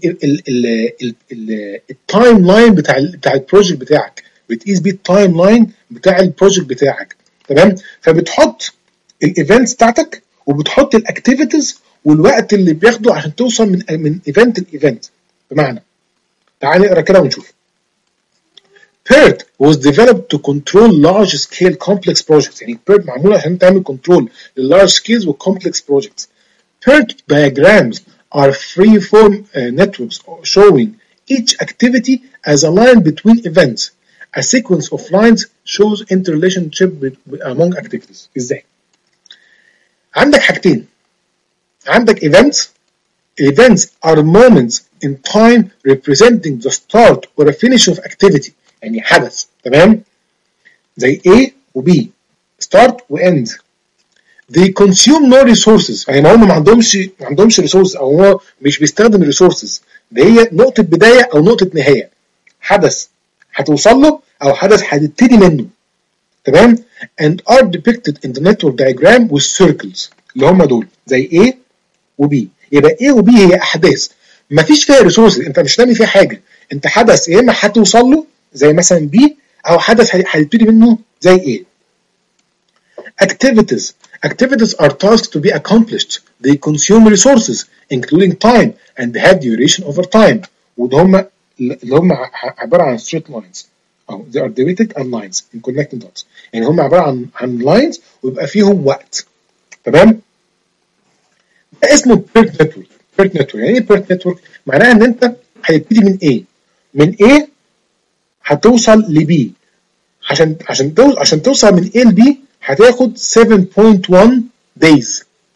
التايم لاين بتاع بتاع البروجكت بتاعك، بتقيس بيه التايم لاين بتاع البروجكت بتاعك، تمام؟ فبتحط الايفنتس بتاعتك وبتحط الاكتيفيتيز والوقت اللي بياخده عشان توصل من من ايفنت لايفنت. بمعنى تعال نقرا كده ونشوف. بيرت was developed to control large scale complex projects. يعني بيرت معمول عشان تعمل كنترول للlarge scales والcomplex projects. بيرت diagrams are free-form uh, networks showing each activity as a line between events. A sequence of lines shows interrelationship among activities. ازاي؟ عندك حاجتين، عندك events. Events are moments in time representing the start or a finish of activity. يعني حدث، تمام؟ زي A و B، start و end. They consume no resources. يعني هم ما عندهمش ما عندهمش resources او هو مش بيستخدم resources. ده هي نقطة بداية او نقطة نهاية. حدث هتوصل له او حدث هتبتدي منه، تمام؟ And are depicted in the network diagram with circles اللي هم دول زي A و B. يبقى A و B هي احداث ما فيش فيها ريسورسز، انت مش رامي فيها حاجه، انت حدث يا اما هتوصل له زي مثلا B او حدث هيبتدي منه زي A. Activities. Activities are tasks to be accomplished. They consume resources including time and have duration over time. وده هم اللي هم عباره عن straight lines او they are divided and lines in connecting dots. يعني هم عباره عن عن lines ويبقى فيهم وقت، تمام؟ ده اسمه بيرت نتورك. بيرت نتورك يعني ايه بيرت نتورك؟ معناها ان انت هتبتدي من A، من A هتوصل ل B، عشان عشان توصل عشان توصل من A ل B هتاخد سبعة فاصلة واحد days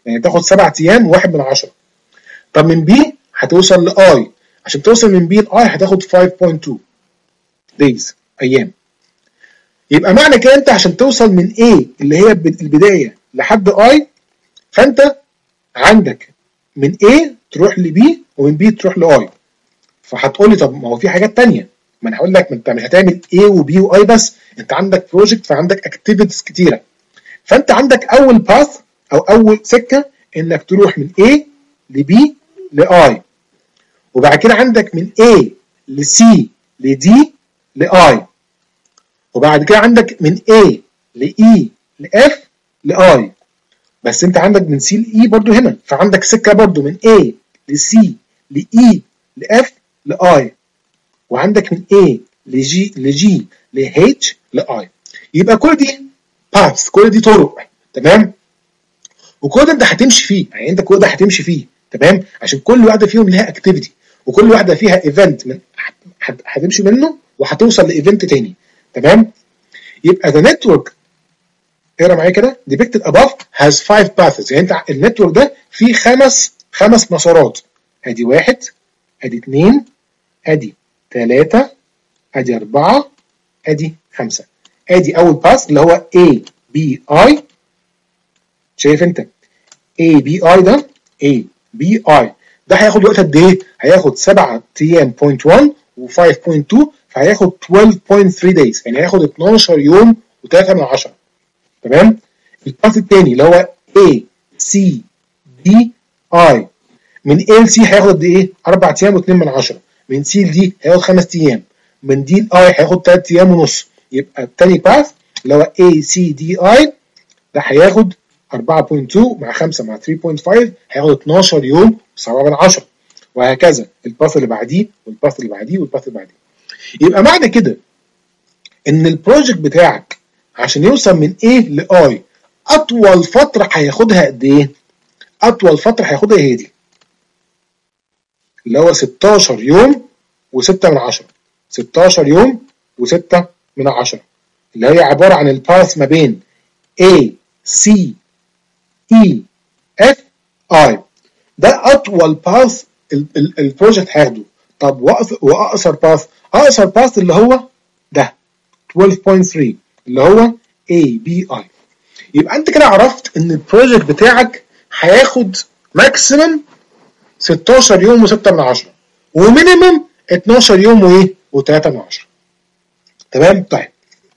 يعني تاخد سبع ايام وواحد من عشرة. طب من بي هتوصل لاي، عشان توصل من بي لاي هتاخد خمسة فاصلة اتنين دايز ايام. يبقى معنى كده انت عشان توصل من A اللي هي البدايه لحد I، فانت عندك من A تروح ل B ومن B تروح ل I. فهتقول لي طب ما هو في حاجات تانية، ما انا هقول لك ما انت مش هتعمل A و B و I بس، انت عندك بروجكت فعندك اكتيفيتيز كتيره. فانت عندك اول باث او اول سكه انك تروح من A ل B ل I، وبعد كده عندك من A ل C ل D ل I، وبعد كده عندك من A ل E ل F ل I. بس انت عندك من C ل E برضو هنا، فعندك سكه برضو من A ل C ل E ل F ل I، وعندك من A ل G ل G ل H ل I. يبقى كل دي باثs، كل دي طرق، تمام؟ وكل ده انت هتمشي فيه، يعني انت كل ده هتمشي فيه، تمام؟ عشان كل واحده فيهم لها اكتيفيتي، وكل واحده فيها ايفنت من هتمشي منه وهتوصل لايفنت تاني، تمام؟ يبقى the network، اقرا معايا كده، depicted above has five paths. يعني انت النتورك ده فيه خمس خمس مسارات، ادي واحد، ادي اثنين، ادي ثلاثة، ادي أربعة، ادي خمسة. ادي اول باث اللي هو A B I، شايف انت A B I ده A B I ده هياخد وقت قد ايه؟ هياخد سبعة ايام بوينت واحد و خمسة بوينت اتنين، فهياخد اتناشر بوينت تلاتة دايز، يعني هياخد اتناشر يوم و3 من عشرة، تمام؟ الباث الثاني اللي هو A C D I، من A ل C هياخد قد ايه؟ أربع ايام و2 من عشرة، من C ل D هياخد خمس ايام، من D ل I هياخد ثلاث ايام ونص. يبقى الثاني باث اللي هو A C D I ده هياخد أربعة بوينت اتنين مع خمسة مع تلاتة بوينت خمسة، هياخد اتناشر يوم وسبعة من عشرة، وهكذا الباث اللي بعديه والباث اللي بعديه والباث اللي بعديه. يبقى معنى كده ان البروجكت بتاعك عشان يوصل من A ل I اطول فتره هياخدها قد ايه؟ اطول فتره هياخدها هي دي اللي هو ستاشر يوم و6 من عشرة، ستاشر يوم و6 من عشرة، اللي هي عباره عن الباث ما بين A C E F I. ده اطول باث البروجكت هياخده. طب واقصر باث، اقصر باث اللي هو ده اتناشر بوينت تلاتة اللي هو A B I. يبقى انت كده عرفت ان البروجكت بتاعك هياخد ماكسيمم ستاشر يوم و6 من عشرة، ومينيمم اتناشر يوم وايه و3 من عشرة، تمام؟ طيب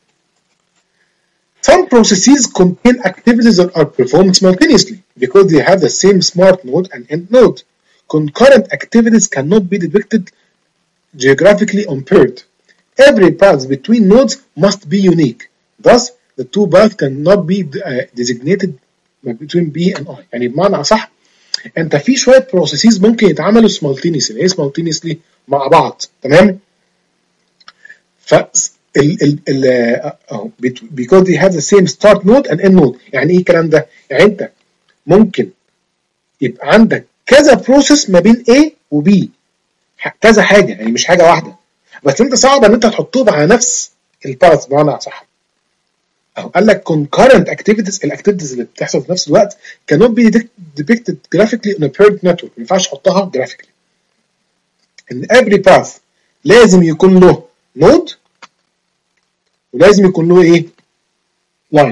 some processes contain activities that are performed simultaneously because they have the same start node and end node. Concurrent activities cannot be depicted geographically on paired. Every path between nodes must be unique. Thus, the two paths cannot be uh, designated between B and I. يعني بمعنى صح، انت في شويه processes ممكن يتعملوا simultaneously. ايه simultaneously؟ مع بعض، تمام؟ ف ال ال ال اهو because they have the same start node and end node. يعني ايه الكلام ده؟ يعني انت ممكن يبقى عندك كذا بروسيس ما بين A و B، كذا حاجه، يعني مش حاجه واحده، بس انت صعب ان انت تحطهم على نفس الباث بمعنى صح. اهو قال لك concurrent activities، الاكتيفيتيز اللي بتحصل في نفس الوقت cannot be depicted graphically on a paired network. ما ينفعش تحطها graphically. ان every path لازم يكون له node ولازم يكون له ايه؟ line.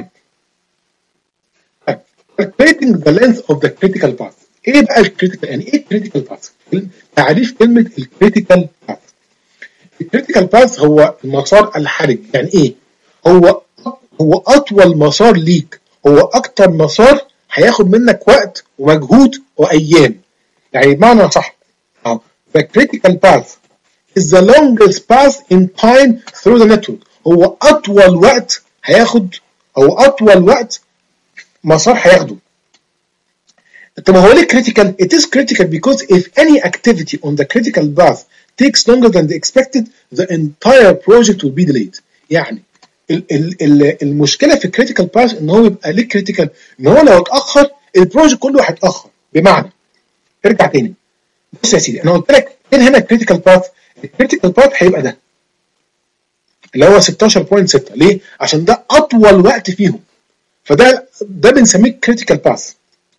Calculating the length of the critical path. ايه بقى الكريتيكال؟ يعني ايه critical path؟ تعريف كلمة الكريتيكال path. الكريتيكال باث هو المسار الحرج. يعني ايه؟ هو هو اطول مسار ليك، هو اكتر مسار هياخد منك وقت ومجهود وايام. يعني بمعنى صح اهو the critical path is the longest path in time through the network. هو اطول وقت هياخد، هو اطول وقت مسار هياخده. طب هو ليه critical؟ It is critical because if any activity on the critical path takes longer than the expected, the entire project will be delayed. يعني ال ال ال المشكله في الكريتيكال باث ان هو يبقى ليه كريتيكال؟ ان هو لو اتاخر البروجكت كله هيتاخر. بمعنى ارجع تاني، بص يا سيدي، انا قلت لك فين هنا الكريتيكال باث؟ الكريتيكال باث هيبقى ده اللي هو ستاشر بوينت ستة. ليه؟ عشان ده اطول وقت فيهم، فده ده بنسميه كريتيكال باث.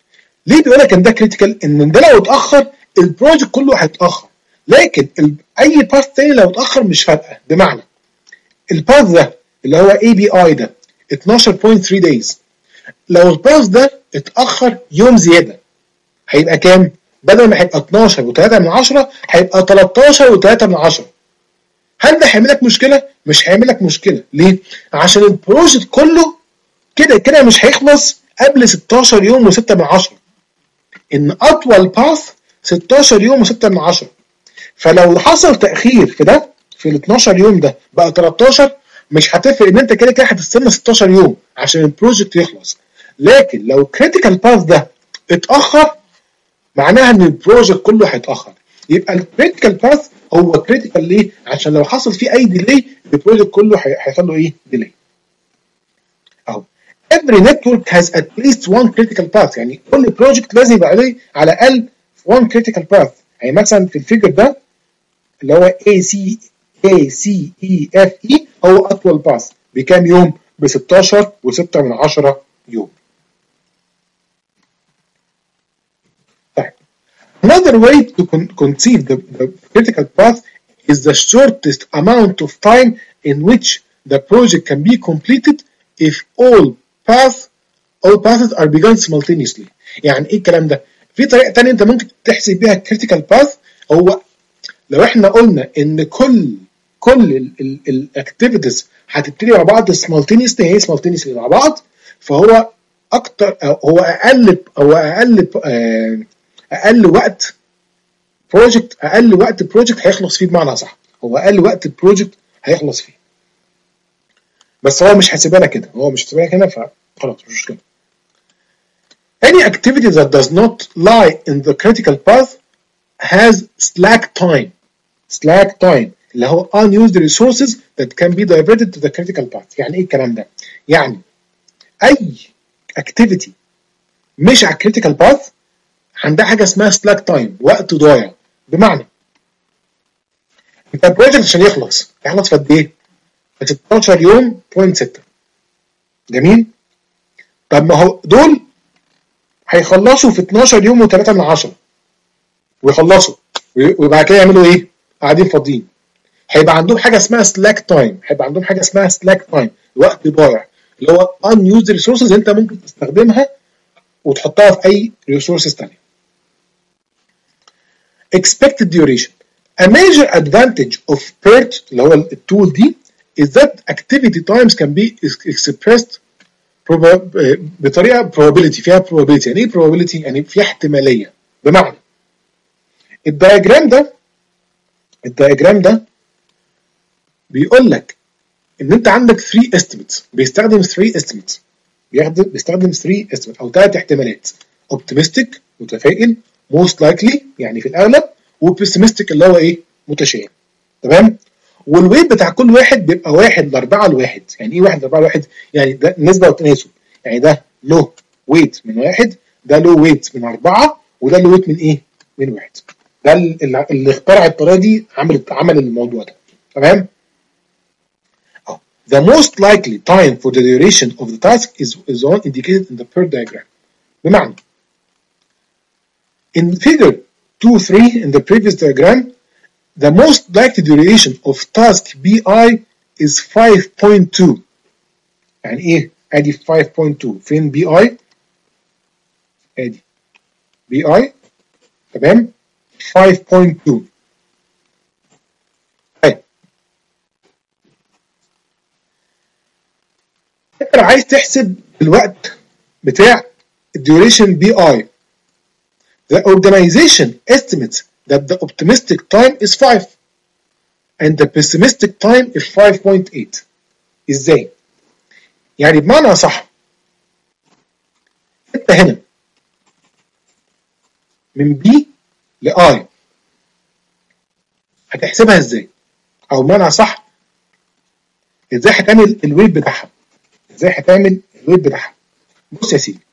ليه بيقول لك ان ده كريتيكال؟ ان ده لو اتاخر البروجكت كله هيتاخر، لكن ال... اي باث تاني لو اتاخر مش فارقه. بمعنى الباث ده اللي هو اي بي اي ده اتناشر فاصلة تلاتة دايز، لو الباث ده اتاخر يوم زياده هيبقى كام؟ بدل ما هيبقى اتناشر وتلاتة من عشرة هيبقى تلتاشر وتلاتة من عشرة. هل ده هيعمل لك مشكله؟ مش هيعمل لك مشكله. ليه؟ عشان البروجكت كله كده كده مش هيخلص قبل ستاشر يوم و6 من عشرة. ان اطول باث ستاشر يوم و6 من عشرة. فلو حصل تاخير في ده في ال اتناشر يوم ده بقى تلتاشر، مش هتفرق ان انت كده كده هتستنى ستاشر يوم عشان البروجكت يخلص. لكن لو الكريتيكال باث ده اتاخر معناها ان البروجكت كله هيتاخر. يبقى الكريتيكال باث هو كريتيكال ليه؟ عشان لو حصل فيه اي ديلي البروجكت كله هيحصل له ايه؟ ديلي. اهو every network has at least one critical path، يعني كل بروجكت لازم يبقى عليه على الاقل one critical path. يعني مثلا في الفيجر ده اللي هو A C A C E F E هو اطول باث بكام يوم؟ ب ستاشر وستة من عشرة يوم. طيب another way to conceive the, the critical path is the shortest amount of time in which the project can be completed if all paths all paths are begun simultaneously. يعني ايه الكلام ده؟ في طريقه ثانيه انت ممكن تحسب بيها الكريتيكال باث. هو لو احنا قلنا ان كل كل الاكتيفيتيز هتبتدي مع بعض simultaneously، هي simultaneously مع بعض، فهو اكتر هو اقل هو اقل اقل وقت بروجكت اقل وقت بروجكت هيخلص فيه. بمعنى صح هو اقل وقت البروجكت هيخلص فيه، بس هو مش حاسبها لك كده، هو مش حاسبها لك هنا، فخلاص مش مشكله. Any activity that does not lie in the critical path has slack time. slack time اللي هو unused resources that can be diverted to the critical path. يعني ايه الكلام ده؟ يعني اي activity مش على critical path عندها حاجه اسمها slack time، وقت ضايع. بمعنى انت البروجكت عشان يخلص يخلص في قد ايه؟ في ستاشر يوم بوينت ستة. جميل؟ طب ما هو دول هيخلصوا في اتناشر يوم و3 من عشرة ويخلصوا وبعد كده يعملوا ايه؟ قاعدين فاضيين. هيبقى عندهم حاجه اسمها سلاك تايم، هيبقى عندهم حاجه اسمها سلاك تايم، وقت ضايع اللي هو unused resources انت ممكن تستخدمها وتحطها في اي resources ثانيه. expected duration. A major advantage of PERT اللي هو التول دي is that activity times can be expressed بطريقه probability، فيها probability. يعني ايه probability؟ يعني فيها احتماليه. بمعنى الدياجرام ده الدياجرام ده بيقول لك ان انت عندك ثلاثة estimates، بيستخدم ثلاثة estimates، بيستخدم ثلاثة estimates او ثلاث احتمالات: optimistic متفائل، most likely يعني في الاغلب، وpessimistic اللي هو ايه؟ متشائم. تمام؟ والويت بتاع كل واحد بيبقى واحد لأربعة لواحد. يعني ايه واحد لأربعة لواحد؟ يعني ده نسبة والتناسب. يعني ده له ويت من واحد، ده له ويت من أربعة، وده له ويت من ايه؟ من واحد. ده اللي اخترع الطريقة دي عمل عمل الموضوع ده. تمام؟ The most likely time for the duration of the task is is one indicated in the PERT diagram. بمعنى in figure two three in the previous diagram, the most likely duration of task B I is five point two. يعني ايه؟ ادي five point two. فين B I؟ ادي B I. تمام؟ five point two. طيب انت لو عايز تحسب الوقت بتاع الديوريشن بي اي، the organization estimates that the optimistic time is five and the pessimistic time is five point eight. ازاي؟ يعني بمعنى صح انت هنا من بي لاي هتحسبها ازاي؟ او بمعنى صح ازاي هتعمل الويت بتاعها؟ ازاي هتعمل الويت بتاعها؟ بص يا سيدي،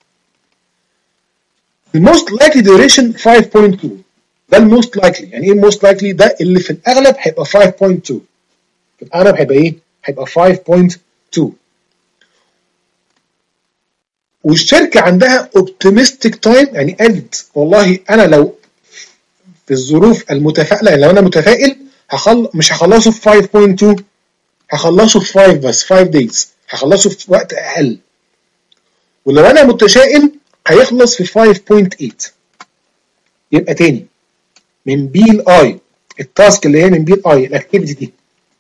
الموست لايكلي ديوريشن five point two. ده الموست لايكلي. يعني ايه الموست لايكلي؟ ده اللي في الاغلب هيبقى five point two. في الاغلب هيبقى ايه؟ هيبقى five point two. والشركه عندها اوبتيمستيك تايم، يعني قالت والله انا لو في الظروف المتفائله، يعني لو انا متفائل هخل... مش هخلصه في خمسة فاصلة اتنين، هخلصه في خمسة بس، خمسة دايز، هخلصه في وقت اقل. ولو انا متشائم هيخلص في خمسة فاصلة تمانية. يبقى تاني من بي الاي، التاسك اللي هي من بي الاي الاكتيفيتي دي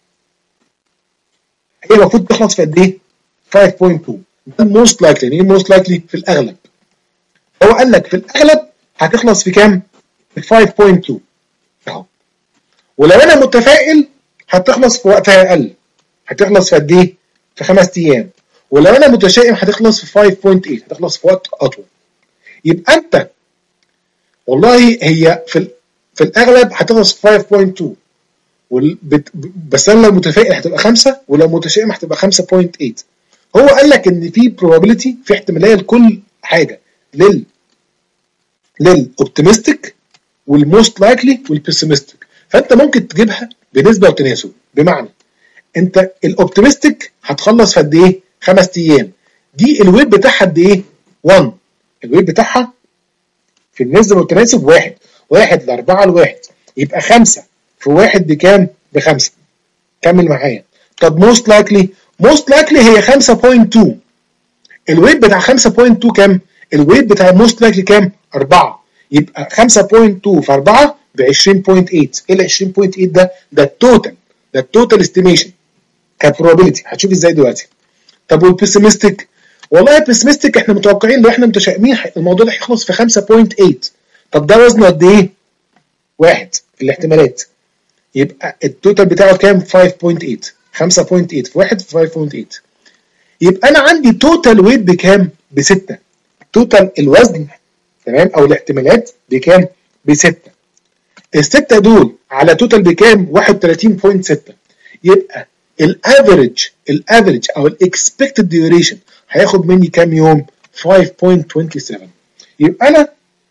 هي المفروض تخلص في قد ايه؟ خمسة فاصلة اتنين. ده الموست لايكلي. يعني ايه موست لايكلي؟ في الاغلب. هو قال لك في الاغلب هتخلص في كام؟ في خمسة فاصلة اتنين اهو. ولو انا متفائل هتخلص في وقت اقل، هتخلص في قد ايه؟ في خمس ايام. ولو انا متشائم هتخلص في خمسة فاصلة تمانية، هتخلص في وقت اطول. يبقى انت والله هي في في الاغلب هتخلص في خمسة فاصلة اتنين، والبت... بس انا لو متفائل هتبقى خمسة، ولو متشائم هتبقى خمسة فاصلة تمانية. هو قال لك ان في probability، في احتماليه لكل حاجه، لل للاوبتيمستيك والموست لايكلي والبيسيمستيك. فانت ممكن تجيبها بنسبه وتناسب. بمعنى انت الاوبتيمستيك هتخلص في قد ايه؟ خمس ايام. دي الويت بتاعها قد ايه؟ واحد. الويت بتاعها في النسبه والتناسب واحد، واحد لاربعه لواحد، يبقى خمسه في واحد بكام؟ بخمسه. كمل معايا. طب موست لايكلي، موست لايكلي هي خمسة فاصلة اتنين. الويت بتاع خمسة فاصلة اتنين كام؟ الويت بتاع موست لايكلي كام؟ أربعة. يبقى خمسة فاصلة اتنين في أربعة ب عشرين فاصلة تمانية. ايه ال عشرين فاصلة تمانية ده؟ ده التوتال، ده التوتال استيميشن كبروبابيلتي. هتشوف ازاي دلوقتي. طب والبيسيمستيك؟ والله البيسيمستيك احنا متوقعين لو احنا متشائمين الموضوع ده هيخلص في خمسة فاصلة تمانية. طب ده وزنه قد ايه؟ واحد في الاحتمالات. يبقى التوتال بتاعه كام؟ خمسة فاصلة تمانية. خمسة فاصلة تمانية في واحد في خمسة فاصلة تمانية. يبقى انا عندي توتال ويت بكام؟ بستة. توتال الوزن تمام او الاحتمالات بكام؟ بستة. الستة دول على توتال بكام؟ واحد وتلاتين فاصلة ستة. يبقى الافريج الافريج او الاكسبكتد ديوريشن هياخد مني كام يوم؟ خمسة فاصلة سبعة وعشرين. يبقى انا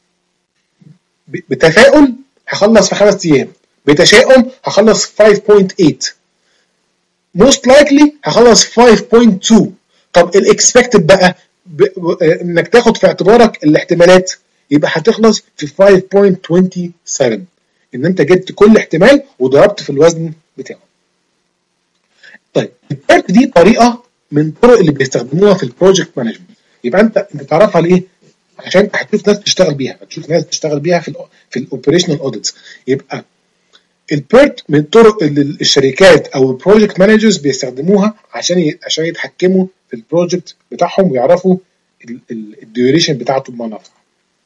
بتفاؤل هخلص في خمس ايام، بتشاؤم هخلص في خمسة فاصلة تمانية، موست لايكلي هخلص في خمسة فاصلة اتنين. طب الاكسبكتد بقى ب... انك تاخد في اعتبارك الاحتمالات، يبقى هتخلص في خمسة فاصلة سبعة وعشرين، ان انت جبت كل احتمال وضربت في الوزن بتاعه. طيب البيرت دي طريقه من الطرق اللي بيستخدموها في البروجكت مانجمنت. يبقى انت انت تعرفها ليه؟ عشان هتشوف ناس بتشتغل بيها، هتشوف ناس بتشتغل بيها في ال في الاوبريشنال اوديتس. يبقى البيرت من الطرق اللي الشركات او البروجكت مانجرز بيستخدموها عشان عشان يتحكموا في البروجكت بتاعهم ويعرفوا الديوريشن بتاعته بمعنى اصح.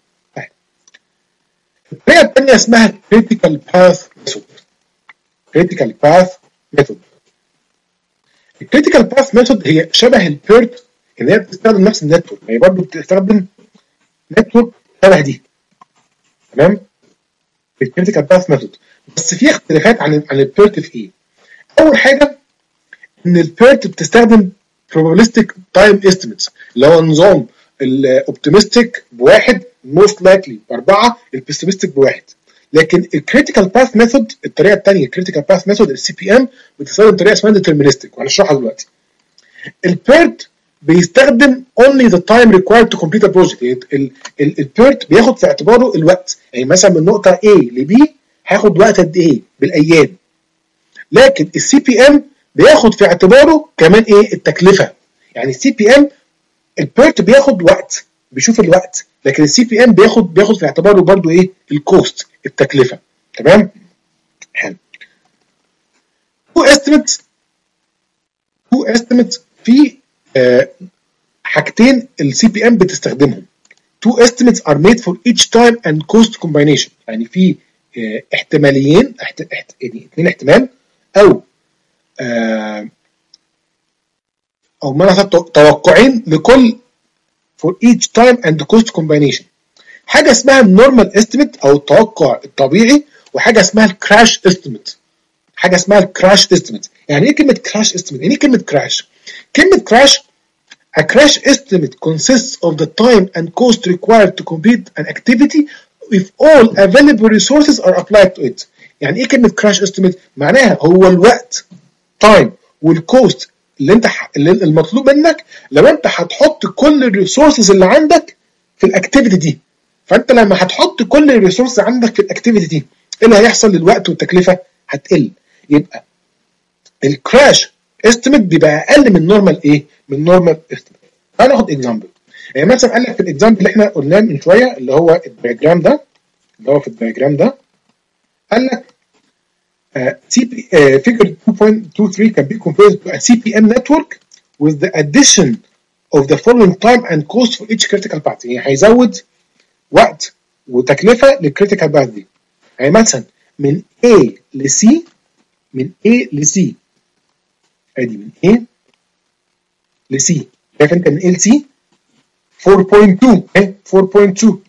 الطريقه الثانيه اسمها critical path method. critical path method. الكريتيكال باث ميثود هي شبه البيرت، ان هي بتستخدم نفس النتورك، هي برضه بتستخدم نتورك شبه دي. تمام؟ الكريتيكال باث ميثود، بس في اختلافات عن عن البيرت في ايه؟ اول حاجه ان البيرت بتستخدم probabilistic time estimates، اللي هو نظام الاوبتيمستيك بواحد، الموست لايكلي باربعه، البيسيمستيك بواحد. لكن الكريتيكال باث ميثود الطريقه الثانيه، الكريتيكال باث ميثود السي بي ام، بتستخدم طريقه اسمها ديترمينستيك وهنشرحها دلوقتي. البيرت بيستخدم only the time required to complete a project. يعني البيرت بياخد في اعتباره الوقت، يعني مثلا من نقطه A ل B هياخد وقت قد ايه بالايام. لكن السي بي ام بياخد في اعتباره كمان ايه؟ التكلفه. يعني السي بي ام البيرت بياخد وقت، بيشوف الوقت، لكن السي بي ام بياخد بياخد في اعتباره برضو ايه؟ الكوست، التكلفه. تمام؟ حلو. تو استيميت تو استيميت في آه حاجتين السي بي ام بتستخدمهم. two estimates are made for each time and cost combination. يعني في آه احتماليين، احت... احت... يعني اثنين احتمال او آه او معنى توقعين لكل for each time and cost combination. حاجه اسمها النورمال استيميت او التوقع الطبيعي، وحاجه اسمها الكراش استيميت. حاجه اسمها الكراش استيميت. يعني ايه كلمه كراش استيميت؟ يعني ايه كلمه كراش؟ كلمه كراش A crash estimate consists of the time and cost required to complete an activity if all available resources are applied to it. يعني ايه كلمة crash estimate؟ معناها هو الوقت time والcost اللي انت اللي المطلوب منك لو انت هتحط كل الريسورسز اللي عندك في الاكتيفيتي دي. فانت لما هتحط كل الريسورسز عندك في الاكتيفيتي دي ايه اللي هيحصل للوقت والتكلفه؟ هتقل. يبقى الكراش استيميت بيبقى اقل من نورمال ايه؟ من نورمال استيميت. تعال ناخد اكزامبل. يعني مثلا قال لك في الاكزامبل اللي احنا قلناه من شويه اللي هو الدياجرام ده اللي هو في الدياجرام ده قال لك Uh, C P, uh, figure two point two three can be compared to a C P M network with the addition of the following time and cost for each critical path. يعني هيزود وقت وتكلفة للكريتيكال باث دي. يعني مثلا من A ل C من A ل C ادي من A ل C شايف انت من A ل C four point two اهي four point two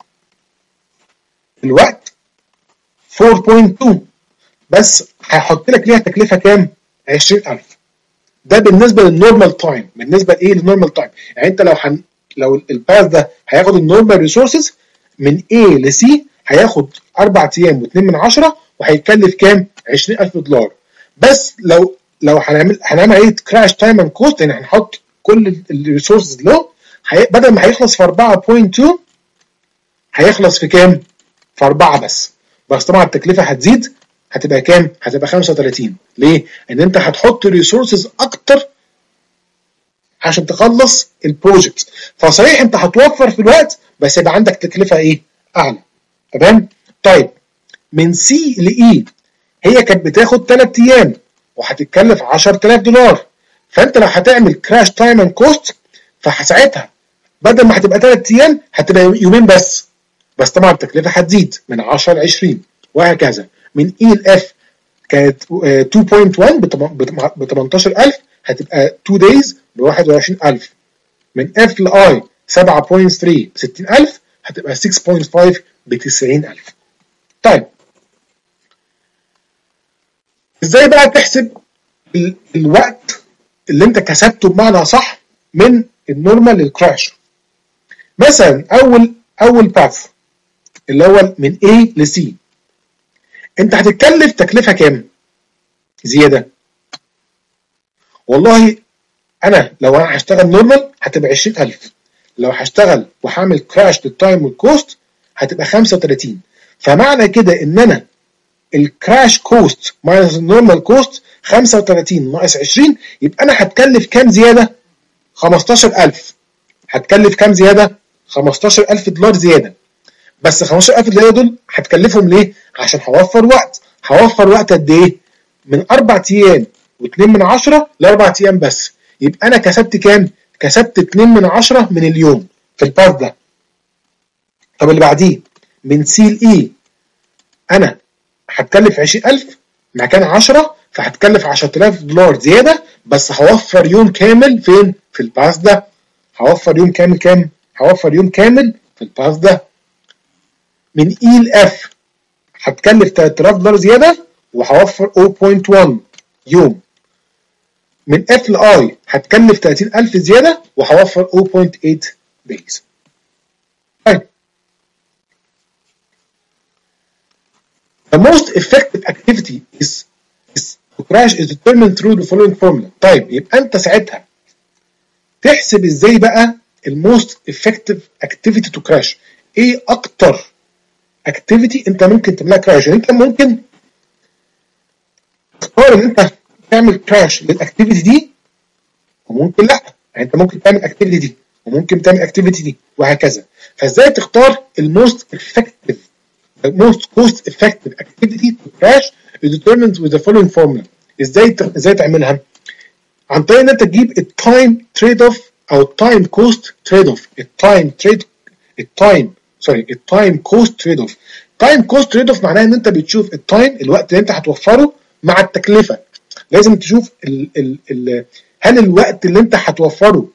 الوقت four point two بس هيحط لك ليها تكلفه كام؟ عشرين ألف. ده بالنسبه للنورمال تايم. بالنسبه لايه؟ للنورمال تايم. يعني انت لو حن... لو الباث ده هياخد النورمال ريسورسز من A ل C هياخد أربع ايام و2 من عشرة وهيكلف كام؟ عشرين ألف دولار. بس لو لو هنعمل هنعمل ايه كراش تايم اند كوست يعني هنحط كل الريسورسز له هي... بدل ما هيخلص في أربعة فاصلة اتنين هيخلص في كام؟ في أربعة بس. بس طبعا التكلفه هتزيد هتبقى كام؟ هتبقى خمسة وتلاتين. ليه؟ ان انت هتحط ريسورسز اكتر عشان تخلص البروجكت. فصحيح انت هتوفر في الوقت بس يبقى عندك تكلفه ايه؟ اعلى. تمام؟ طيب من سي لاي هي كانت بتاخد ثلاث ايام وهتتكلف عشرة آلاف دولار. فانت لو هتعمل كراش تايم اند كوست فساعتها بدل ما هتبقى ثلاث ايام هتبقى يومين بس. بس طبعا التكلفه هتزيد من عشرة ل عشرين وهكذا. من E ل F كانت two point one ب تمنتاشر ألف هتبقى two days ب واحد وعشرين ألف. من F ل I سبعة فاصلة ثلاثة ب ستين ألف هتبقى ستة فاصلة خمسة ب تسعين ألف. طيب ازاي بقى تحسب الوقت اللي انت كسبته بمعنى صح من النورمال للكراش؟ مثلا اول اول باث اللي هو من A ل C انت هتتكلف تكلفه كام زياده؟ والله انا لو انا هشتغل نورمال هتبقى عشرين ألف. لو هشتغل وهعمل كراش للتايم والكوست هتبقى خمسة وتلاتين. فمعنى كده ان انا الكراش كوست ماينس النورمال كوست خمسة وتلاتين ناقص عشرين يبقى انا هتكلف كام زياده؟ خمستاشر ألف. هتكلف كام زياده؟ خمستاشر ألف دولار زياده. بس خمستاشر ألف دولار دول هتكلفهم ليه؟ عشان هوفر وقت. هوفر وقت قد ايه؟ من أربع ايام واتنين من عشرة لأربع ايام بس. يبقى أنا كسبت كام؟ كسبت اتنين من عشرة من اليوم في الباث ده. طب اللي بعديه من سي لإي أنا هتكلف عشرين ألف مكان عشرة فهتكلف عشرة آلاف دولار زيادة بس هوفر يوم كامل فين؟ في الباث ده. هوفر يوم كامل كام؟ هوفر يوم كامل في الباث ده. من E ل F هتكلف تلات آلاف دولار زيادة وهوفر صفر فاصلة واحد يوم. من F ل I هتكلف تلاتين ألف زيادة وهوفر صفر فاصلة تمانية days. طيب the most effective activity is, is to crash is determined through the following formula. طيب يبقى انت ساعتها تحسب ازاي بقى الموست effective activity to crash. ايه اكتر activity انت ممكن تعملها كراش؟ يعني انت ممكن تختار ان انت تعمل كراش للاكتيفيتي دي وممكن لا. يعني انت ممكن تعمل اكتيفيتي دي وممكن تعمل اكتيفيتي دي وهكذا. فازاي تختار الموست effective the most cost effective activity to crash is determined with the following formula. ازاي ازاي تعملها؟ عن طريق ان انت تجيب التايم تريد اوف او التايم كوست تريد اوف. التايم تريد التايم سوري التايم كوست تريد اوف. تايم كوست تريد اوف معناها ان انت بتشوف التايم الوقت اللي انت هتوفره مع التكلفه. لازم تشوف ال ال ال هل الوقت اللي انت هتوفره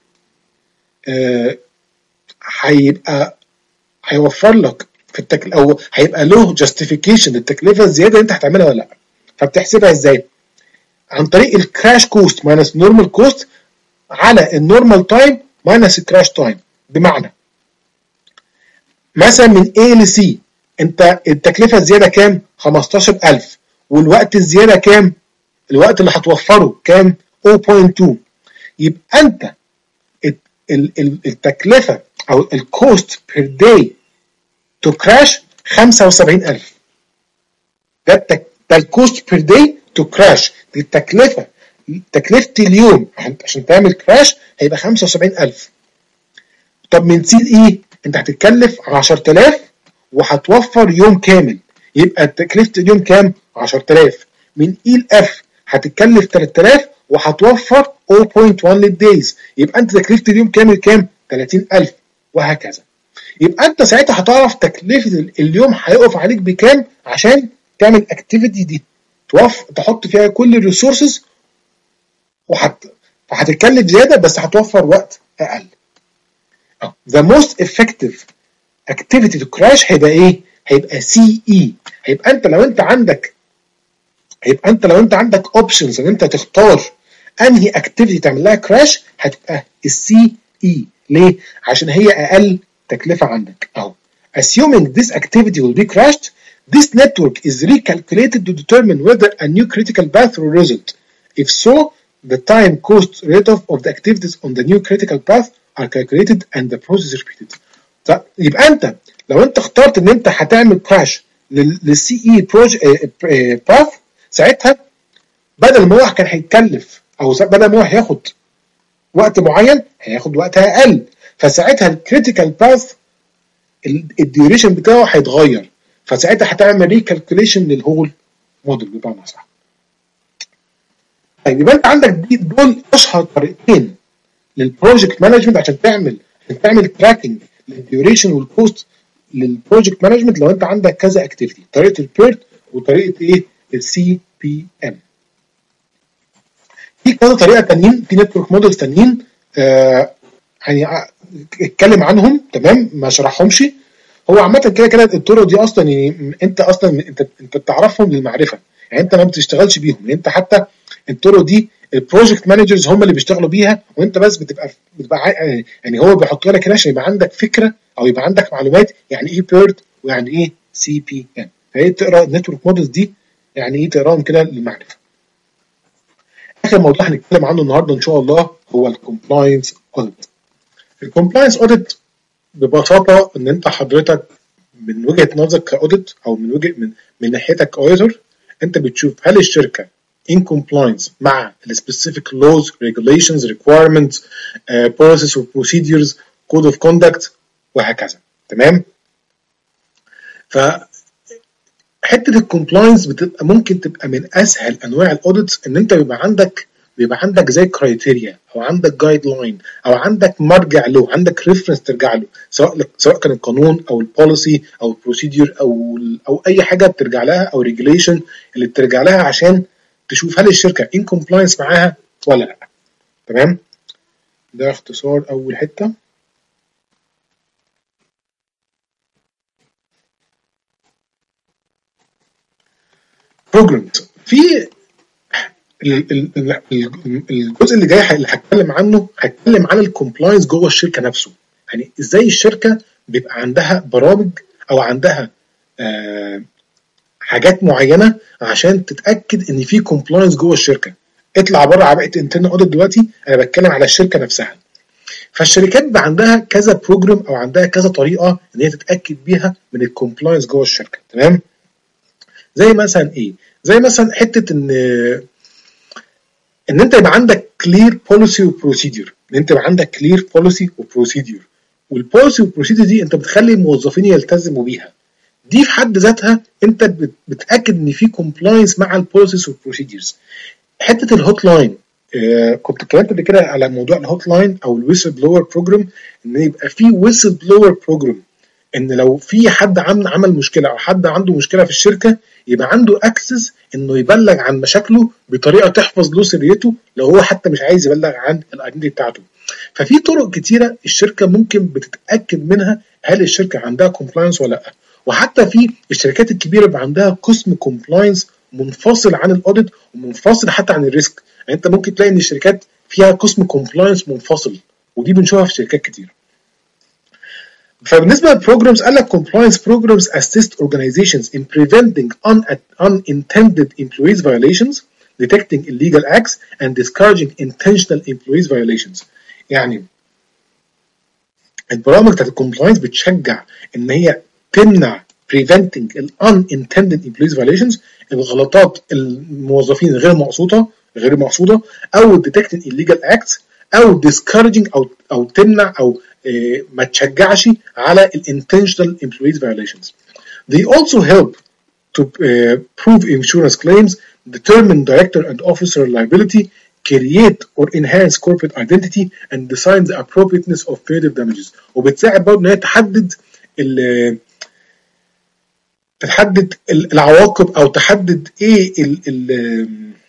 هيبقى آه هيوفر لك في التكلفه او هيبقى له جاستيفيكيشن للتكلفه الزياده اللي انت هتعملها ولا لا. فبتحسبها ازاي؟ عن طريق الكراش كوست ماينس نورمال كوست على النورمال تايم ماينس الكراش تايم. بمعنى مثلا من A ل C انت التكلفه الزياده كام؟ خمستاشر ألف والوقت الزياده كام؟ الوقت اللي هتوفره كام؟ صفر فاصلة اتنين. يبقى انت التكلفه او الكوست بير داي تو كراش خمسة وسبعين ألف. ده التك... ده الكوست بير داي تو كراش، دي التكلفه تكلفه اليوم عشان تعمل كراش هيبقى خمسة وسبعين ألف. طب من سي ايه انت هتتكلف عشرة آلاف وهتوفر يوم كامل، يبقى تكلفه اليوم كام؟ عشرة آلاف. من اي الاف هتتكلف ثلاثة آلاف وهتوفر صفر فاصلة واحد للدايز، يبقى انت تكلفه اليوم كامل كام؟ ثلاثين ألف، وهكذا. يبقى انت ساعتها هتعرف تكلفه اليوم هيقف عليك بكام عشان تعمل اكتيفيتي دي، توف تحط فيها كل الريسورسز وحت فهتتكلف زياده بس هتوفر وقت اقل. The most effective activity to crash هيبقى ايه؟ هيبقى سي اي. هيبقى انت لو انت عندك هيبقى انت لو انت عندك اوبشنز ان انت تختار انهي اكتيفيتي تعمل لها كراش، هتبقى السي اي. ليه؟ عشان هي اقل تكلفه عندك. اهو assuming this activity will be crashed, this network is recalculated to determine whether a new critical path will result. If so, the time cost rate-off of the activities on the new critical path are calculated and the process is repeated. طيب يبقى انت لو انت اخترت ان انت هتعمل كراش للسي اي باث، ساعتها بدل ما هو كان هيتكلف او بدل ما هو هياخد وقت معين هياخد وقت اقل، فساعتها الكريتيكال باث الديوريشن بتاعه هيتغير، فساعتها هتعمل ريكالكوليشن للهول موديل بمعنى صح. طيب يبقى انت عندك دي دول اشهر طريقتين للبروجكت مانجمنت عشان تعمل عشان تعمل تراكنج للديوريشن والكوست للبروجكت مانجمنت لو انت عندك كذا اكتيفيتي، طريقه البيرت وطريقه ايه السي بي ام. في كذا طريقه تانيين، في نتورك موديلز تانيين آه يعني اتكلم عنهم تمام ما شرحهمش. هو عامه كده كده الطرق دي اصلا يعني انت اصلا انت انت بتعرفهم للمعرفه، يعني انت ما بتشتغلش بيهم، يعني انت حتى الطرق دي البروجكت مانجرز هم اللي بيشتغلوا بيها، وانت بس بتبقى بتبقى يعني هو بيحط لك هنا عشان يبقى عندك فكره او يبقى عندك معلومات يعني ايه بيرد ويعني ايه سي بي ام. فهي تقرا النتورك موديلز دي يعني ايه تقراهم كده للمعرفه. اخر موضوع هنتكلم عنه النهارده ان شاء الله هو الكومبلاينس اوديت. الكومبلاينس اوديت ببساطه ان انت حضرتك من وجهه نظرك كاوديت او من وجهه من من ناحيتك كاوديتور، انت بتشوف هل الشركه in compliance مع ال specific laws, regulations, requirements, uh, policies or procedures, code of conduct وهكذا. تمام؟ ف حته الكومبلاينس بتبقى ممكن تبقى من اسهل انواع الاوديتس، ان انت بيبقى عندك بيبقى عندك زي كرايتيريا او عندك جايد لاين او عندك مرجع له، عندك ريفرنس ترجع له، سواء سواء كان القانون او البوليسي او البروسيدور او او اي حاجه بترجع لها او ريجوليشن اللي بترجع لها عشان تشوف هل الشركه ان كومبلاينس معاها ولا لا. تمام؟ ده اختصار اول حته. بروجرامز. في الجزء اللي جاي اللي هتكلم عنه هتكلم عن الكومبلاينس جوه الشركه نفسه، يعني ازاي الشركه بيبقى عندها برامج او عندها آه حاجات معينه عشان تتاكد ان في كومبلاينس جوه الشركه. اطلع بره عباءه انترنال اوديت دلوقتي، انا بتكلم على الشركه نفسها. فالشركات بقى عندها كذا بروجرام او عندها كذا طريقه ان هي تتاكد بيها من الكومبلاينس جوه الشركه. تمام؟ زي مثلا ايه؟ زي مثلا حته ان ان انت يبقى عندك كلير بوليسي وبروسيدور، ان انت يبقى عندك كلير بوليسي وبروسيدور، والبوليسي والبروسيدور دي انت بتخلي الموظفين يلتزموا بيها. دي في حد ذاتها انت بتاكد ان في كومبلاينس مع البوليسيز والبروسيدورز. حته الهوت لاين، آه كنت اتكلمت قبل كده على موضوع الهوت لاين او الويسل بلور بروجرام، ان يبقى في ويسل بلور بروجرام، ان لو في حد عمل عمل مشكله او حد عنده مشكله في الشركه يبقى عنده اكسس انه يبلغ عن مشاكله بطريقه تحفظ له سريته لو هو حتى مش عايز يبلغ عن الايدنتي بتاعته. ففي طرق كتيره الشركه ممكن بتتاكد منها هل الشركه عندها كومبلاينس ولا لا. وحتى في الشركات الكبيره بيبقى عندها قسم كومبلاينس منفصل عن الاوديت ومنفصل حتى عن الريسك، يعني انت ممكن تلاقي ان الشركات فيها قسم كومبلاينس منفصل، ودي بنشوفها في شركات كتير. فبالنسبه للبروجرامز قال لك compliance programs assist organizations in preventing unintended employees violations. detecting illegal acts and discouraging intentional employees violations. يعني البرامج بتاعت الكومبلاينس بتشجع ان هي تمنع preventing ال unintended employees violations، الغلطات الموظفين غير مقصوده غير مقصوده، او detecting illegal acts، او discouraging او او تمنع او اه ما تشجعش على ال intentional employees violations. They also help to uh, prove insurance claims, determine director and officer liability, create or enhance corporate identity, and decide the appropriateness of punitive damages. وبتساعد برضه ان هي تحدد ال تحدد العواقب او تحدد ايه ال ال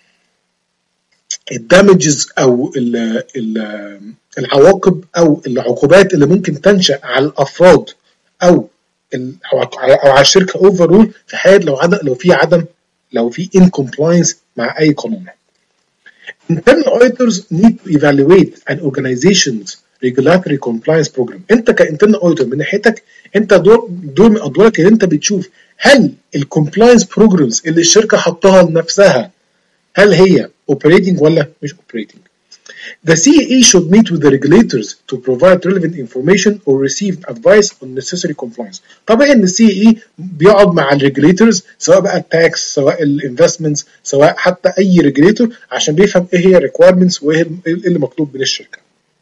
الدامجز او ال ال العواقب او العقوبات اللي ممكن تنشأ على الافراد او او على الشركه اوفرول في حال لو عدم لو في عدم لو في incompliance مع اي قانون. Internal auditors need to evaluate an organization's regulatory compliance program. انت كانترنال auditor من ناحيتك انت دور دور من ادوارك ان انت بتشوف هل الكومبلاينس بروجرامز اللي الشركه حطها لنفسها هل هي operating ولا مش operating. The C A A should meet with the regulators to provide relevant information or receive advice on necessary compliance. طبعا ان ال C A A بيقعد مع الريجوليتورز سواء بقى التاكس سواء الانفستمنتس سواء حتى اي ريجوليتور عشان بيفهم ايه هي الريكويرمنتس وايه اللي مطلوب من الشركه.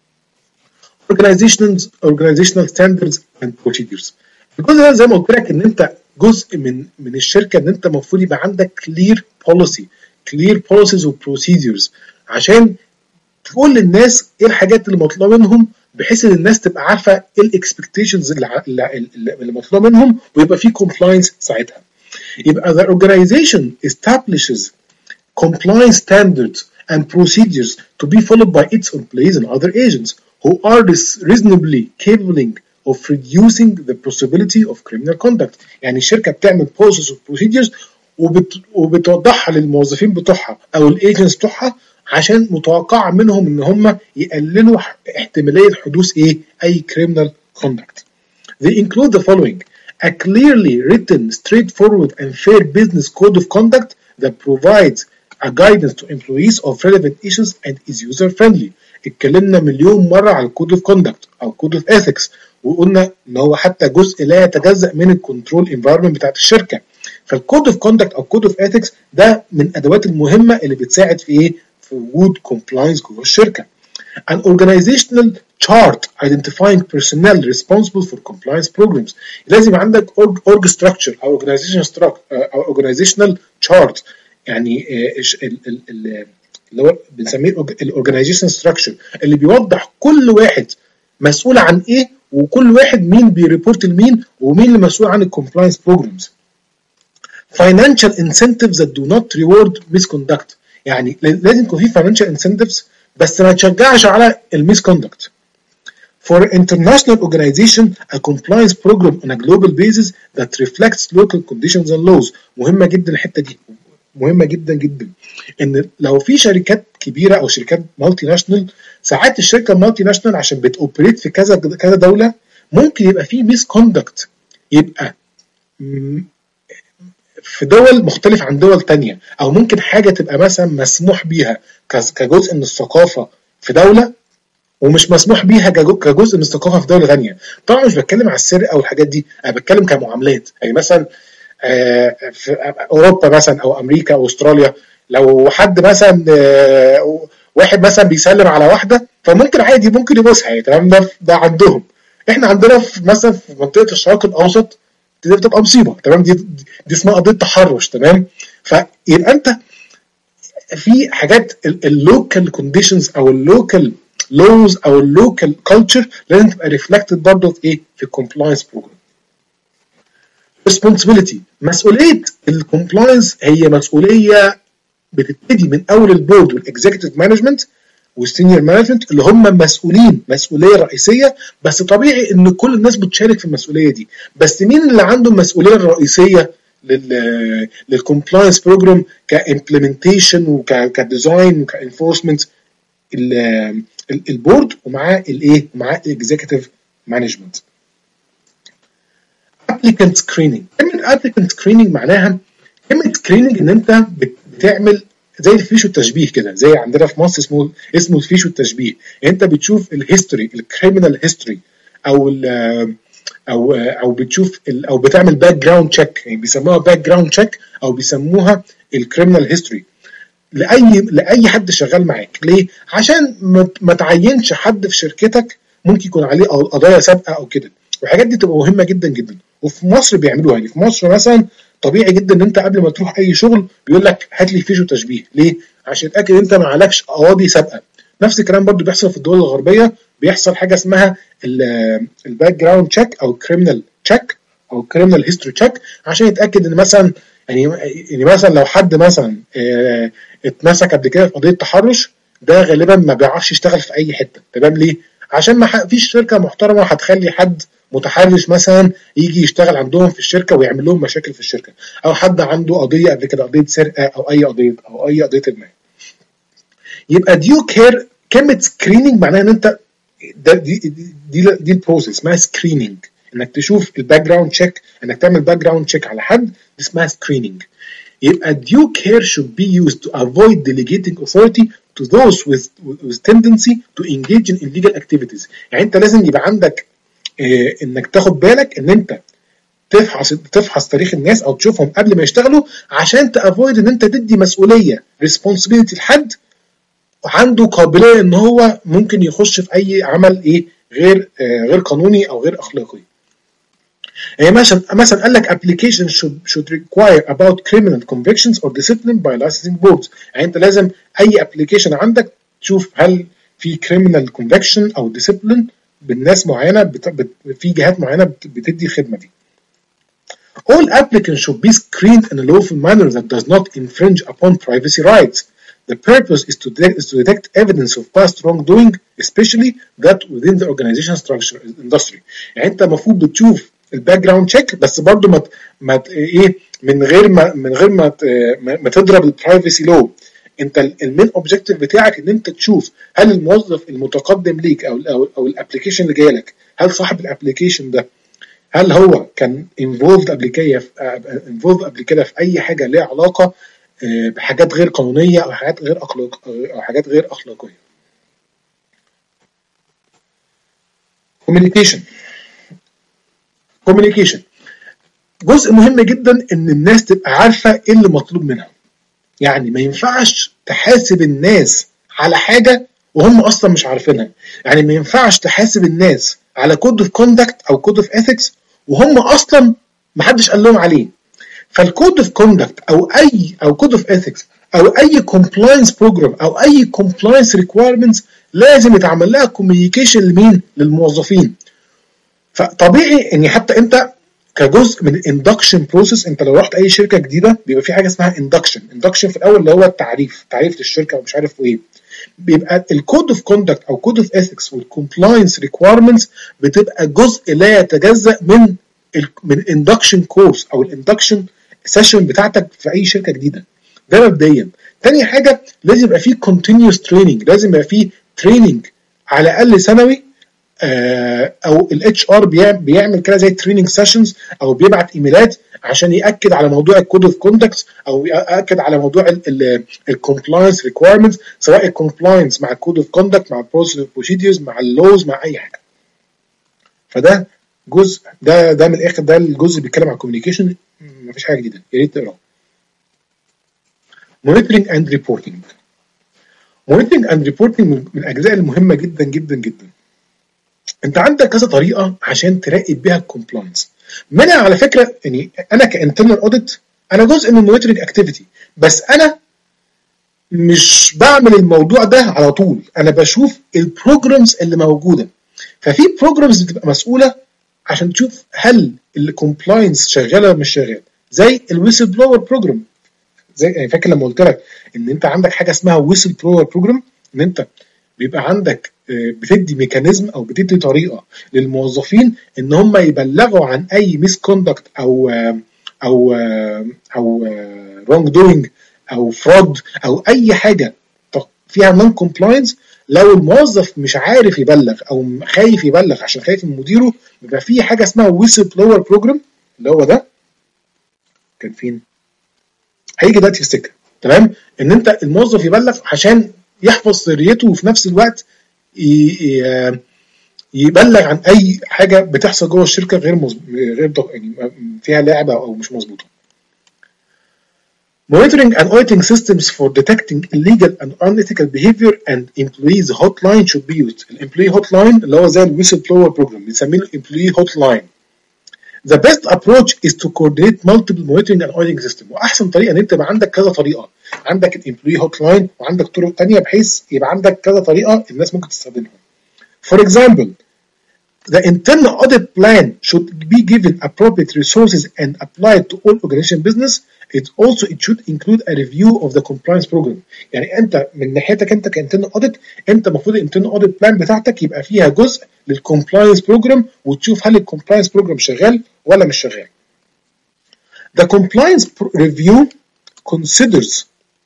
Organizational organizational standards and procedures. الجزء ده زي ما قلت لك ان انت جزء من من الشركه ان انت المفروض يبقى عندك clear policy clear policies و procedures عشان تقول للناس ايه الحاجات اللي مطلوبه منهم بحيث ان الناس تبقى عارفه ايه الاكسبكتيشنز اللي, اللي مطلوبه منهم ويبقى في compliance ساعتها. يبقى the organization establishes compliance standards and procedures to be followed by its employees and other agents who are reasonably capable of reducing the possibility of criminal conduct. يعني الشركه بتعمل process و procedures وبت... وبتوضحها للموظفين بتوعها او الايجنتس بتوعها عشان متوقع منهم ان هم يقللوا احتماليه حدوث ايه اي criminal conduct. They include the following: a clearly written, straightforward and fair business code of conduct that provides a guidance to employees of relevant issues and is user friendly. اتكلمنا مليون مره على الكود اوف كوندكت او الكود اوف اثكس وقلنا ان هو حتى جزء لا يتجزأ من الكنترول انفايرمنت بتاعت الشركه. فالكود اوف كوندكت او كود اوف اثكس ده من الادوات المهمه اللي بتساعد في ايه في وجود كومبلاينس جوه الشركه. An organizational chart identifying personnel responsible for compliance programs. لازم عندك org structure او organizational structure او organizational chart يعني اللي هو بنسميه الاورجنايزيشن ستراكشر اللي بيوضح كل واحد مسؤول عن ايه وكل واحد مين بيريبورت لمين ومين اللي مسؤول عن الكومبلاينس بروجرامز. financial incentives that do not reward misconduct. يعني لازم يكون في financial incentives بس ما تشجعش على الميسكوندكت. For international organization, a compliance program on a global basis that reflects local conditions and laws. مهمة جدا الحتة دي مهمه جدا جدا ان لو في شركات كبيره او شركات مالتي ناشونال ساعات الشركه المالتي ناشونال عشان بتوبريت في كذا كذا دوله ممكن يبقى في ميس كوندكت يبقى في دول مختلف عن دول تانية او ممكن حاجه تبقى مثلا مسموح بيها كجزء من الثقافه في دوله ومش مسموح بيها كجزء من الثقافه في دوله ثانيه. طبعا مش بتكلم على السرقه او الحاجات دي، انا بتكلم كمعاملات. يعني مثلا في اوروبا مثلا او امريكا او استراليا لو حد مثلا واحد مثلا بيسلم على واحده فممكن عادي ممكن يبوسها تمام. ده ده عندهم. احنا عندنا في مثلا في منطقه الشرق الاوسط دي بتبقى مصيبه تمام. دي دي اسمها قضيه تحرش تمام. فيبقى انت في حاجات اللوكال كونديشنز او اللوكال لوز او اللوكال كلتشر لازم تبقى ريفلكتد برضه في ايه في الكومبلاينس بروجرام. responsibility مسؤوليه الكومبلاينس هي مسؤوليه بتبتدي من اول البورد والاكزيكتيف مانجمنت والسينيور مانجمنت اللي هم مسؤولين مسؤوليه رئيسيه. بس طبيعي ان كل الناس بتشارك في المسؤوليه دي، بس مين اللي عنده المسؤوليه الرئيسيه لل للكومبلاينس بروجرام كامبلمنتيشن وكديزاين وكانفورسمنت؟ البورد ومعاه الايه ومعاه الاكزيكتيف مانجمنت. applicant screening. كلمة applicant screening معناها كلمة screening ان انت بتعمل زي الفيش والتشبيه كده، زي عندنا في مصر اسمه اسمه الفيش والتشبيه. انت بتشوف الهيستوري، الكريمنال هيستوري، او ال او او بتشوف ال او بتعمل باك جراوند تشيك، يعني بيسموها باك جراوند تشيك او بيسموها الكريمنال هيستوري لاي لاي حد شغال معاك. ليه؟ عشان ما تعينش حد في شركتك ممكن يكون عليه قضايا سابقه او كده، والحاجات دي تبقى مهمه جدا جدا. وفي مصر بيعملوها، يعني في مصر مثلا طبيعي جدا ان انت قبل ما تروح اي شغل بيقول لك هات لي فيش وتشبيه. ليه؟ عشان يتاكد انت ما عليكش قواضي سابقه. نفس الكلام برضو بيحصل في الدول الغربيه، بيحصل حاجه اسمها الباك جراوند تشيك او الكريمنال تشيك او الكريمنال هيستوري تشيك، عشان يتاكد ان مثلا يعني يعني مثلا لو حد مثلا اه اتمسك قبل كده في قضيه تحرش، ده غالبا ما بيعرفش يشتغل في اي حته. تمام؟ ليه؟ عشان ما فيش شركه محترمه هتخلي حد متحرش مثلا يجي يشتغل عندهم في الشركه ويعمل لهم مشاكل في الشركه، او حد عنده قضيه قبل كده، قضيه سرقه او اي قضيه او اي قضيه ما. يبقى ديو كير، كلمه سكريننج معناها ان انت ده دي دي دي, دي البروسيس اسمها سكريننج، انك تشوف الباك جراوند تشيك، انك تعمل باك جراوند تشيك على حد، دي اسمها سكريننج. يبقى due care should be used to avoid delegating authority to those with, with tendency to engage in illegal activities. يعني انت لازم يبقى عندك اه انك تاخد بالك ان انت تفحص تفحص تاريخ الناس او تشوفهم قبل ما يشتغلوا، عشان تافويد ان انت تدي مسؤوليه responsibility لحد عنده قابليه ان هو ممكن يخش في اي عمل ايه غير اه غير قانوني او غير اخلاقي. يعني مثلا مثلا قال لك application should should require about criminal convictions or discipline by licensing boards. يعني انت لازم اي application عندك تشوف هل في criminal conviction او discipline بالناس معينه، بت... بت... في جهات معينه بت... بتدي الخدمه دي. All applicants should be screened in a lawful manner that does not infringe upon privacy rights. The purpose is to detect, is to detect evidence of past wrongdoing, especially that within the organization structure industry. يعني انت المفروض بتشوف الباك جراوند تشيك، بس برضو ما ما ايه من غير ما من غير ما ما تضرب البرايفسي لو. انت المين اوبجيكتيف بتاعك ان انت تشوف هل الموظف المتقدم ليك او او, أو الابلكيشن اللي جاي لك، هل صاحب الابلكيشن ده هل هو كان انفولد قبل كده انفولد قبل كده في اي حاجه ليها علاقه بحاجات غير قانونيه او حاجات غير اخلاق او حاجات غير اخلاقيه. كوميونيكيشن كوميونيكيشن جزء مهم جدا ان الناس تبقى عارفه ايه اللي مطلوب منها. يعني ما ينفعش تحاسب الناس على حاجه وهم اصلا مش عارفينها. يعني ما ينفعش تحاسب الناس على كود اوف كوندكت او كود اوف اثكس وهم اصلا ما حدش قال لهم عليه. فالكود اوف كوندكت او اي او كود اوف اثكس او اي كومبلاينس بروجرام او اي كومبلاينس ريكويرمنتس لازم يتعمل لها كوميونيكيشن لمين؟ للموظفين. فطبيعي ان حتى انت كجزء من الاندكشن بروسيس، انت لو رحت اي شركه جديده بيبقى في حاجه اسمها اندكشن. اندكشن في الاول اللي هو التعريف تعريف للشركه ومش عارف ايه. بيبقى الكود اوف كوندكت او كود اوف اثكس والكومبلاينس ريكويرمنتس بتبقى جزء لا يتجزا من من الاندكشن كورس او الاندكشن سيشن بتاعتك في اي شركه جديده. ده مبدئيا. تاني حاجه لازم يبقى فيه continuous training، لازم يبقى فيه تريننج على الاقل سنوي، او الاتش ار بيعمل كده زي تريننج سيشنز او بيبعت ايميلات عشان ياكد على موضوع الكود اوف كوندكت او ياكد على موضوع الكومبلاينس ريكويرمنتس، سواء الكومبلاينس مع الكود اوف كوندكت مع البروسيدرز مع اللوز مع اي حاجه. فده جزء ده ده من الاخر ده الجزء بيتكلم عن الكوميونيكيشن، مفيش حاجه جديده يا ريت تقراه. مونيتورنج اند ريبورتنج. مونيتورنج اند ريبورتنج من الاجزاء المهمه جدا جدا جدا. انت عندك كذا طريقه عشان تراقب بيها الكومبلاينس. منها على فكره يعني انا كانترنال اوديت انا جزء من المونيتورنج اكتيفيتي، بس انا مش بعمل الموضوع ده على طول، انا بشوف البروجرامز اللي موجوده. ففي بروجرامز بتبقى مسؤوله عشان تشوف هل الكومبلاينس شغاله ولا مش شغاله، زي الويسل بلور بروجرام. زي يعني فاكر لما قلت لك ان انت عندك حاجه اسمها ويسل بلور بروجرام، ان انت بيبقى عندك بتدي ميكانيزم او بتدي طريقه للموظفين ان هم يبلغوا عن اي ميس كوندكت او او او رونج دوينج او فرود او اي حاجه فيها نون كومبلاينس. لو الموظف مش عارف يبلغ او خايف يبلغ عشان خايف من مديره، بيبقى في حاجه اسمها ويسل بلور بروجرام اللي هو ده كان فين؟ هيجي دلوقتي في السكه. تمام، ان انت الموظف يبلغ عشان يحفظ سريته وفي نفس الوقت يبلغ عن اي حاجه بتحصل جوه الشركه غير مظبوط، غير يعني فيها لعبه او مش مظبوطه. Monitoring and auditing systems for detecting illegal and unethical behavior and employees hotline should be used. الامبلوي hotline اللي هو زي الويسل بلور بروجرام بنسميه الامبلوي hotline. The best approach is to coordinate multiple monitoring and auditing system. واحسن طريقه ان انت يبقى عندك كذا طريقه، عندك الامبلوي hotline وعندك طرق ثانيه بحيث يبقى عندك كذا طريقه الناس ممكن تستخدمها. For example, the internal audit plan should be given appropriate resources and applied to all organization business. It also it should include a review of the compliance program. يعني انت من ناحيتك انت كانترنال اوديت، انت المفروض الانترنال اوديت بلان بتاعتك يبقى فيها جزء للكومبلاينس بروجرام وتشوف هل الكومبلاينس بروجرام شغال ولا مش شغال. The compliance review considers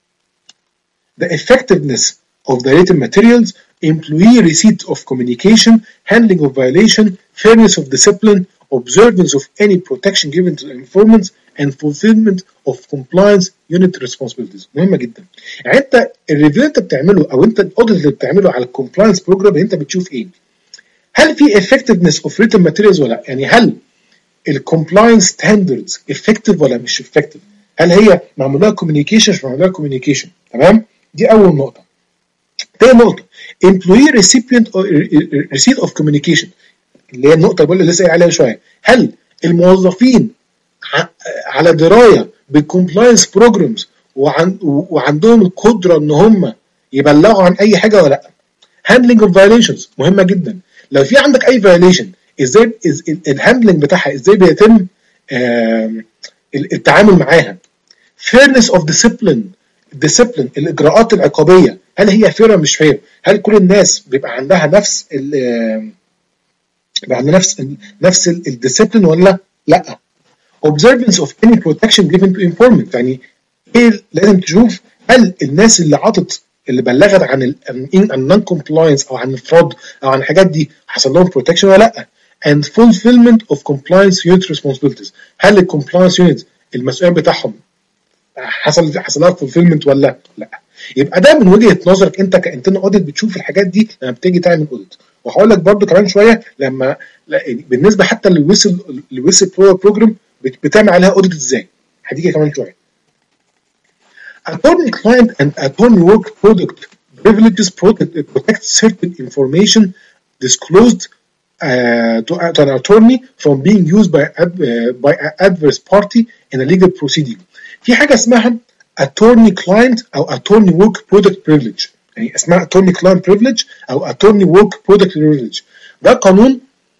the effectiveness of the written materials, employee receipt of communication, handling of violation, fairness of discipline, observance of any protection given to the informants, and fulfillment of compliance unit responsibilities. مهمة جدا. يعني انت الريفيو انت بتعمله او انت الاوديت اللي بتعمله على الكومبلاينس بروجرام انت بتشوف ايه؟ هل في effectiveness of written materials ولا؟ يعني هل الكومبلاينس ستاندردز effective ولا مش effective؟ هل هي معمول لها communication مش معمول لها communication؟ تمام؟ دي أول نقطة. تاني نقطة employee recipient or receipt of communication اللي هي النقطة اللي لسه قايل عليها شوية. هل الموظفين على دراية بالكومبلاينس بروجرامز وعن وعندهم القدرة إن هم يبلغوا عن أي حاجة ولا لأ؟ handling of violations مهمة جدا. لو في عندك أي violation إزاي الهاندلنج بتاعها إزاي بيتم التعامل معاها. fairness of discipline discipline الإجراءات العقابية هل هي فير مش فير؟ هل كل الناس بيبقى عندها نفس ال بيبقى عندها نفس ال نفس الديسيبلين ولا لا؟ observance of any protection given to informant يعني ايه لازم تشوف هل الناس اللي عطت اللي بلغت عن النون كومبلاينس او عن الفراد او عن الحاجات دي حصل لهم بروتكشن ولا لا؟ and fulfillment of compliance unit responsibilities هل الكومبلاينس يونت المسؤول بتاعهم حصل حصل لها fulfillment ولا لا؟ يبقى ده من وجهه نظرك انت كانترنال اوديت بتشوف الحاجات دي لما بتيجي تعمل اوديت. وهقول لك برده كمان شويه لما بالنسبه حتى للويسل الويسل بروجرام بتعمل عليها اوديت ازاي، هتيجي كمان شويه. Attorney client and attorney work product privileges protect, protect certain information disclosed uh, to, to an attorney from being used by uh, by an adverse party in a legal proceeding. في حاجه اسمها attorney client او attorney work product privilege، يعني اسمها attorney client privilege او attorney work product privilege. ده قانون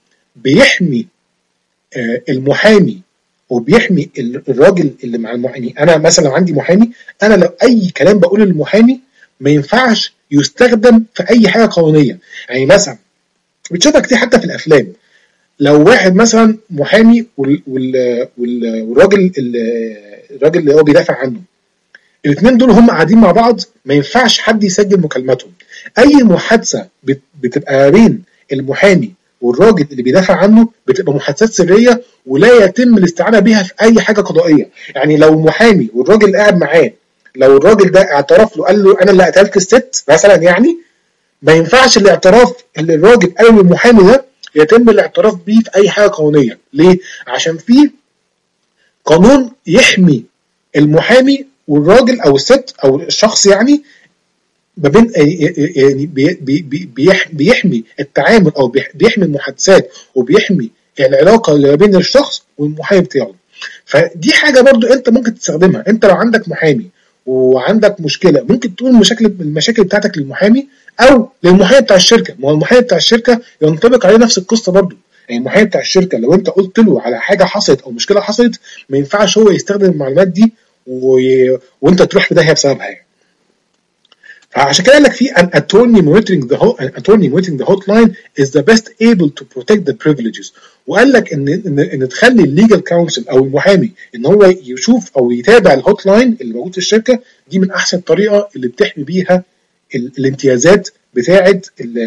بيحمي آه المحامي وبيحمي الراجل اللي مع المحامي. انا مثلا لو عندي محامي انا لو اي كلام بقوله للمحامي ما ينفعش يستخدم في اي حاجه قانونيه. يعني مثلا بتشوفها كتير حتى في الافلام، لو واحد مثلا محامي وال وال والراجل الراجل اللي هو بيدافع عنه الاثنين دول هم قاعدين مع بعض ما ينفعش حد يسجل مكالماتهم. اي محادثه بتبقى بين المحامي والراجل اللي بيدافع عنه بتبقى محادثات سريه ولا يتم الاستعانه بها في اي حاجه قضائيه. يعني لو محامي والراجل اللي قاعد معاه لو الراجل ده اعترف له قال له انا اللي قتلت الست مثلا، يعني ما ينفعش الاعتراف اللي الراجل قاله للمحامي ده يتم الاعتراف بيه في اي حاجه قانونيه. ليه؟ عشان في قانون يحمي المحامي والراجل او الست او الشخص، يعني ما بين يعني بيحمي التعامل او بيحمي المحادثات وبيحمي العلاقه اللي بين الشخص والمحامي بتاعه. فدي حاجه برضو انت ممكن تستخدمها. انت لو عندك محامي وعندك مشكله ممكن تقول المشاكل المشاكل بتاعتك للمحامي او للمحامي بتاع الشركه. ما هو المحامي بتاع الشركه ينطبق عليه نفس القصه برضو. يعني المحامي بتاع الشركه لو انت قلت له على حاجه حصلت او مشكله حصلت ما ينفعش هو يستخدم المعلومات دي و... وانت تروح في داهيه بسببها. يعني فعشان كده قال لك في an attorney monitoring the whole, an attorney monitoring the hotline is the best able to protect the privileges. وقال لك ان ان, إن تخلي الليجل كونسل او المحامي ان هو يشوف او يتابع الهوت لاين اللي موجود في الشركه، دي من احسن طريقه اللي بتحمي بيها ال, الامتيازات بتاعه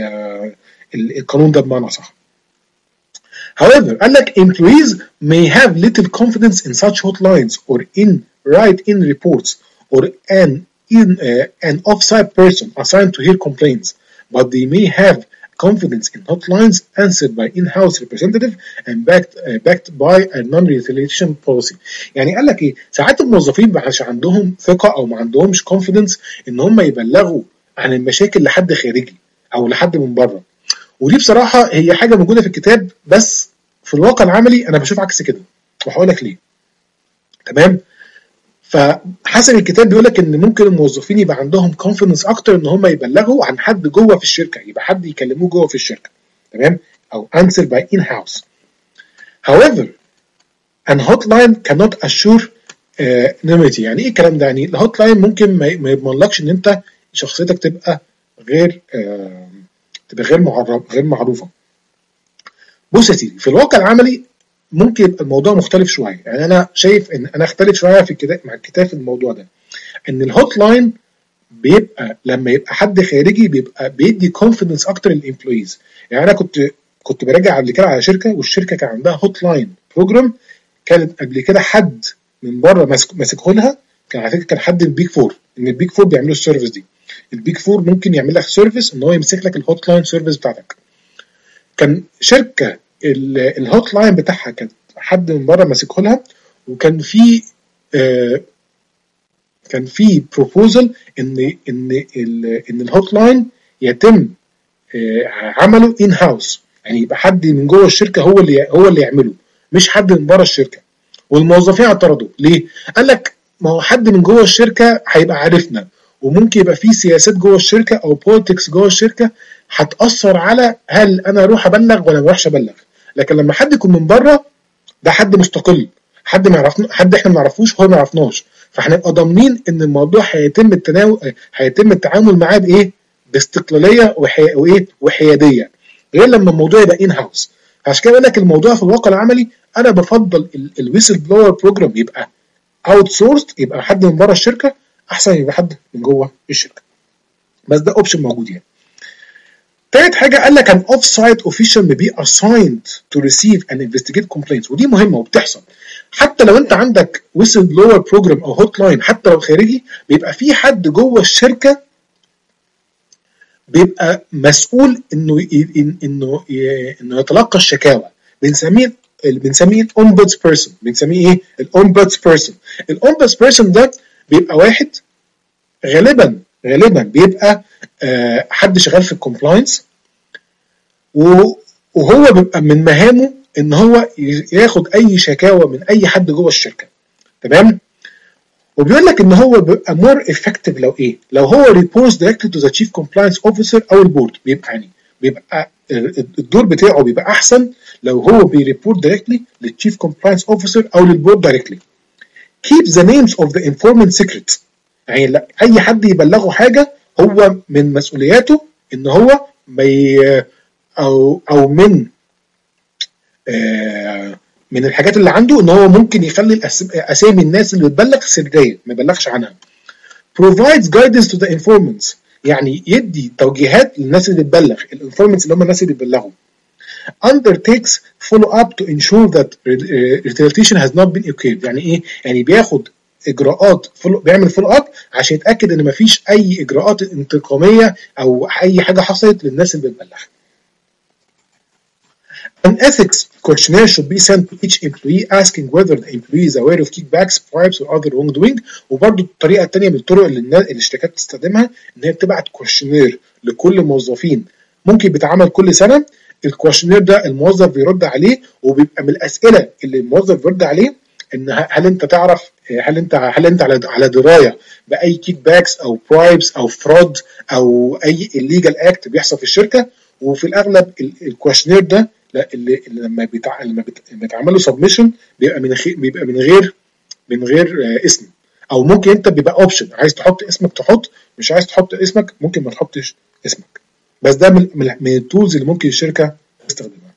القانون ده بمعنى صح. However, قال لك employees may have little confidence in such hotlines or in write-in reports or an in, uh, an off-site person assigned to hear complaints, but they may have confidence in hotlines answered by in-house representative and backed uh, backed by a non-retaliation policy. يعني قال لك ايه؟ ساعات الموظفين عشان عندهم ثقه او ما عندهمش confidence ان هم يبلغوا عن المشاكل لحد خارجي او لحد من بره. ودي بصراحه هي حاجه موجوده في الكتاب، بس في الواقع العملي انا بشوف عكس كده، وهقول لك ليه. تمام؟ فحسب الكتاب بيقول لك ان ممكن الموظفين يبقى عندهم كونفيدنس اكتر ان هم يبلغوا عن حد جوه في الشركه، يبقى حد يكلموه جوه في الشركه. تمام؟ او answer by in-house. However, an hotline cannot assure uh, anonymity. يعني ايه الكلام ده؟ يعني الهوت لاين ممكن ما يضمنلكش ان انت شخصيتك تبقى غير آه تبقى غير معرف غير معروفه. بص يا سيدي، في الواقع العملي ممكن يبقى الموضوع مختلف شويه. يعني انا شايف ان انا اختلف شويه في الكتاب مع الكتاب في الموضوع ده، ان الهوت لاين بيبقى لما يبقى حد خارجي بيبقى بيدي كونفيدنس اكتر للامبلويز. يعني انا كنت كنت براجع قبل كده على شركه، والشركه كان عندها هوت لاين بروجرام، كانت قبل كده حد من بره ماسك ماسكه لها، كان على فكره كان حد من البيك فور، ان البيك فور بيعملوا السيرفيس دي. البيك فور ممكن يعمل لك سيرفيس ان هو يمسك لك الهوت لاين سيرفيس بتاعتك. كان شركه الهوت لاين بتاعها كان حد من بره ماسكه لها، وكان في آه كان في بروبوزل ان ان ان الهوت لاين يتم آه عمله ان هاوس، يعني يبقى حد من جوه الشركه هو اللي هو اللي يعمله، مش حد من بره الشركه. والموظفين اعترضوا. ليه؟ قال لك ما هو حد من جوه الشركه هيبقى عارفنا، وممكن يبقى في سياسات جوه الشركه او بوليتكس جوه الشركه هتاثر على هل انا اروح ابلغ ولا ما اروحش ابلغ. لكن لما حد يكون من بره، ده حد مستقل، حد ما يعرفنا، حد احنا ما نعرفوش، هو ما يعرفناش، فهنبقى ضامنين ان الموضوع هيتم التناول هيتم التعامل معاه بايه؟ باستقلاليه وحي... وايه؟ وحياديه، غير لما الموضوع يبقى ان هاوس. عشان كده بقول لك الموضوع في الواقع العملي انا بفضل الويسل بلور بروجرام يبقى اوت سورسد، يبقى حد من بره الشركه احسن يبقى حد من جوه الشركه. بس ده اوبشن موجود يعني. تالت حاجه قال لك an off-site official may be assigned to receive and investigate complaints، ودي مهمه وبتحصل. حتى لو انت عندك whistle blower program او هوت لاين، حتى لو خارجي، بيبقى في حد جوه الشركه بيبقى مسؤول انه انه انه يتلقى الشكاوى. بنسميه بنسميه الاومبودز بيرسون. بنسميه ايه؟ الاومبودز بيرسون. الاومبودز بيرسون ده بيبقى واحد غالبا غالبا بيبقى آه حد شغال في الكومبلاينس، وهو بيبقى من مهامه ان هو ياخد اي شكاوى من اي حد جوه الشركه. تمام؟ وبيقول لك ان هو بيبقى مور افكتيف لو ايه؟ لو هو ريبورتس دايركتلي تو ذا تشيف كومبلاينس اوفيسر او البورد. بيبقى يعني بيبقى الدور بتاعه بيبقى احسن لو هو بيريبورت دايركتلي للتشيف كومبلاينس اوفيسر او للبورد دايركتلي. keep the names of the informant secret. يعني لا اي حد يبلغه حاجه هو من مسؤولياته ان هو بي او او من آه من الحاجات اللي عنده ان هو ممكن يخلي اسامي الناس اللي بتبلغ سريه ما يبلغش عنها. provides guidance to the informants، يعني يدي توجيهات للناس اللي بتبلغ، الانفورمنتس اللي هم الناس اللي بتبلغوا. undertakes follow up to ensure that retaliation has not been occurred. يعني ايه؟ يعني بياخد اجراءات فولو، بيعمل فولو اب عشان يتاكد ان مفيش اي اجراءات انتقاميه او اي حاجه حصلت للناس اللي بتبلغ. An ethics questionnaire should be sent to each employee asking whether the employee is aware of kickbacks, bribes or other wrongdoing. وبرضه الطريقه الثانيه من الطرق اللي الناس اللي الشركات بتستخدمها ان هي بتبعت كويشنير لكل موظفين، ممكن بيتعمل كل سنه. الكويشنير ده الموظف بيرد عليه، وبيبقى من الاسئله اللي الموظف بيرد عليه ان هل انت تعرف، هل انت هل انت على على درايه باي كيك باكس او برايبس او فرود او اي الليجال اكت بيحصل في الشركه. وفي الاغلب الكويشنير ده اللي لما بيتع... لما بيتعمل له سبمشن بيبقى من خي... بيبقى من غير من غير اسم، او ممكن انت بيبقى اوبشن عايز تحط اسمك تحط، مش عايز تحط اسمك ممكن ما تحطش اسمك. بس ده من من التولز اللي ممكن الشركه تستخدمها.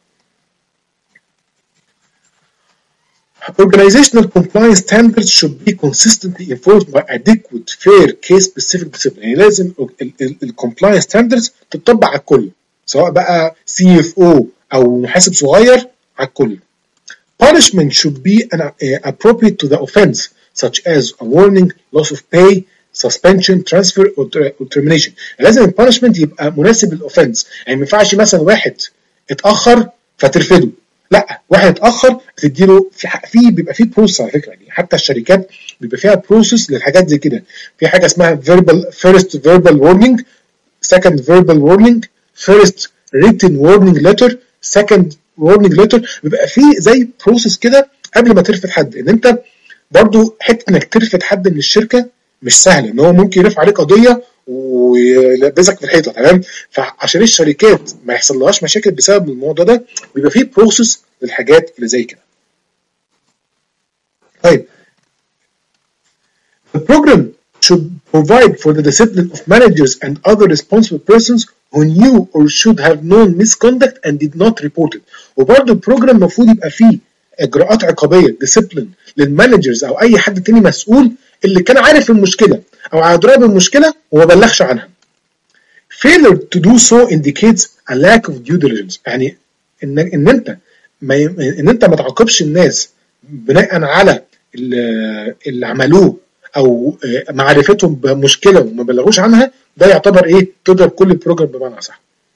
Organizational compliance standards should be consistently enforced by adequate, fair, case-specific discipline. يعني لازم الcompliance standards تطبق على الكل، سواء بقى سي اف او أو محاسب صغير، على الكل. Punishment should be an, uh, appropriate to the offense. such as a warning, loss of pay, suspension, transfer or termination. لازم البانشمنت يبقى مناسب للاوفنس، يعني ما ينفعش مثلا واحد اتاخر فترفده، لا، واحد اتاخر تديله في في بيبقى في بروسس على فكره، يعني حتى الشركات بيبقى فيها بروسس للحاجات زي كده، في حاجه اسمها verbal first verbal warning، second verbal warning، first written warning letter، second warning letter، بيبقى في زي بروسس كده قبل ما ترفد حد. ان انت برضو حته انك ترفد حد من الشركه مش سهل، ان هو ممكن يرفع عليك قضيه ويلبسك في الحيطه، تمام؟ فعشان الشركات ما يحصلهاش مشاكل بسبب الموضوع ده بيبقى فيه بروسس للحاجات اللي زي كده. طيب the program should provide for the discipline of managers and other responsible persons who knew or should have known misconduct and did not report it. وبرضه البروجرام المفروض يبقى فيه اجراءات عقابيه discipline للمانجرز او اي حد تاني مسؤول اللي كان عارف المشكله او على درايه بالمشكله وما بلغش عنها. failure to do so indicates a lack of due diligence، يعني ان ان انت ما ان انت ما تعاقبش الناس بناء على اللي عملوه او معرفتهم بمشكله وما بلغوش عنها، ده يعتبر ايه؟ تضرب كل البروجرام بمعنى صح.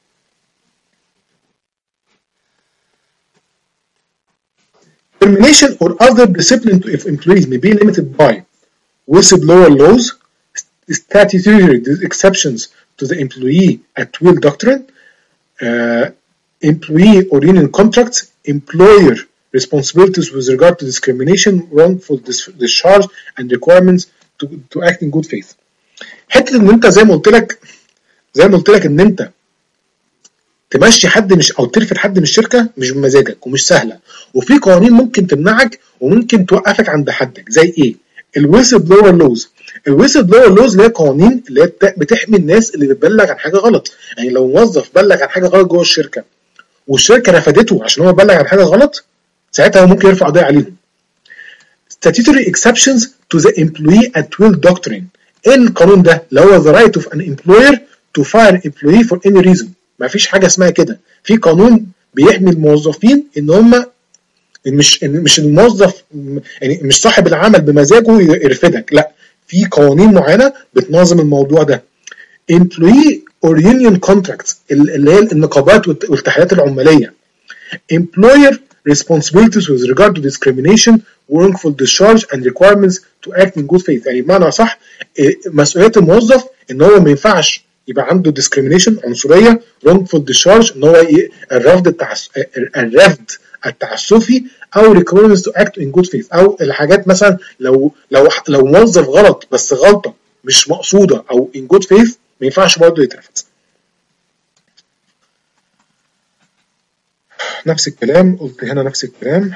Termination or other discipline of employees may be limited by whistleblower laws, statutory exceptions to the employee at will doctrine, uh, employee or union contracts, employer responsibilities with regard to discrimination, wrongful discharge, and requirements to, to act in good faith. حته ان انت زي ما قلت لك زي ما قلت لك ان انت تمشي حد مش او ترفد حد من الشركه مش بمزاجك ومش سهله، وفي قوانين ممكن تمنعك وممكن توقفك عند حدك. زي ايه؟ الويسل بلور لوز. الويسل بلور لوز اللي هي قوانين اللي هي بتحمي الناس اللي بتبلغ عن حاجه غلط. يعني لو موظف بلغ عن حاجه غلط جوه الشركه والشركه رفضته عشان هو بلغ عن حاجه غلط، ساعتها هو ممكن يرفع قضيه عليهم. statutory exceptions to the employee at will doctrine. ايه القانون ده؟ اللي هو the right of an employer to fire employee for any reason. ما فيش حاجه اسمها كده، في قانون بيحمي الموظفين ان هم مش مش الموظف يعني مش صاحب العمل بمزاجه يرفدك، لا، في قوانين معينه بتنظم الموضوع ده. employee or union contracts اللي هي النقابات والاتحادات العماليه. employer responsibilities with regard to discrimination, wrongful discharge and requirements to act in good faith. يعني بمعنى صح مسؤوليه الموظف ان هو ما ينفعش يبقى عنده discrimination عنصريه، wrongful discharge ان هو الرفض التعس... الرفض التعسفي، او requirements to act in good faith، او الحاجات مثلا لو لو لو موظف غلط بس غلطه مش مقصوده او in good faith ما ينفعش برضه يترفض. نفس الكلام قلت هنا، نفس الكلام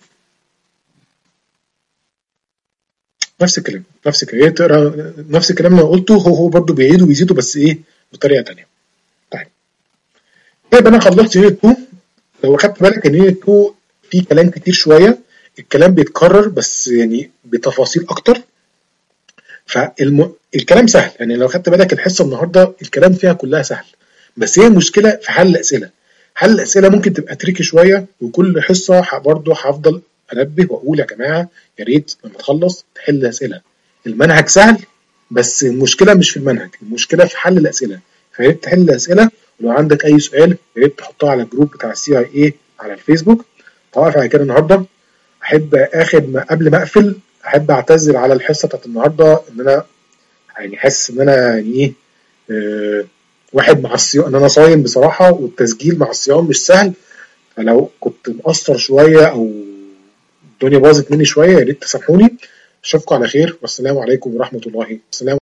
نفس الكلام نفس الكلام تقرا نفس الكلام اللي قلته هو هو برضه بيعيده ويزيده بس ايه بطريقه ثانيه. طيب طيب انا خلصت يونت اتنين. لو خدت بالك ان يونت اتنين في كلام كتير شويه، الكلام بيتكرر بس يعني بتفاصيل اكتر، فالكلام سهل. يعني لو خدت بالك الحصه النهارده الكلام فيها كلها سهل، بس هي المشكله في حل الاسئله. حل الاسئله ممكن تبقى تريكي شويه، وكل حصه برضه هفضل انبه واقول يا جماعه يا ريت لما تخلص تحل اسئله. المنهج سهل بس المشكله مش في المنهج، المشكله في حل الاسئله. فيا ريت تحل الاسئله، ولو عندك اي سؤال يا ريت تحطها على الجروب بتاع السي اي اي على الفيسبوك. طبعا على كده النهارده احب اخد ما قبل ما اقفل احب اعتذر على الحصه بتاعت النهارده، ان انا يعني حاسس ان انا يعني ايه أه واحد مع الصيام، ان انا صايم بصراحه، والتسجيل مع الصيام مش سهل. فلو كنت مقصر شويه او الدنيا باظت مني شويه يا ريت تسامحوني. اشوفكم على خير، والسلام عليكم ورحمه الله. السلام